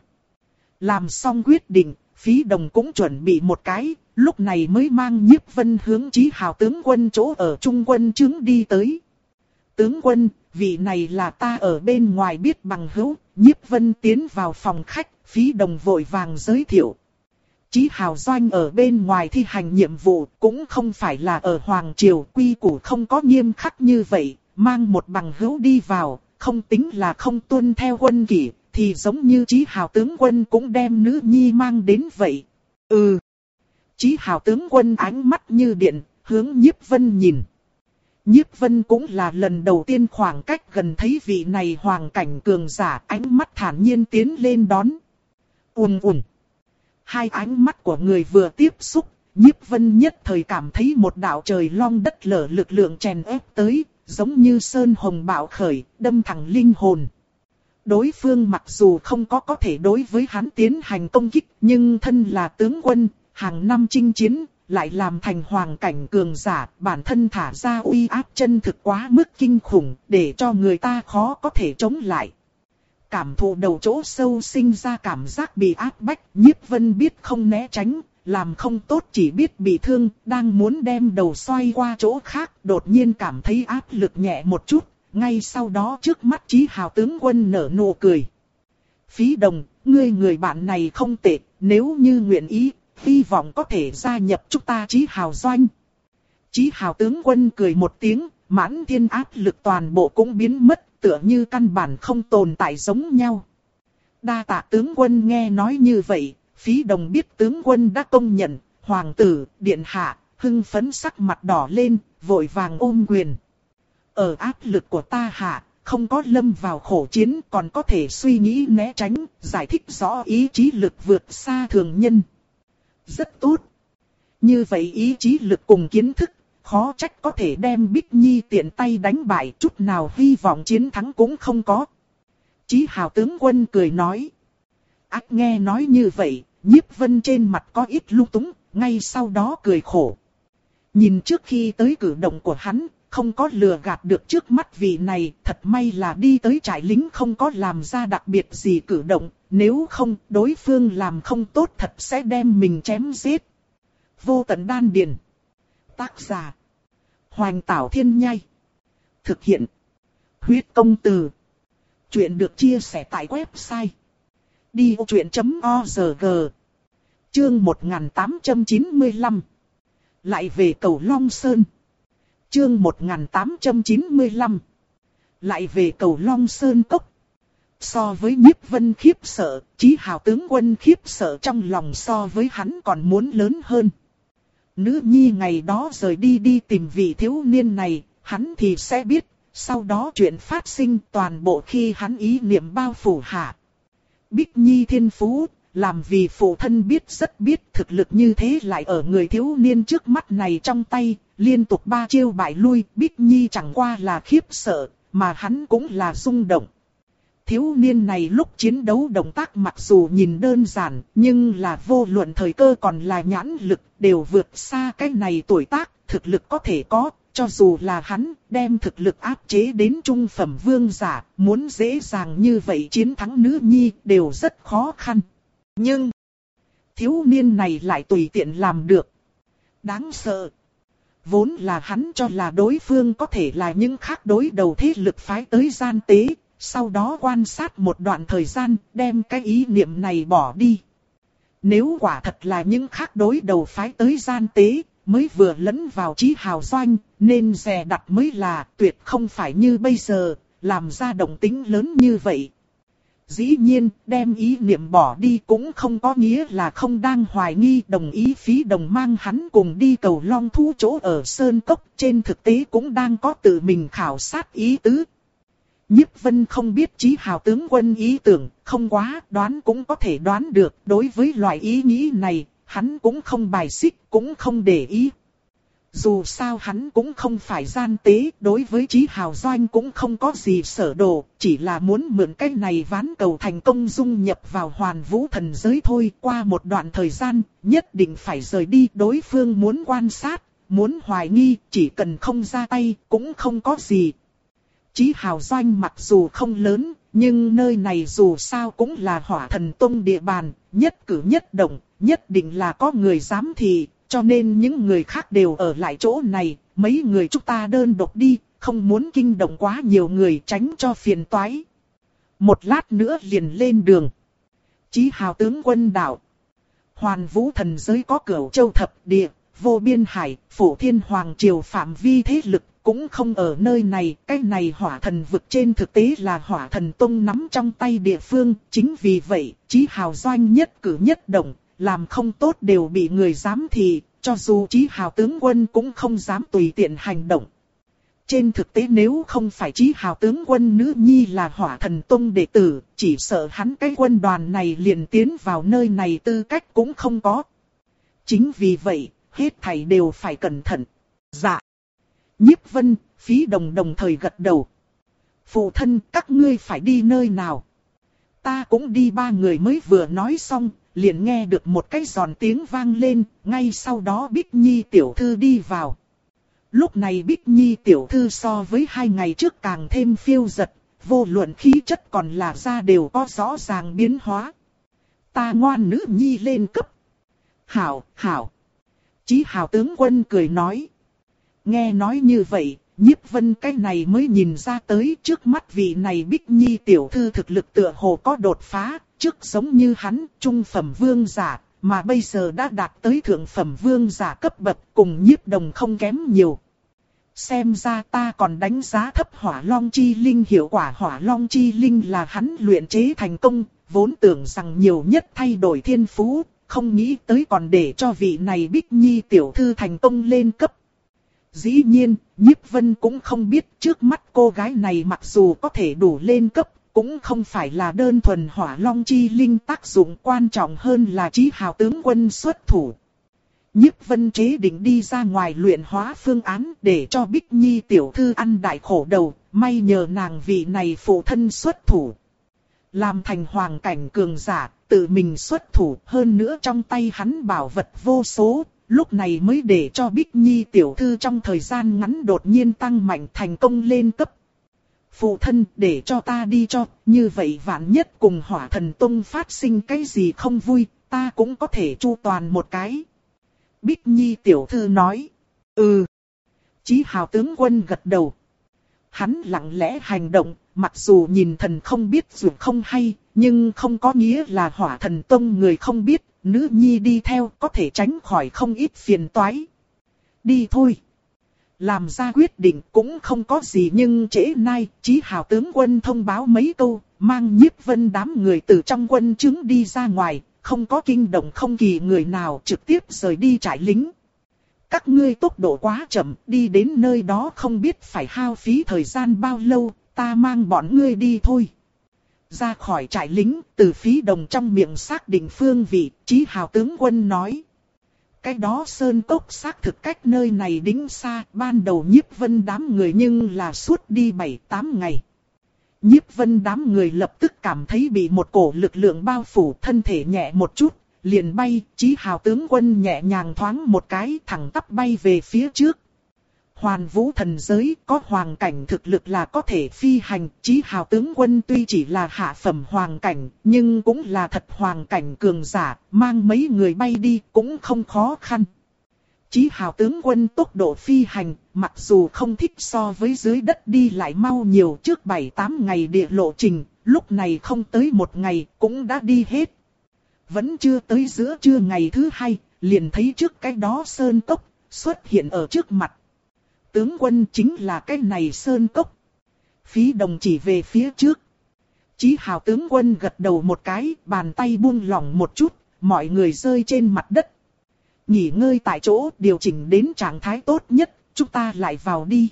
Làm xong quyết định, Phí Đồng cũng chuẩn bị một cái, lúc này mới mang Nhiếp Vân hướng Chí Hào tướng quân chỗ ở Trung quân trướng đi tới. Tướng quân, vị này là ta ở bên ngoài biết bằng hữu. Nhiếp Vân tiến vào phòng khách, Phí Đồng vội vàng giới thiệu. Chí Hào doanh ở bên ngoài thi hành nhiệm vụ, cũng không phải là ở Hoàng Triều, quy củ không có nghiêm khắc như vậy, mang một bằng hữu đi vào, không tính là không tuân theo quân kỷ, thì giống như Chí Hào tướng quân cũng đem nữ nhi mang đến vậy. Ừ. Chí Hào tướng quân ánh mắt như điện, hướng Nhiếp Vân nhìn. Nhiếp Vân cũng là lần đầu tiên khoảng cách gần thấy vị này hoàng cảnh cường giả, ánh mắt thản nhiên tiến lên đón. Ùn ùn. Hai ánh mắt của người vừa tiếp xúc, Nhiếp Vân nhất thời cảm thấy một đạo trời long đất lở lực lượng chèn ép tới, giống như sơn hồng bạo khởi, đâm thẳng linh hồn. Đối phương mặc dù không có có thể đối với hắn tiến hành công kích, nhưng thân là tướng quân, hàng năm chinh chiến, lại làm thành hoàng cảnh cường giả, bản thân thả ra uy áp chân thực quá mức kinh khủng, để cho người ta khó có thể chống lại. Cảm thụ đầu chỗ sâu sinh ra cảm giác bị áp bách, Nhiếp Vân biết không né tránh, làm không tốt chỉ biết bị thương, đang muốn đem đầu xoay qua chỗ khác, đột nhiên cảm thấy áp lực nhẹ một chút, ngay sau đó trước mắt Chí Hào tướng quân nở nụ cười. Phí Đồng, ngươi người bạn này không tệ, nếu như nguyện ý, hy vọng có thể gia nhập chúng ta Chí Hào doanh. Chí Hào tướng quân cười một tiếng, mãn thiên áp lực toàn bộ cũng biến mất, tựa như căn bản không tồn tại giống nhau. Đa tạ tướng quân. Nghe nói như vậy, Phí Đồng biết tướng quân đã công nhận, hoàng tử, điện hạ, hưng phấn sắc mặt đỏ lên, vội vàng ôm quyền. Ở áp lực của ta hạ, không có lâm vào khổ chiến, còn có thể suy nghĩ né tránh, giải thích rõ ý chí lực vượt xa thường nhân. Rất tốt. Như vậy ý chí lực cùng kiến thức, khó trách có thể đem Bích Nhi tiện tay đánh bại, chút nào hy vọng chiến thắng cũng không có. Chí Hào tướng quân cười nói. Ác nghe nói như vậy, Nhiếp Vân trên mặt có ít lung túng, ngay sau đó cười khổ. Nhìn trước khi tới cử động của hắn, không có lừa gạt được trước mắt vị này, thật may là đi tới trại lính không có làm ra đặc biệt gì cử động, nếu không đối phương làm không tốt thật sẽ đem mình chém giết. Vô Tận Đan Điền. Tác giả Hoành Tảo Thiên Nhai. Thực hiện Huyết Công Từ. Chuyện được chia sẻ tại website đi vô chuyện chấm org. Chương một nghìn tám trăm chín mươi lăm. Lại về Cầu Long Sơn. Chương một nghìn tám trăm chín mươi lăm. Lại về Cầu Long Sơn cốc. So với Nhiếp Vân khiếp sợ, Chí Hào tướng quân khiếp sợ trong lòng so với hắn còn muốn lớn hơn. Nữ nhi ngày đó rời đi đi tìm vị thiếu niên này, hắn thì sẽ biết, sau đó chuyện phát sinh toàn bộ khi hắn ý niệm bao phủ hạ. Bích Nhi thiên phú, làm vì phụ thân biết rất biết thực lực như thế lại ở người thiếu niên trước mắt này trong tay, liên tục ba chiêu bại lui, Bích Nhi chẳng qua là khiếp sợ, mà hắn cũng là rung động. Thiếu niên này lúc chiến đấu động tác mặc dù nhìn đơn giản, nhưng là vô luận thời cơ còn là nhãn lực, đều vượt xa cái này tuổi tác, thực lực có thể có, cho dù là hắn, đem thực lực áp chế đến trung phẩm vương giả, muốn dễ dàng như vậy chiến thắng nữ nhi, đều rất khó khăn. Nhưng, thiếu niên này lại tùy tiện làm được. Đáng sợ. Vốn là hắn cho là đối phương có thể là những khác đối đầu thế lực phái tới gian tế. Sau đó quan sát một đoạn thời gian, đem cái ý niệm này bỏ đi. Nếu quả thật là những khác đối đầu phái tới gian tế, mới vừa lẫn vào Chí Hào doanh, nên dè đặt mới là tuyệt không phải như bây giờ, làm ra động tính lớn như vậy. Dĩ nhiên, đem ý niệm bỏ đi cũng không có nghĩa là không đang hoài nghi, đồng ý Phí Đồng mang hắn cùng đi Cầu Long thú chỗ ở Sơn Cốc, trên thực tế cũng đang có tự mình khảo sát ý tứ. Nhiếp Vân không biết Chí Hào tướng quân ý tưởng, không quá đoán cũng có thể đoán được. Đối với loại ý nghĩ này, hắn cũng không bài xích, cũng không để ý. Dù sao hắn cũng không phải gian tế, đối với Chí Hào doanh cũng không có gì sở đồ, chỉ là muốn mượn cái này ván cầu thành công dung nhập vào Hoàn Vũ thần giới thôi. Qua một đoạn thời gian, nhất định phải rời đi. Đối phương muốn quan sát, muốn hoài nghi, chỉ cần không ra tay, cũng không có gì. Chí Hào doanh mặc dù không lớn, nhưng nơi này dù sao cũng là Hỏa Thần Tông địa bàn, nhất cử nhất động, nhất định là có người giám thị, cho nên những người khác đều ở lại chỗ này, mấy người chúng ta đơn độc đi, không muốn kinh động quá nhiều người tránh cho phiền toái. Một lát nữa liền lên đường. Chí Hào tướng quân đạo. Hoàn Vũ thần giới có Cửu Châu thập địa, vô biên hải, Phổ Thiên Hoàng triều phạm vi thế lực, cũng không ở nơi này. Cái này Hỏa Thần vực trên thực tế là Hỏa Thần Tông nắm trong tay địa phương. Chính vì vậy, Chí Hào doanh nhất cử nhất động, làm không tốt đều bị người giám thị, cho dù Chí Hào tướng quân cũng không dám tùy tiện hành động. Trên thực tế nếu không phải Chí Hào tướng quân nữ nhi là Hỏa Thần Tông đệ tử, chỉ sợ hắn cái quân đoàn này liền tiến vào nơi này tư cách cũng không có. Chính vì vậy, hết thảy đều phải cẩn thận. Dạ. Nhiếp Vân, Phí Đồng đồng thời gật đầu. Phụ thân, các ngươi phải đi nơi nào? Ta cũng đi. Ba người mới vừa nói xong, liền nghe được một cái giòn tiếng vang lên, ngay sau đó Bích Nhi tiểu thư đi vào. Lúc này Bích Nhi tiểu thư so với hai ngày trước càng thêm phiêu dật, vô luận khí chất còn là da đều có rõ ràng biến hóa. Ta ngoan nữ nhi lên cấp. Hảo, hảo. Chí Hào tướng quân cười nói. Nghe nói như vậy, Nhiếp Vân cái này mới nhìn ra tới trước mắt vị này Bích Nhi tiểu thư thực lực tựa hồ có đột phá, trước giống như hắn, trung phẩm vương giả, mà bây giờ đã đạt tới thượng phẩm vương giả cấp bậc, cùng Nhiếp Đồng không kém nhiều. Xem ra ta còn đánh giá thấp Hỏa Long Chi Linh, hiệu quả Hỏa Long Chi Linh là hắn luyện chế thành công, vốn tưởng rằng nhiều nhất thay đổi thiên phú, không nghĩ tới còn để cho vị này Bích Nhi tiểu thư thành công lên cấp. Dĩ nhiên, Nhiếp Vân cũng không biết trước mắt cô gái này mặc dù có thể đủ lên cấp, cũng không phải là đơn thuần Hỏa Long Chi Linh tác dụng, quan trọng hơn là Chí Hào tướng quân xuất thủ. Nhiếp Vân chế định đi ra ngoài luyện hóa phương án để cho Bích Nhi tiểu thư ăn đại khổ đầu, may nhờ nàng vị này phụ thân xuất thủ. Làm thành hoàng cảnh cường giả, tự mình xuất thủ, hơn nữa trong tay hắn bảo vật vô số, lúc này mới để cho Bích Nhi tiểu thư trong thời gian ngắn đột nhiên tăng mạnh, thành công lên cấp. Phụ thân, để cho ta đi cho, như vậy vạn nhất cùng Hỏa Thần Tông phát sinh cái gì không vui, ta cũng có thể chu toàn một cái. Bích Nhi tiểu thư nói. Ừ. Chí Hào tướng quân gật đầu. Hắn lặng lẽ hành động, mặc dù nhìn thần không biết dù không hay, nhưng không có nghĩa là Hỏa Thần Tông người không biết, nữ nhi đi theo có thể tránh khỏi không ít phiền toái. Đi thôi. Làm ra quyết định cũng không có gì, nhưng trễ nay, Chí Hào tướng quân thông báo mấy câu, mang Nhiếp Vân đám người từ trong quân chứng đi ra ngoài, không có kinh động không kỳ người nào, trực tiếp rời đi trại lính. Các ngươi tốc độ quá chậm, đi đến nơi đó không biết phải hao phí thời gian bao lâu, ta mang bọn ngươi đi thôi. Ra khỏi trại lính, từ Phí Đồng trong miệng xác định phương vị, Chí Hào tướng quân nói. Cái đó sơn cốc xác thực cách nơi này đính xa, ban đầu Nhiếp Vân đám người nhưng là suốt đi bảy tám ngày. Nhiếp Vân đám người lập tức cảm thấy bị một cổ lực lượng bao phủ, thân thể nhẹ một chút, liền bay. Chí Hào tướng quân nhẹ nhàng thoáng một cái, thẳng tắp bay về phía trước. Hoàn Vũ thần giới có hoàng cảnh thực lực là có thể phi hành, Chí Hào tướng quân tuy chỉ là hạ phẩm hoàng cảnh, nhưng cũng là thật hoàng cảnh cường giả, mang mấy người bay đi cũng không khó khăn. Chí Hào tướng quân tốc độ phi hành, mặc dù không thích so với dưới đất đi lại mau nhiều, trước bảy tám ngày địa lộ trình, lúc này không tới một ngày cũng đã đi hết. Vẫn chưa tới giữa trưa ngày thứ hai, liền thấy trước cái đó sơn cốc xuất hiện ở trước mặt. Tướng quân chính là cái này sơn cốc. Phí Đồng chỉ về phía trước. Chí Hào tướng quân gật đầu một cái, bàn tay buông lỏng một chút, mọi người rơi trên mặt đất. Nghỉ ngơi tại chỗ, điều chỉnh đến trạng thái tốt nhất, chúng ta lại vào đi.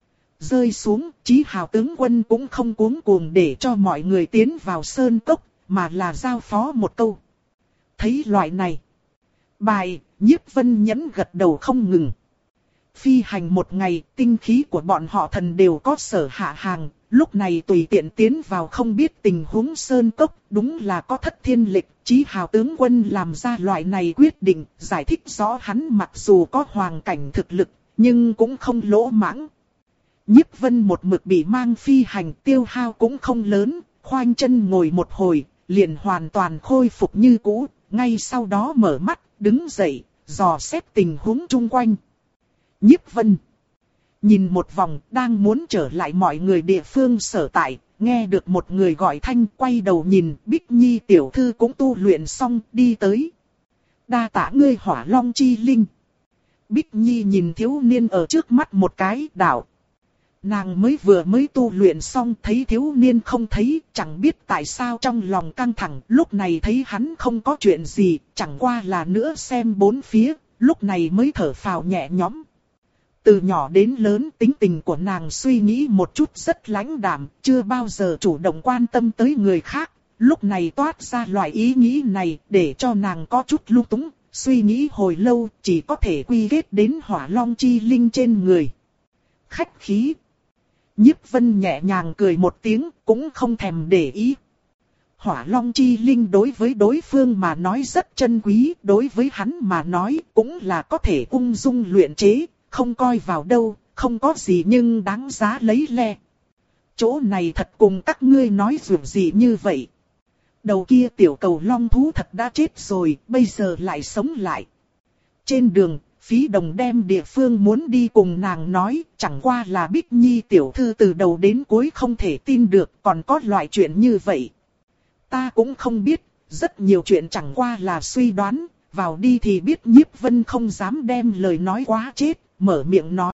Rơi xuống, Chí Hào tướng quân cũng không cuống cuồng để cho mọi người tiến vào sơn cốc, mà là giao phó một câu. Thấy loại này. Bài, Nhiếp Vân nhẫn gật đầu không ngừng. Phi hành một ngày, tinh khí của bọn họ thần đều có sở hạ hàng, lúc này tùy tiện tiến vào không biết tình huống sơn cốc, đúng là có thất thiên lịch. Chí Hào tướng quân làm ra loại này quyết định, giải thích rõ hắn mặc dù có hoàng cảnh thực lực, nhưng cũng không lỗ mãng. Nhiếp Vân một mực bị mang phi hành, tiêu hao cũng không lớn, khoanh chân ngồi một hồi, liền hoàn toàn khôi phục như cũ, ngay sau đó mở mắt, đứng dậy, dò xét tình huống chung quanh. Nhiếp Vân nhìn một vòng, đang muốn trở lại mọi người địa phương sở tại, nghe được một người gọi thanh, quay đầu nhìn, Bích Nhi tiểu thư cũng tu luyện xong, đi tới. Đa tạ ngươi Hỏa Long chi linh. Bích Nhi nhìn thiếu niên ở trước mắt một cái, đạo. Nàng mới vừa mới tu luyện xong, thấy thiếu niên không thấy, chẳng biết tại sao trong lòng căng thẳng, lúc này thấy hắn không có chuyện gì, chẳng qua là nữa xem bốn phía, lúc này mới thở phào nhẹ nhõm. Từ nhỏ đến lớn tính tình của nàng suy nghĩ một chút rất lãnh đạm, chưa bao giờ chủ động quan tâm tới người khác. Lúc này toát ra loại ý nghĩ này để cho nàng có chút lung túng, suy nghĩ hồi lâu chỉ có thể quy kết đến Hỏa Long chi linh trên người. Khách khí. Nhiếp Vân nhẹ nhàng cười một tiếng, cũng không thèm để ý. Hỏa Long chi linh đối với đối phương mà nói rất chân quý, đối với hắn mà nói cũng là có thể ung dung luyện chế. Không coi vào đâu, không có gì nhưng đáng giá lấy le. Chỗ này thật cùng các ngươi nói dù gì như vậy. Đầu kia tiểu cầu long thú thật đã chết rồi, bây giờ lại sống lại. Trên đường, Phí Đồng đem địa phương muốn đi cùng nàng nói, chẳng qua là Bích Nhi tiểu thư từ đầu đến cuối không thể tin được, còn có loại chuyện như vậy. Ta cũng không biết, rất nhiều chuyện chẳng qua là suy đoán, vào đi thì biết. Nhiếp Vân không dám đem lời nói quá chết. Mở miệng nói.